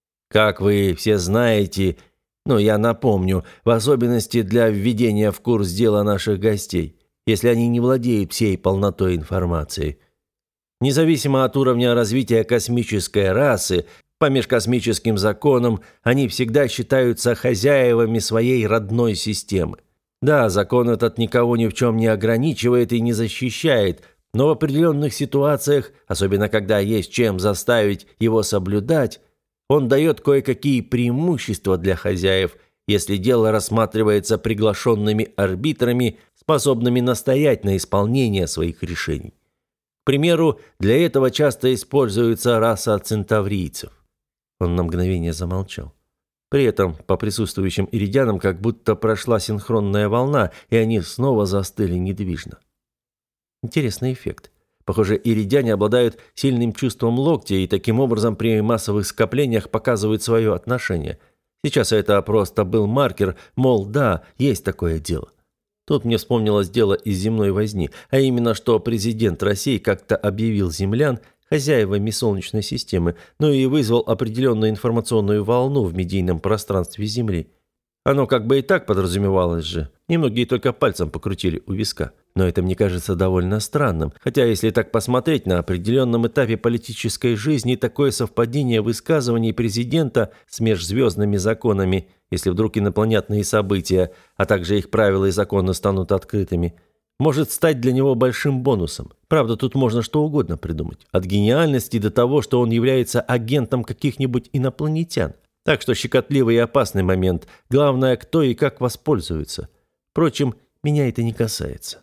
Как вы все знаете, но я напомню, в особенности для введения в курс дела наших гостей, если они не владеют всей полнотой информации. Независимо от уровня развития космической расы, по межкосмическим законам они всегда считаются хозяевами своей родной системы. Да, закон этот никого ни в чем не ограничивает и не защищает, но в определенных ситуациях, особенно когда есть чем заставить его соблюдать, он дает кое-какие преимущества для хозяев, если дело рассматривается приглашенными арбитрами, способными настоять на исполнение своих решений. К примеру, для этого часто используется раса центаврийцев. Он на мгновение замолчал. При этом по присутствующим иридянам как будто прошла синхронная волна, и они снова застыли недвижно. Интересный эффект. Похоже, иридяне обладают сильным чувством локтя и таким образом при массовых скоплениях показывают свое отношение. Сейчас это просто был маркер, мол, да, есть такое дело. Тут мне вспомнилось дело из земной возни, а именно, что президент России как-то объявил землян хозяевами Солнечной системы, но и вызвал определенную информационную волну в медийном пространстве Земли. Оно как бы и так подразумевалось же, и многие только пальцем покрутили у виска. Но это мне кажется довольно странным, хотя если так посмотреть, на определенном этапе политической жизни такое совпадение высказываний президента с межзвездными законами, если вдруг инопланетные события, а также их правила и законы станут открытыми, может стать для него большим бонусом. Правда, тут можно что угодно придумать. От гениальности до того, что он является агентом каких-нибудь инопланетян. Так что щекотливый и опасный момент. Главное, кто и как воспользуется. Впрочем, меня это не касается.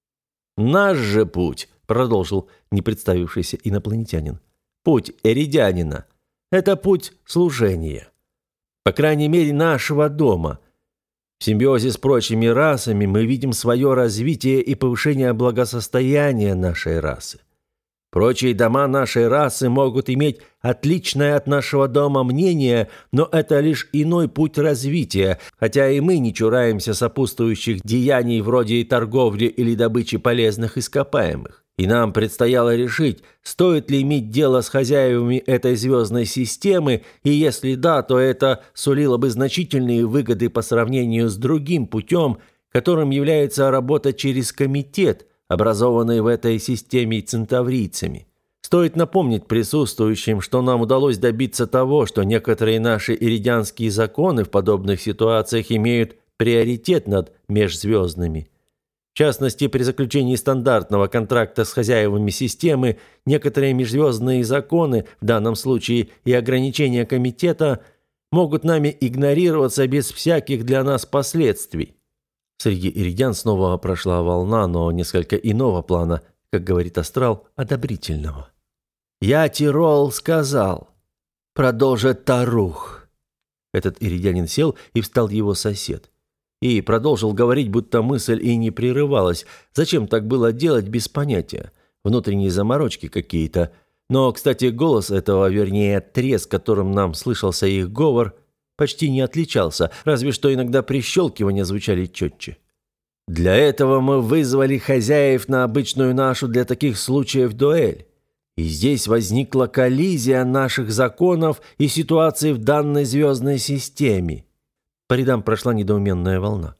«Наш же путь», — продолжил непредставившийся инопланетянин, «путь эридянина — это путь служения. По крайней мере, нашего дома. В симбиозе с прочими расами мы видим свое развитие и повышение благосостояния нашей расы. Прочие дома нашей расы могут иметь отличное от нашего дома мнение, но это лишь иной путь развития, хотя и мы не чураемся сопутствующих деяний вроде торговли или добычи полезных ископаемых. И нам предстояло решить, стоит ли иметь дело с хозяевами этой звездной системы, и если да, то это сулило бы значительные выгоды по сравнению с другим путем, которым является работа через комитет, образованный в этой системе центаврийцами. Стоит напомнить присутствующим, что нам удалось добиться того, что некоторые наши иридианские законы в подобных ситуациях имеют приоритет над межзвездными. В частности, при заключении стандартного контракта с хозяевами системы, некоторые межзвездные законы, в данном случае и ограничения комитета, могут нами игнорироваться без всяких для нас последствий. Среди иридиан снова прошла волна, но несколько иного плана, как говорит астрал, одобрительного. «Я, Тирол, сказал, продолжит Тарух». Этот иридианин сел, и встал его сосед. И продолжил говорить, будто мысль и не прерывалась. Зачем так было делать, без понятия. Внутренние заморочки какие-то. Но, кстати, голос этого, вернее, треск, которым нам слышался их говор, почти не отличался, разве что иногда прищелкивания звучали четче. «Для этого мы вызвали хозяев на обычную нашу для таких случаев дуэль. И здесь возникла коллизия наших законов и ситуации в данной звездной системе». По рядам прошла недоуменная волна.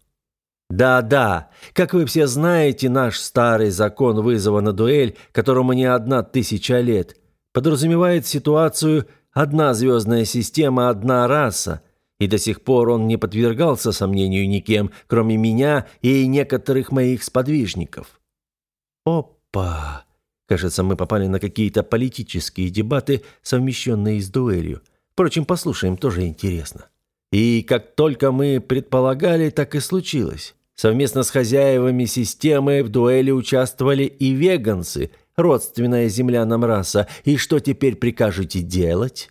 «Да, как вы все знаете, наш старый закон вызова на дуэль, которому не 1000 лет, подразумевает ситуацию «одна звездная система, одна раса», и до сих пор он не подвергался сомнению никем, кроме меня и некоторых моих сподвижников». Опа! Кажется, мы попали на какие-то политические дебаты, совмещенные с дуэлью. Впрочем, послушаем, тоже интересно. И как только мы предполагали, так и случилось. Совместно с хозяевами системы в дуэли участвовали и веганцы, родственная землянам раса. И что теперь прикажете делать?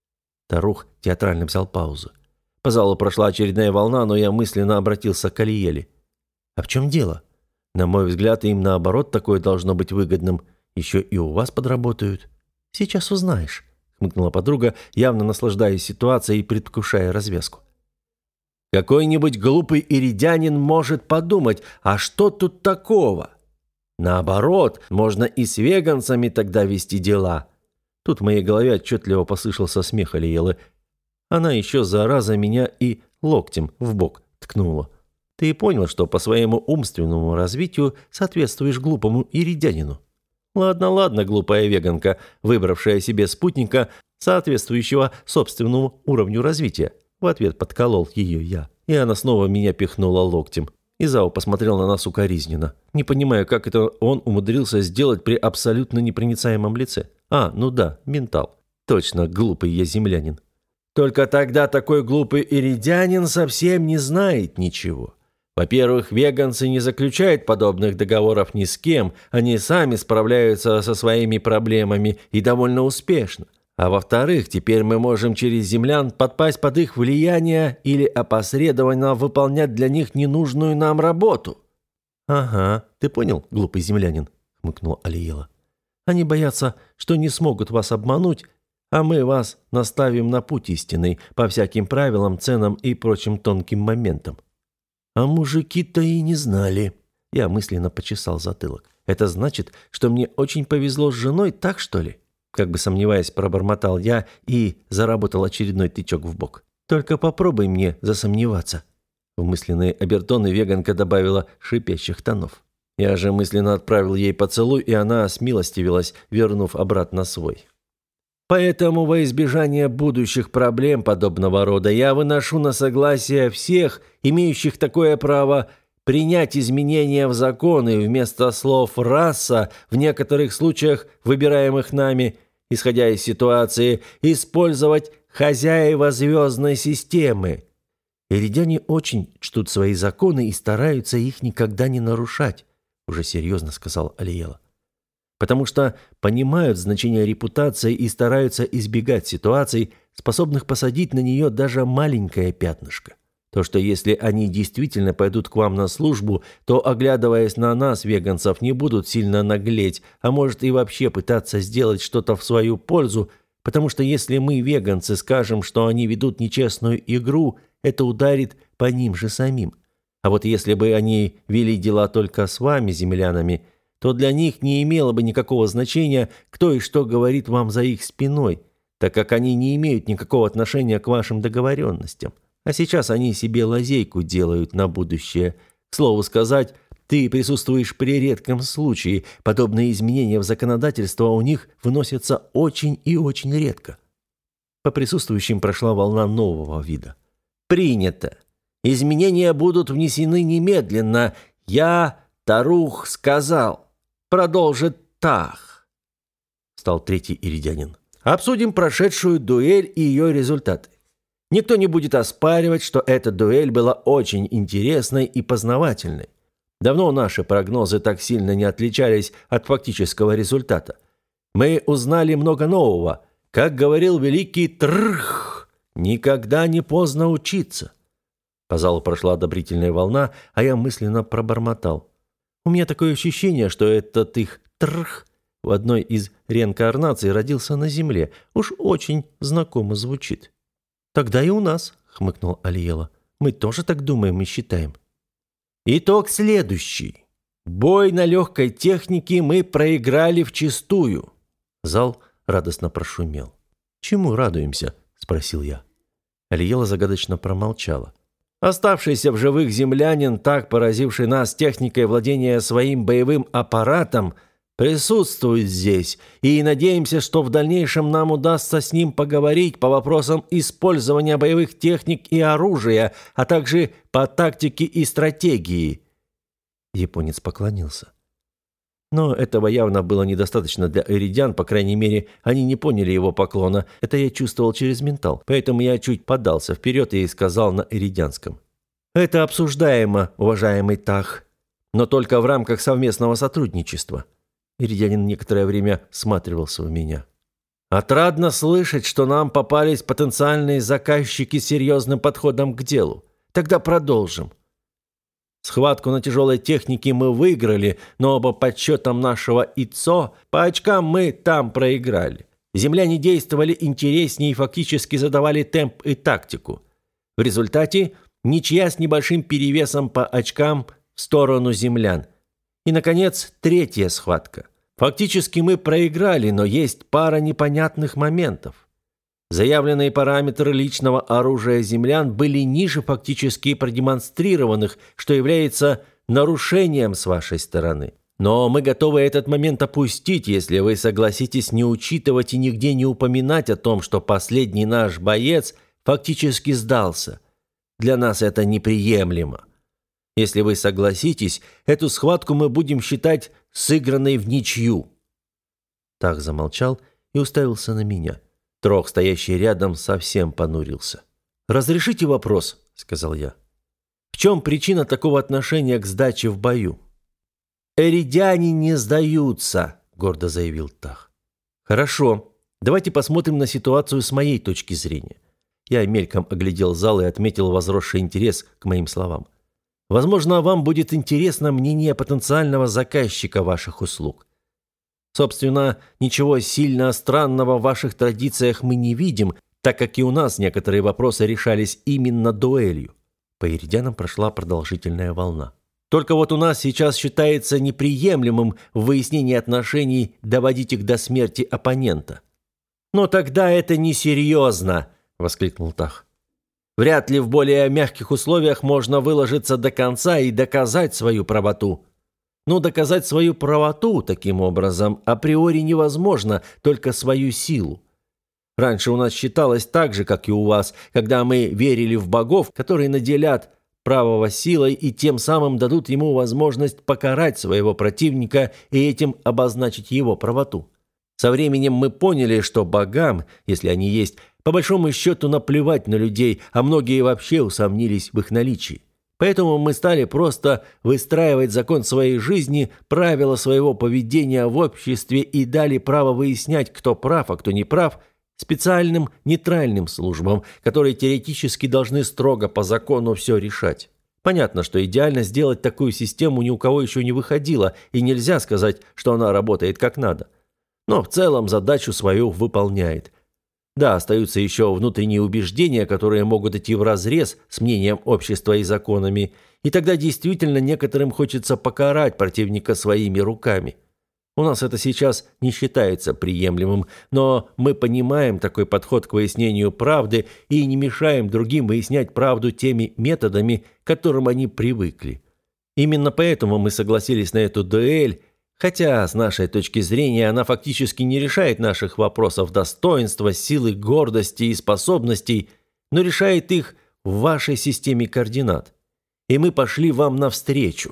Тарух театрально взял паузу. По залу прошла очередная волна, но я мысленно обратился к Алиеле. А в чем дело? На мой взгляд, им наоборот такое должно быть выгодным. Еще и у вас подработают. Сейчас узнаешь. — хмыкнула подруга, явно наслаждаясь ситуацией и предвкушая развязку. «Какой-нибудь глупый иридянин может подумать, а что тут такого? Наоборот, можно и с веганцами тогда вести дела». Тут в моей голове отчетливо послышался смех Алиелы. Она еще зараза меня и локтем в бок ткнула. «Ты понял, что по своему умственному развитию соответствуешь глупому иридянину?» «Ладно, глупая веганка, выбравшая себе спутника, соответствующего собственному уровню развития». В ответ подколол ее я. И она снова меня пихнула локтем. Изао посмотрел на нас укоризненно. Не понимаю, как это он умудрился сделать при абсолютно непроницаемом лице. Ну да, ментал. Точно, глупый я землянин. Только тогда такой глупый иридянин совсем не знает ничего. Во-первых, веганцы не заключают подобных договоров ни с кем, они сами справляются со своими проблемами и довольно успешно. А во-вторых, теперь мы можем через землян подпасть под их влияние или опосредованно выполнять для них ненужную нам работу. «Ага, ты понял, глупый землянин?» — хмыкнула Алиела. «Они боятся, что не смогут вас обмануть, а мы вас наставим на путь истинный по всяким правилам, ценам и прочим тонким моментам». «А мужики-то и не знали». Я мысленно почесал затылок. «Это значит, что мне очень повезло с женой, так что ли?» Как бы сомневаясь, пробормотал я и заработал очередной тычок в бок. «Только попробуй мне засомневаться». В мысленные обертоны веганка добавила шипящих тонов. Я же мысленно отправил ей поцелуй, и она смилостивилась, вернув обратно свой. «Поэтому во избежание будущих проблем подобного рода я выношу на согласие всех, имеющих такое право, принять изменения в законы вместо слов «раса» в некоторых случаях, выбираемых нами, исходя из ситуации, использовать «хозяева звездной системы». Иридяне очень чтут свои законы и стараются их никогда не нарушать, уже серьезно сказал Алиела. Потому что понимают значение репутации и стараются избегать ситуаций, способных посадить на нее даже маленькое пятнышко. То, что если они действительно пойдут к вам на службу, то, оглядываясь на нас, веганцев, не будут сильно наглеть, а может и вообще пытаться сделать что-то в свою пользу, потому что если мы, веганцы, скажем, что они ведут нечестную игру, это ударит по ним же самим. А вот если бы они вели дела только с вами, землянами, то для них не имело бы никакого значения, кто и что говорит вам за их спиной, так как они не имеют никакого отношения к вашим договоренностям. А сейчас они себе лазейку делают на будущее. К слову сказать, ты присутствуешь при редком случае. Подобные изменения в законодательство у них вносятся очень и очень редко. По присутствующим прошла волна нового вида. Принято. Изменения будут внесены немедленно. Я, Тарух, сказал. Продолжит Тах. Стал третий иридянин. Обсудим прошедшую дуэль и ее результаты. Никто не будет оспаривать, что эта дуэль была очень интересной и познавательной. Давно наши прогнозы так сильно не отличались от фактического результата. Мы узнали много нового. Как говорил великий Трх, никогда не поздно учиться. По залу прошла одобрительная волна, а я мысленно пробормотал. У меня такое ощущение, что этот их Трх в одной из реинкарнаций родился на земле. Уж очень знакомо звучит. «Тогда и у нас», — хмыкнул Алиела. «Мы тоже так думаем и считаем». Итог следующий. Бой на легкой технике мы проиграли вчистую. Зал радостно прошумел. «Чему радуемся?» — спросил я. Алиела загадочно промолчала. Оставшийся в живых землянин, так поразивший нас техникой владения своим боевым аппаратом, присутствует здесь, и надеемся, что в дальнейшем нам удастся с ним поговорить по вопросам использования боевых техник и оружия, а также по тактике и стратегии». Японец поклонился. Но этого явно было недостаточно для иридян, по крайней мере, они не поняли его поклона. Это я чувствовал через ментал, поэтому я чуть подался вперед и сказал на иридянском. «Это обсуждаемо, уважаемый Тах, но только в рамках совместного сотрудничества». Иридянин некоторое время всматривался в меня. «Отрадно слышать, что нам попались потенциальные заказчики с серьезным подходом к делу. Тогда продолжим. Схватку на тяжелой технике мы выиграли, но по подсчетам нашего ИЦО, по очкам мы там проиграли. Земляне действовали интереснее и фактически задавали темп и тактику. В результате ничья с небольшим перевесом по очкам в сторону землян. И, наконец, третья схватка. Фактически мы проиграли, но есть пара непонятных моментов. Заявленные параметры личного оружия землян были ниже фактически продемонстрированных, что является нарушением с вашей стороны. Но мы готовы этот момент опустить, если вы согласитесь не учитывать и нигде не упоминать о том, что последний наш боец фактически сдался. Для нас это неприемлемо. Если вы согласитесь, эту схватку мы будем считать сыгранной в ничью». Так замолчал и уставился на меня. Трох, стоящий рядом, совсем понурился. «Разрешите вопрос», — сказал я. «В чем причина такого отношения к сдаче в бою?» «Эридяне не сдаются», — гордо заявил Тах. «Хорошо, давайте посмотрим на ситуацию с моей точки зрения». Я мельком оглядел зал и отметил возросший интерес к моим словам. Возможно, вам будет интересно мнение потенциального заказчика ваших услуг. Собственно, ничего сильно странного в ваших традициях мы не видим, так как и у нас некоторые вопросы решались именно дуэлью. По иридянам прошла продолжительная волна. Только вот у нас сейчас считается неприемлемым в выяснении отношений доводить их до смерти оппонента. «Но тогда это несерьезно!» — воскликнул Тах. «Вряд ли в более мягких условиях можно выложиться до конца и доказать свою правоту. Но доказать свою правоту таким образом априори невозможно, только свою силу. Раньше у нас считалось так же, как и у вас, когда мы верили в богов, которые наделят правого силой и тем самым дадут ему возможность покарать своего противника и этим обозначить его правоту. Со временем мы поняли, что богам, если они есть, по большому счету наплевать на людей, а многие вообще усомнились в их наличии. Поэтому мы стали просто выстраивать закон своей жизни, правила своего поведения в обществе и дали право выяснять, кто прав, а кто не прав, специальным нейтральным службам, которые теоретически должны строго по закону все решать. Понятно, что идеально сделать такую систему ни у кого еще не выходило, и нельзя сказать, что она работает как надо. Но в целом задачу свою выполняет. Да, остаются еще внутренние убеждения, которые могут идти вразрез с мнением общества и законами, и тогда действительно некоторым хочется покарать противника своими руками. У нас это сейчас не считается приемлемым, но мы понимаем такой подход к выяснению правды и не мешаем другим выяснять правду теми методами, к которым они привыкли. Именно поэтому мы согласились на эту дуэль, хотя, с нашей точки зрения, она фактически не решает наших вопросов достоинства, силы, гордости и способностей, но решает их в вашей системе координат. И мы пошли вам навстречу.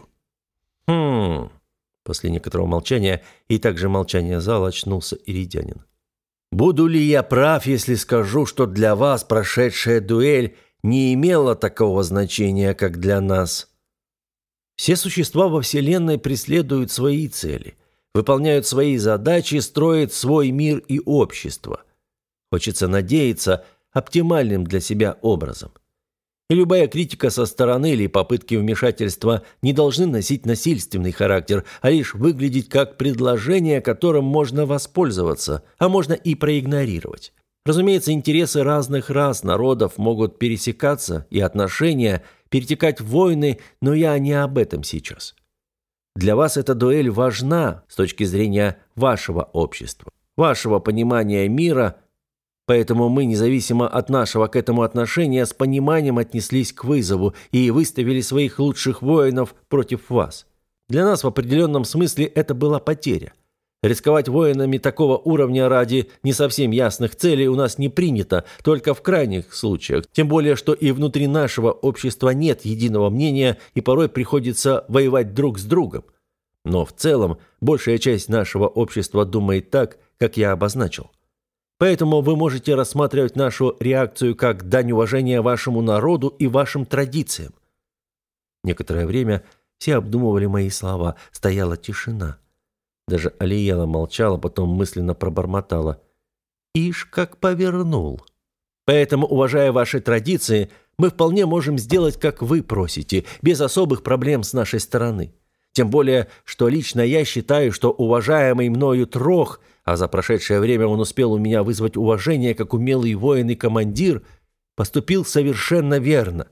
После некоторого молчания и также молчания зала очнулся Иридянин. «Буду ли я прав, если скажу, что для вас прошедшая дуэль не имела такого значения, как для нас?» Все существа во Вселенной преследуют свои цели, выполняют свои задачи, строят свой мир и общество. Хочется надеяться оптимальным для себя образом. И любая критика со стороны или попытки вмешательства не должны носить насильственный характер, а лишь выглядеть как предложение, которым можно воспользоваться, а можно и проигнорировать. Разумеется, интересы разных рас, народов могут пересекаться, и отношения перетекать в войны, но я не об этом сейчас. Для вас эта дуэль важна с точки зрения вашего общества, вашего понимания мира, поэтому мы, независимо от нашего к этому отношения, с пониманием отнеслись к вызову и выставили своих лучших воинов против вас. Для нас в определенном смысле это была потеря. Рисковать воинами такого уровня ради не совсем ясных целей у нас не принято, только в крайних случаях. Тем более, что и внутри нашего общества нет единого мнения, и порой приходится воевать друг с другом. Но в целом, большая часть нашего общества думает так, как я обозначил. Поэтому вы можете рассматривать нашу реакцию как дань уважения вашему народу и вашим традициям. Некоторое время все обдумывали мои слова, стояла тишина. Даже Алиела молчала, потом мысленно пробормотала. «Ишь, как повернул!» «Поэтому, уважая ваши традиции, мы вполне можем сделать, как вы просите, без особых проблем с нашей стороны. Тем более, что лично я считаю, что уважаемый мною Трох, а за прошедшее время он успел у меня вызвать уважение, как умелый воин и командир, поступил совершенно верно».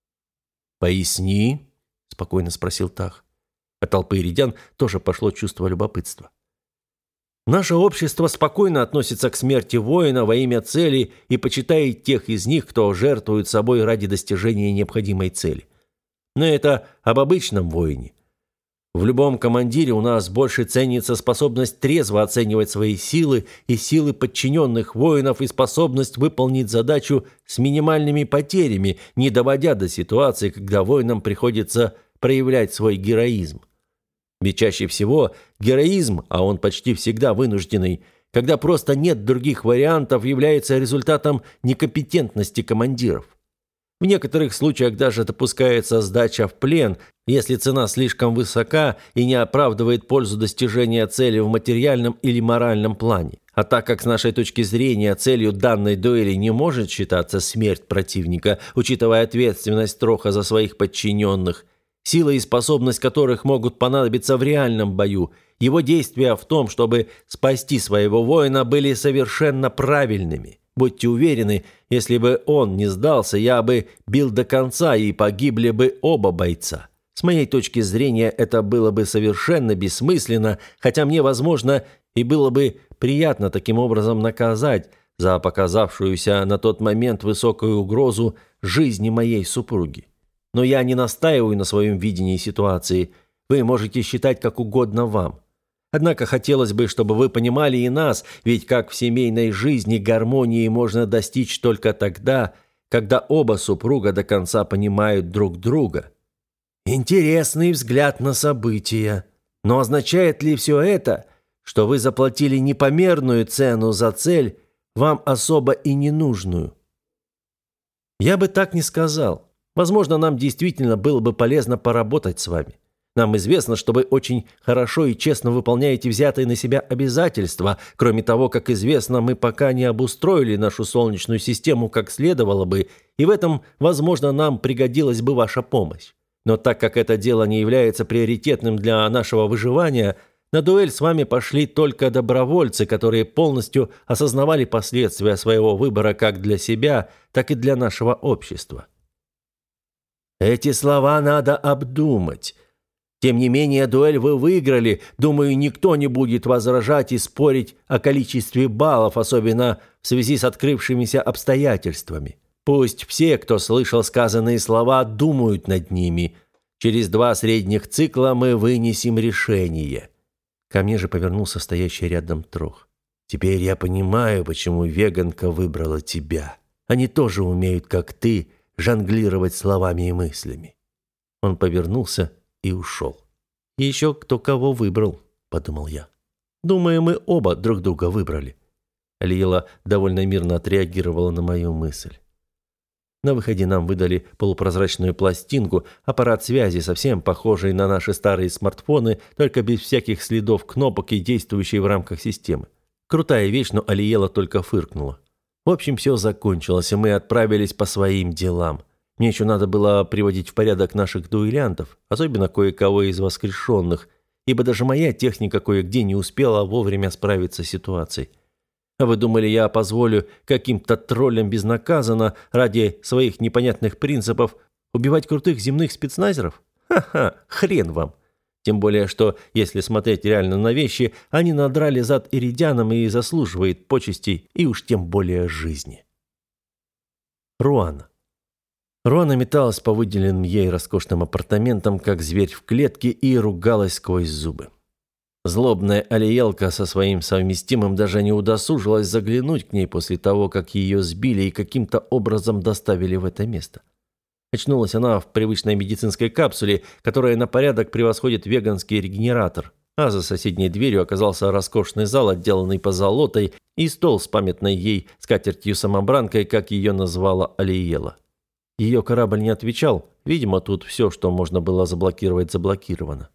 «Поясни», — спокойно спросил Тах. От толпы иридян тоже пошло чувство любопытства. «Наше общество спокойно относится к смерти воина во имя цели и почитает тех из них, кто жертвует собой ради достижения необходимой цели. Но это об обычном воине. В любом командире у нас больше ценится способность трезво оценивать свои силы и силы подчиненных воинов и способность выполнить задачу с минимальными потерями, не доводя до ситуации, когда воинам приходится проявлять свой героизм. Ведь чаще всего героизм, а он почти всегда вынужденный, когда просто нет других вариантов, является результатом некомпетентности командиров. В некоторых случаях даже допускается сдача в плен, если цена слишком высока и не оправдывает пользу достижения цели в материальном или моральном плане. А так как с нашей точки зрения целью данной дуэли не может считаться смерть противника, учитывая ответственность Троха за своих подчиненных, сила и способность которых могут понадобиться в реальном бою, его действия в том, чтобы спасти своего воина, были совершенно правильными. Будьте уверены, если бы он не сдался, я бы бил до конца, и погибли бы оба бойца. С моей точки зрения, это было бы совершенно бессмысленно, хотя мне, возможно, и было бы приятно таким образом наказать за показавшуюся на тот момент высокую угрозу жизни моей супруги. Но я не настаиваю на своем видении ситуации. Вы можете считать как угодно вам. Однако хотелось бы, чтобы вы понимали и нас, ведь как в семейной жизни гармонии можно достичь только тогда, когда оба супруга до конца понимают друг друга. Интересный взгляд на события. Но означает ли все это, что вы заплатили непомерную цену за цель, вам особо и не нужную? Я бы так не сказал. Возможно, нам действительно было бы полезно поработать с вами. Нам известно, что вы очень хорошо и честно выполняете взятые на себя обязательства. Кроме того, как известно, мы пока не обустроили нашу Солнечную систему как следовало бы, и в этом, возможно, нам пригодилась бы ваша помощь. Но так как это дело не является приоритетным для нашего выживания, на дуэль с вами пошли только добровольцы, которые полностью осознавали последствия своего выбора как для себя, так и для нашего общества. Эти слова надо обдумать. Тем не менее, дуэль вы выиграли. Думаю, никто не будет возражать и спорить о количестве баллов, особенно в связи с открывшимися обстоятельствами. Пусть все, кто слышал сказанные слова, думают над ними. Через 2 средних цикла мы вынесем решение. Ко мне же повернулся стоящий рядом Трох. Теперь я понимаю, почему веганка выбрала тебя. Они тоже умеют, как ты, жонглировать словами и мыслями. Он повернулся и ушел. «Еще кто кого выбрал», — подумал я. «Думаю, мы оба друг друга выбрали». Алиела довольно мирно отреагировала на мою мысль. На выходе нам выдали полупрозрачную пластинку, аппарат связи, совсем похожий на наши старые смартфоны, только без всяких следов кнопок и действующий в рамках системы. Крутая вещь, но Алиела только фыркнула. В общем, все закончилось, и мы отправились по своим делам. Мне еще надо было приводить в порядок наших дуэлянтов, особенно кое-кого из воскрешенных, ибо даже моя техника кое-где не успела вовремя справиться с ситуацией. А вы думали, я позволю каким-то троллям безнаказанно ради своих непонятных принципов убивать крутых земных спецназеров? Ха-ха, хрен вам. Тем более, что, если смотреть реально на вещи, они надрали зад иридианам и заслуживают почестей, и уж тем более жизни. Руана. Руана металась по выделенным ей роскошным апартаментам, как зверь в клетке, и ругалась сквозь зубы. Злобная Алиелка со своим совместимым даже не удосужилась заглянуть к ней после того, как ее сбили и каким-то образом доставили в это место. Очнулась она в привычной медицинской капсуле, которая на порядок превосходит веганский регенератор, а за соседней дверью оказался роскошный зал, отделанный позолотой, и стол с памятной ей скатертью-самобранкой, как ее назвала Алиела. Ее корабль не отвечал, видимо, тут все, что можно было заблокировать, заблокировано.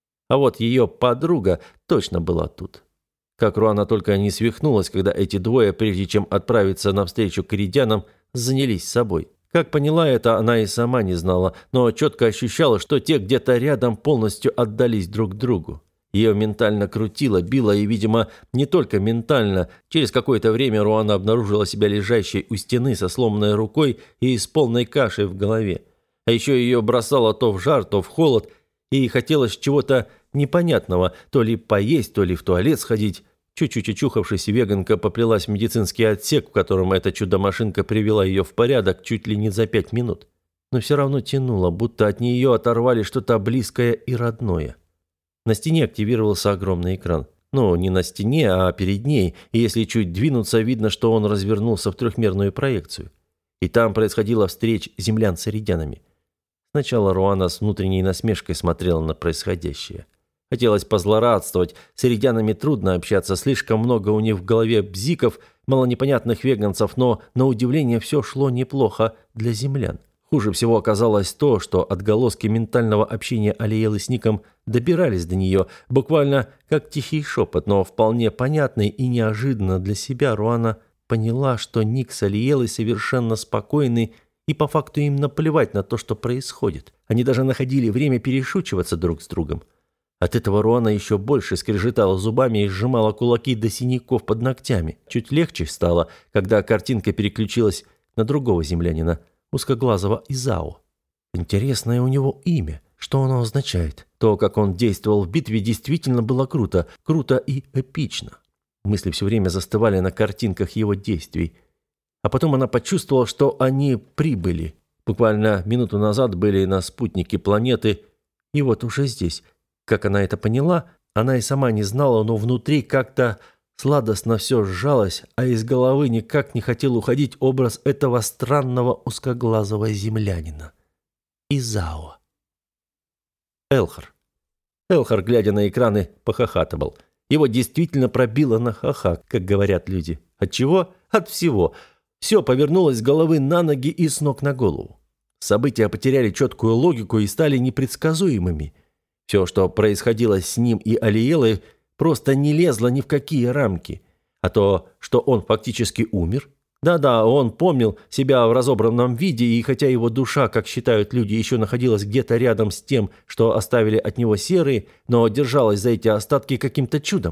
А вот ее подруга точно была тут. Как Руана только не свихнулась, когда эти двое, прежде чем отправиться навстречу к иридианам, занялись собой. Как поняла это, она и сама не знала, но четко ощущала, что те где-то рядом полностью отдались друг другу. Ее ментально крутило, било, и, видимо, не только ментально. Через какое-то время Руана обнаружила себя лежащей у стены со сломанной рукой и с полной кашей в голове. А еще ее бросало то в жар, то в холод, и хотелось чего-то непонятного, то ли поесть, то ли в туалет сходить. Чуть-чуть очухавшись, веганка поплелась в медицинский отсек, в котором эта чудо-машинка привела ее в порядок чуть ли не за 5 минут. Но все равно тянуло, будто от нее оторвали что-то близкое и родное. На стене активировался огромный экран. Ну, не на стене, а перед ней, и если чуть двинуться, видно, что он развернулся в трехмерную проекцию. И там происходила встреча землян с иридианами. Сначала Руана с внутренней насмешкой смотрела на происходящее. Хотелось позлорадствовать, с иридианами трудно общаться, слишком много у них в голове бзиков, мало непонятных веганцев, но, на удивление, все шло неплохо для землян. Хуже всего оказалось то, что отголоски ментального общения Алиелы с Ником добирались до нее, буквально как тихий шепот, но вполне понятный и неожиданно для себя. Руана поняла, что Ник с Алиелой совершенно спокойны, и по факту им наплевать на то, что происходит. Они даже находили время перешучиваться друг с другом. От этого Руана еще больше скрежетала зубами и сжимала кулаки до синяков под ногтями. Чуть легче стало, когда картинка переключилась на другого землянина, узкоглазого Изао. Интересное у него имя. Что оно означает? То, как он действовал в битве, действительно было круто. Круто и эпично. Мысли все время застывали на картинках его действий. А потом она почувствовала, что они прибыли. Буквально минуту назад были на спутнике планеты, и вот уже здесь. Как она это поняла, она и сама не знала, но внутри как-то Сладостно все сжалось, а из головы никак не хотел уходить образ этого странного узкоглазого землянина. Изао. Элхар. Элхар, глядя на экраны, похохатывал. Его действительно пробило на ха-ха, как говорят люди. От чего? От всего. Все повернулось с головы на ноги и с ног на голову. События потеряли четкую логику и стали непредсказуемыми. Все, что происходило с ним и Алиелой, просто не лезло ни в какие рамки. А то, что он фактически умер. Да-да, он помнил себя в разобранном виде, и хотя его душа, как считают люди, еще находилась где-то рядом с тем, что оставили от него серые, но держалась за эти остатки каким-то чудом.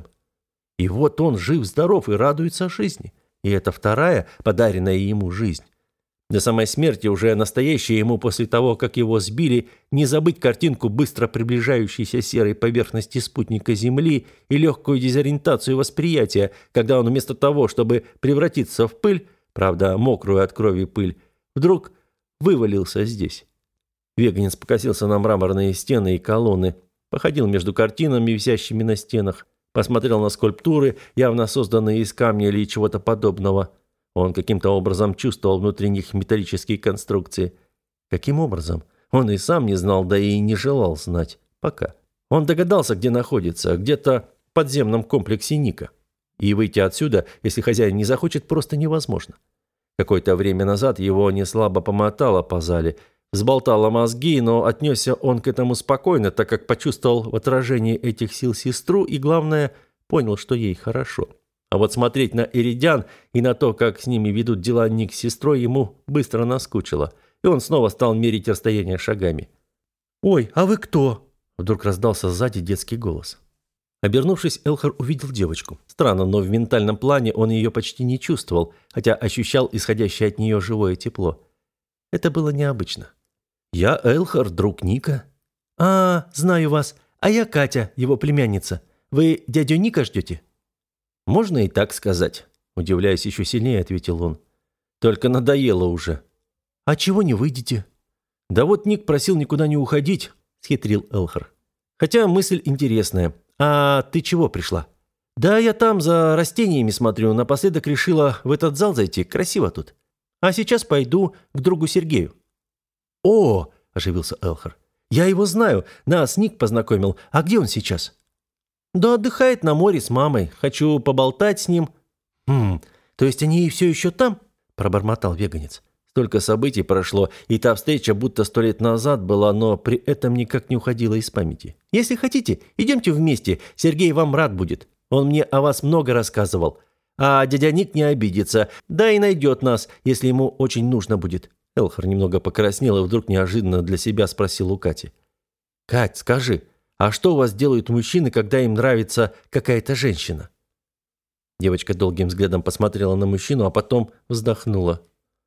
И вот он жив-здоров и радуется жизни. И это вторая подаренная ему жизнь. До самой смерти, уже настоящая ему после того, как его сбили, не забыть картинку быстро приближающейся серой поверхности спутника Земли и легкую дезориентацию восприятия, когда он вместо того, чтобы превратиться в пыль, правда, мокрую от крови пыль, вдруг вывалился здесь. Веганец покосился на мраморные стены и колонны, походил между картинами, висящими на стенах, посмотрел на скульптуры, явно созданные из камня или чего-то подобного. Он каким-то образом чувствовал внутри них металлические конструкции. Каким образом? Он и сам не знал, да и не желал знать. Пока. Он догадался, где находится, где-то в подземном комплексе Ника. И выйти отсюда, если хозяин не захочет, просто невозможно. Какое-то время назад его неслабо помотало по зале, взболтало мозги, но отнесся он к этому спокойно, так как почувствовал в отражении этих сил сестру и, главное, понял, что ей хорошо. А вот смотреть на иридян и на то, как с ними ведут дела Ник с сестрой, ему быстро наскучило, и он снова стал мерить расстояние шагами. «Ой, а вы кто?» Вдруг раздался сзади детский голос. Обернувшись, Элхар увидел девочку. Странно, но в ментальном плане он ее почти не чувствовал, хотя ощущал исходящее от нее живое тепло. Это было необычно. «Я Элхар, друг Ника». «А, знаю вас. А я Катя, его племянница. Вы дядю Ника ждете?» «Можно и так сказать», – удивляясь еще сильнее, ответил он. «Только надоело уже». «А чего не выйдете?» «Да вот Ник просил никуда не уходить», – схитрил Элхар. «Хотя мысль интересная. А ты чего пришла?» «Да я там за растениями смотрю. Напоследок решила в этот зал зайти. Красиво тут. А сейчас пойду к другу Сергею». «О!» – оживился Элхар. «Я его знаю. Нас Ник познакомил. А где он сейчас?» «Да отдыхает на море с мамой. Хочу поболтать с ним». То есть они все еще там?» – пробормотал веганец. Столько событий прошло, и та встреча будто 100 лет назад была, но при этом никак не уходила из памяти. «Если хотите, идемте вместе. Сергей вам рад будет. Он мне о вас много рассказывал. А дядя Ник не обидится, да и найдет нас, если ему очень нужно будет». Элхар немного покраснел и вдруг неожиданно для себя спросил у Кати. «Кать, скажи, а что у вас делают мужчины, когда им нравится какая-то женщина?» Девочка долгим взглядом посмотрела на мужчину, а потом вздохнула.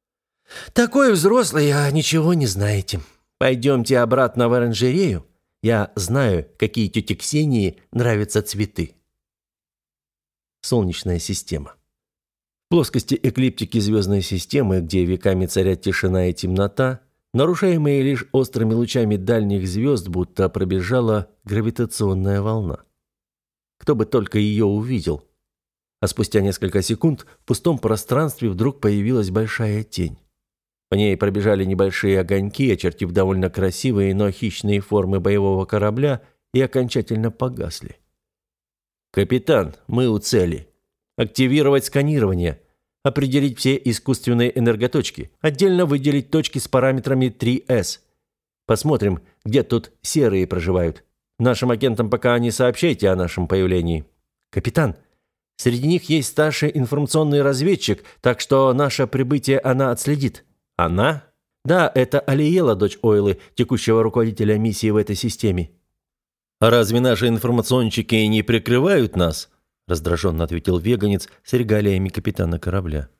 «Такой взрослый, а ничего не знаете. Пойдемте обратно в оранжерею. Я знаю, какие тете Ксении нравятся цветы». Солнечная система. В плоскости эклиптики звездной системы, где веками царят тишина и темнота, нарушаемые лишь острыми лучами дальних звезд, будто пробежала гравитационная волна. Кто бы только ее увидел. А спустя несколько секунд в пустом пространстве вдруг появилась большая тень. По ней пробежали небольшие огоньки, очертив довольно красивые, но хищные формы боевого корабля, и окончательно погасли. «Капитан, мы у цели. Активировать сканирование. Определить все искусственные энерготочки. Отдельно выделить точки с параметрами 3С. Посмотрим, где тут серые проживают. Нашим агентам пока не сообщайте о нашем появлении. Капитан, среди них есть старший информационный разведчик, так что наше прибытие она отследит». «Она?» «Да, это Алиела, дочь Ойлы, текущего руководителя миссии в этой системе». «А разве наши информационщики не прикрывают нас?» раздраженно ответил веганец с регалиями капитана корабля.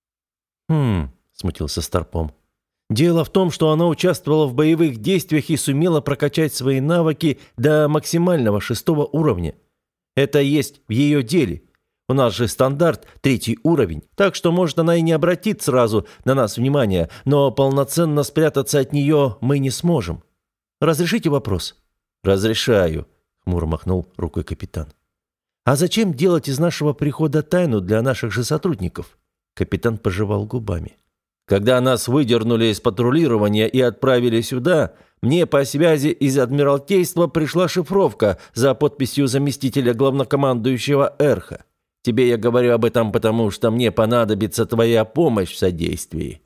Смутился Старпом. «Дело в том, что она участвовала в боевых действиях и сумела прокачать свои навыки до максимального 6-го уровня. Это есть в ее деле. У нас же стандарт 3-й уровень, так что, может, она и не обратит сразу на нас внимания, но полноценно спрятаться от нее мы не сможем. Разрешите вопрос?» «Разрешаю», — хмуро махнул рукой капитан. А зачем делать из нашего прихода тайну для наших же сотрудников? Капитан пожевал губами. Когда нас выдернули из патрулирования и отправили сюда, мне по связи из Адмиралтейства пришла шифровка за подписью заместителя главнокомандующего Эрха. Тебе я говорю об этом, потому что мне понадобится твоя помощь в содействии».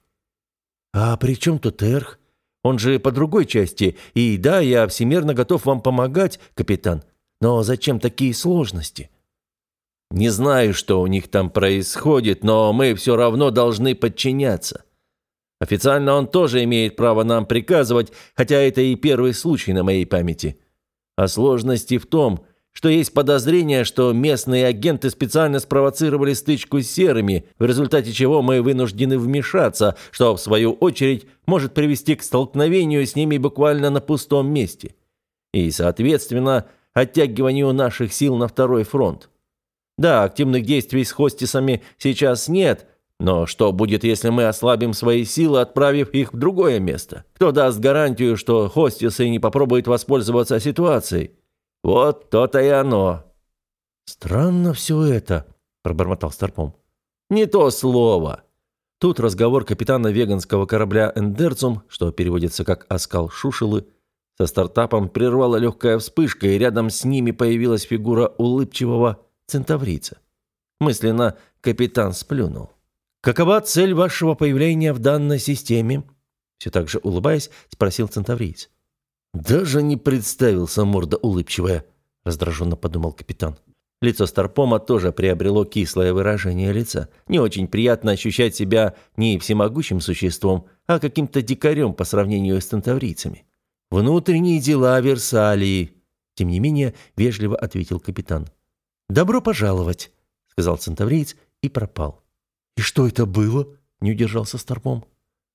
«А при чем тут Эрх? Он же по другой части. И да, я всемерно готов вам помогать, капитан. Но зачем такие сложности?» «Не знаю, что у них там происходит, но мы все равно должны подчиняться. Официально он тоже имеет право нам приказывать, хотя это и первый случай на моей памяти. А сложности в том, что есть подозрение, что местные агенты специально спровоцировали стычку с серыми, в результате чего мы вынуждены вмешаться, что, в свою очередь, может привести к столкновению с ними буквально на пустом месте. И, соответственно, оттягиванию наших сил на второй фронт. Да, активных действий с хостисами сейчас нет, но что будет, если мы ослабим свои силы, отправив их в другое место? Кто даст гарантию, что хостисы не попробуют воспользоваться ситуацией? Вот то-то и оно». «Странно все это», — пробормотал Старпом. «Не то слово». Тут разговор капитана веганского корабля «Эндерцум», что переводится как «оскал шушелы», со стартапом прервала легкая вспышка, и рядом с ними появилась фигура улыбчивого центаврийца. Мысленно капитан сплюнул. «Какова цель вашего появления в данной системе?» Все так же улыбаясь, спросил центавриец. «Даже не представился, морда улыбчивая», — раздраженно подумал капитан. Лицо Старпома тоже приобрело кислое выражение лица. Не очень приятно ощущать себя не всемогущим существом, а каким-то дикарем по сравнению с центаврийцами. «Внутренние дела Версалии», — тем не менее вежливо ответил капитан. «Добро пожаловать», — сказал центавриец и пропал. «И что это было?» — не удержался Старпом.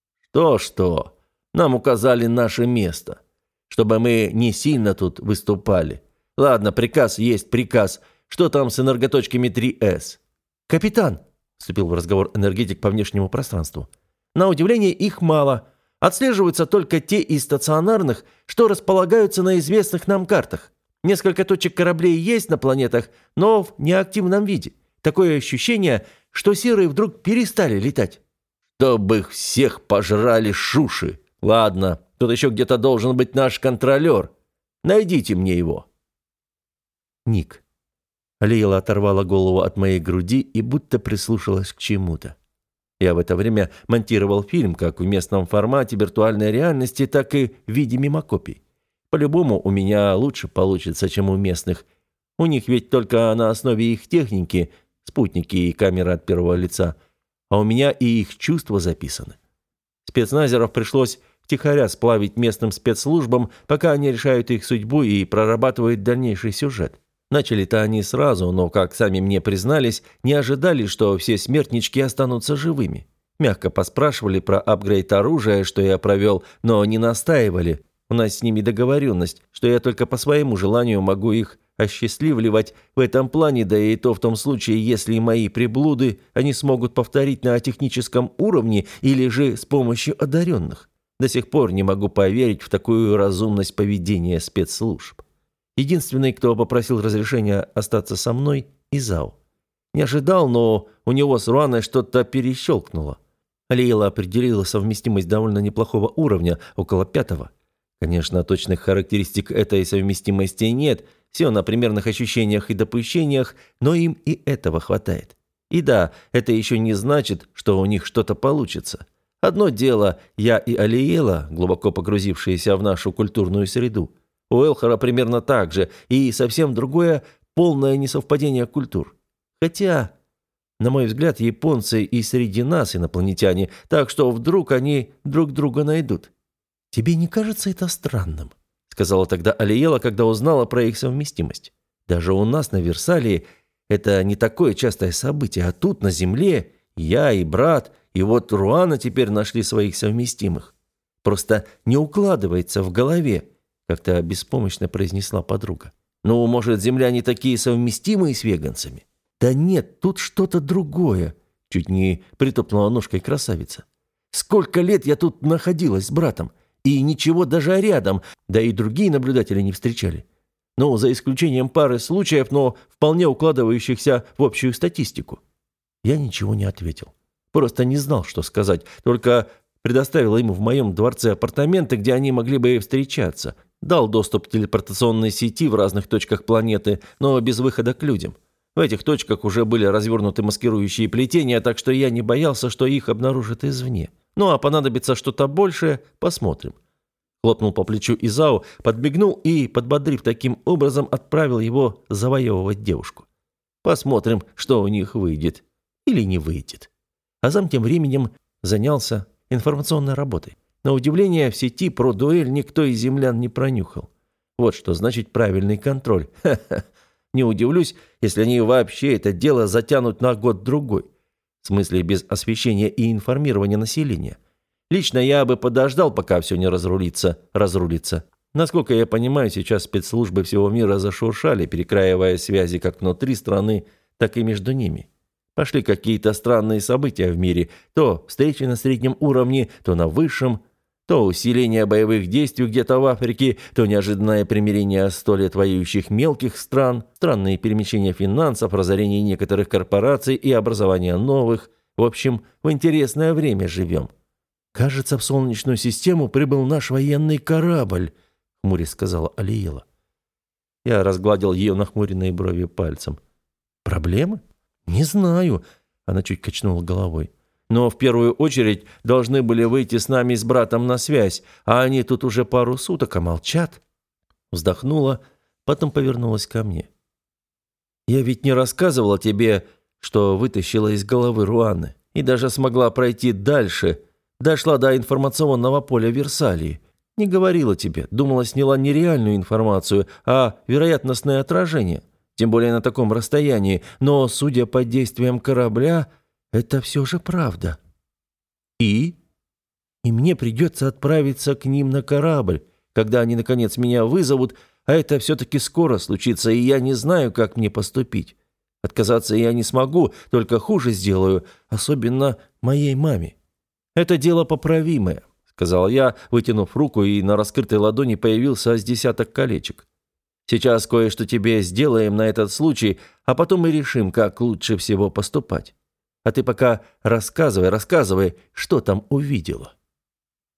«Что? Нам указали наше место, чтобы мы не сильно тут выступали. Ладно, приказ есть приказ. Что там с энерготочками 3С?» «Капитан», — вступил в разговор энергетик по внешнему пространству, «на удивление их мало. Отслеживаются только те из стационарных, что располагаются на известных нам картах. Несколько точек кораблей есть на планетах, но в неактивном виде. Такое ощущение, что серые вдруг перестали летать». «Чтобы их всех пожрали шуши! Ладно, тут еще где-то должен быть наш контролер. Найдите мне его». Ник. Лейла оторвала голову от моей груди и будто прислушалась к чему-то. Я в это время монтировал фильм как в местном формате виртуальной реальности, так и в виде мимокопий. По-любому у меня лучше получится, чем у местных. У них ведь только на основе их техники спутники и камеры от первого лица, а у меня и их чувства записаны. Спецназеров пришлось втихаря сплавить местным спецслужбам, пока они решают их судьбу и прорабатывают дальнейший сюжет. Начали-то они сразу, но, как сами мне признались, не ожидали, что все смертнички останутся живыми. Мягко поспрашивали про апгрейд оружия, что я провел, но не настаивали. У нас с ними договоренность, что я только по своему желанию могу их осчастливливать в этом плане, да и то в том случае, если мои приблуды они смогут повторить на техническом уровне или же с помощью одаренных. До сих пор не могу поверить в такую разумность поведения спецслужб. Единственный, кто попросил разрешения остаться со мной – Изао. Не ожидал, но у него с Руаной что-то перещелкнуло. Лейла определила совместимость довольно неплохого уровня, около 5-го. Конечно, точных характеристик этой совместимости нет, все на примерных ощущениях и допущениях, но им и этого хватает. И да, это еще не значит, что у них что-то получится. Одно дело, я и Алиела, глубоко погрузившиеся в нашу культурную среду. У Элхора примерно так же, и совсем другое – полное несовпадение культур. Хотя, на мой взгляд, японцы и среди нас инопланетяне, так что вдруг они друг друга найдут. «Тебе не кажется это странным?» – сказала тогда Алиела, когда узнала про их совместимость. «Даже у нас на Версалии это не такое частое событие, а тут, на Земле, я и брат, и вот Руана теперь нашли своих совместимых. Просто не укладывается в голове», – как-то беспомощно произнесла подруга. «Ну, может, земляне такие совместимые с веганцами?» «Да нет, тут что-то другое», – чуть не притопнула ножкой красавица. «Сколько лет я тут находилась с братом, и ничего даже рядом, да и другие наблюдатели не встречали. Ну, за исключением пары случаев, но вполне укладывающихся в общую статистику». Я ничего не ответил. Просто не знал, что сказать. Только предоставил ему в моем дворце апартаменты, где они могли бы и встречаться. Дал доступ к телепортационной сети в разных точках планеты, но без выхода к людям. В этих точках уже были развернуты маскирующие плетения, так что я не боялся, что их обнаружат извне. Ну а понадобится что-то большее, посмотрим. Хлопнул по плечу Изао, подмигнул и, подбодрив таким образом, отправил его завоевывать девушку. Посмотрим, что у них выйдет или не выйдет. А сам тем временем занялся информационной работой. На удивление, в сети про дуэль никто из землян не пронюхал. Вот что значит правильный контроль. Ха-ха. Не удивлюсь, если они вообще это дело затянут на год-другой. В смысле, без освещения и информирования населения. Лично я бы подождал, пока все не разрулится. Насколько я понимаю, сейчас спецслужбы всего мира зашуршали, перекраивая связи как внутри страны, так и между ними. Пошли какие-то странные события в мире. То встречи на среднем уровне, то на высшем. То усиление боевых действий где-то в Африке, то неожиданное примирение 100 лет воюющих мелких стран, странные перемещения финансов, разорение некоторых корпораций и образование новых. В общем, в интересное время живем. «Кажется, в Солнечную систему прибыл наш военный корабль», — хмурясь сказала Алиела. Я разгладил ее нахмуренные брови пальцем. «Проблемы? Не знаю», — она чуть качнула головой. «Но в первую очередь должны были выйти с нами с братом на связь, а они тут уже пару суток, а молчат». Вздохнула, потом повернулась ко мне. «Я ведь не рассказывала тебе, что вытащила из головы Руаны, и даже смогла пройти дальше, дошла до информационного поля Версалии. Не говорила тебе, думала, сняла не реальную информацию, а вероятностное отражение, тем более на таком расстоянии, но, судя по действиям корабля, это все же правда. И мне придется отправиться к ним на корабль, когда они, наконец, меня вызовут, а это все-таки скоро случится, и я не знаю, как мне поступить. Отказаться я не смогу, только хуже сделаю, особенно моей маме. Это дело поправимое», — сказал я, вытянув руку, и на раскрытой ладони появился с десяток колечек. «Сейчас кое-что тебе сделаем на этот случай, а потом мы решим, как лучше всего поступать. А ты пока рассказывай, что там увидела».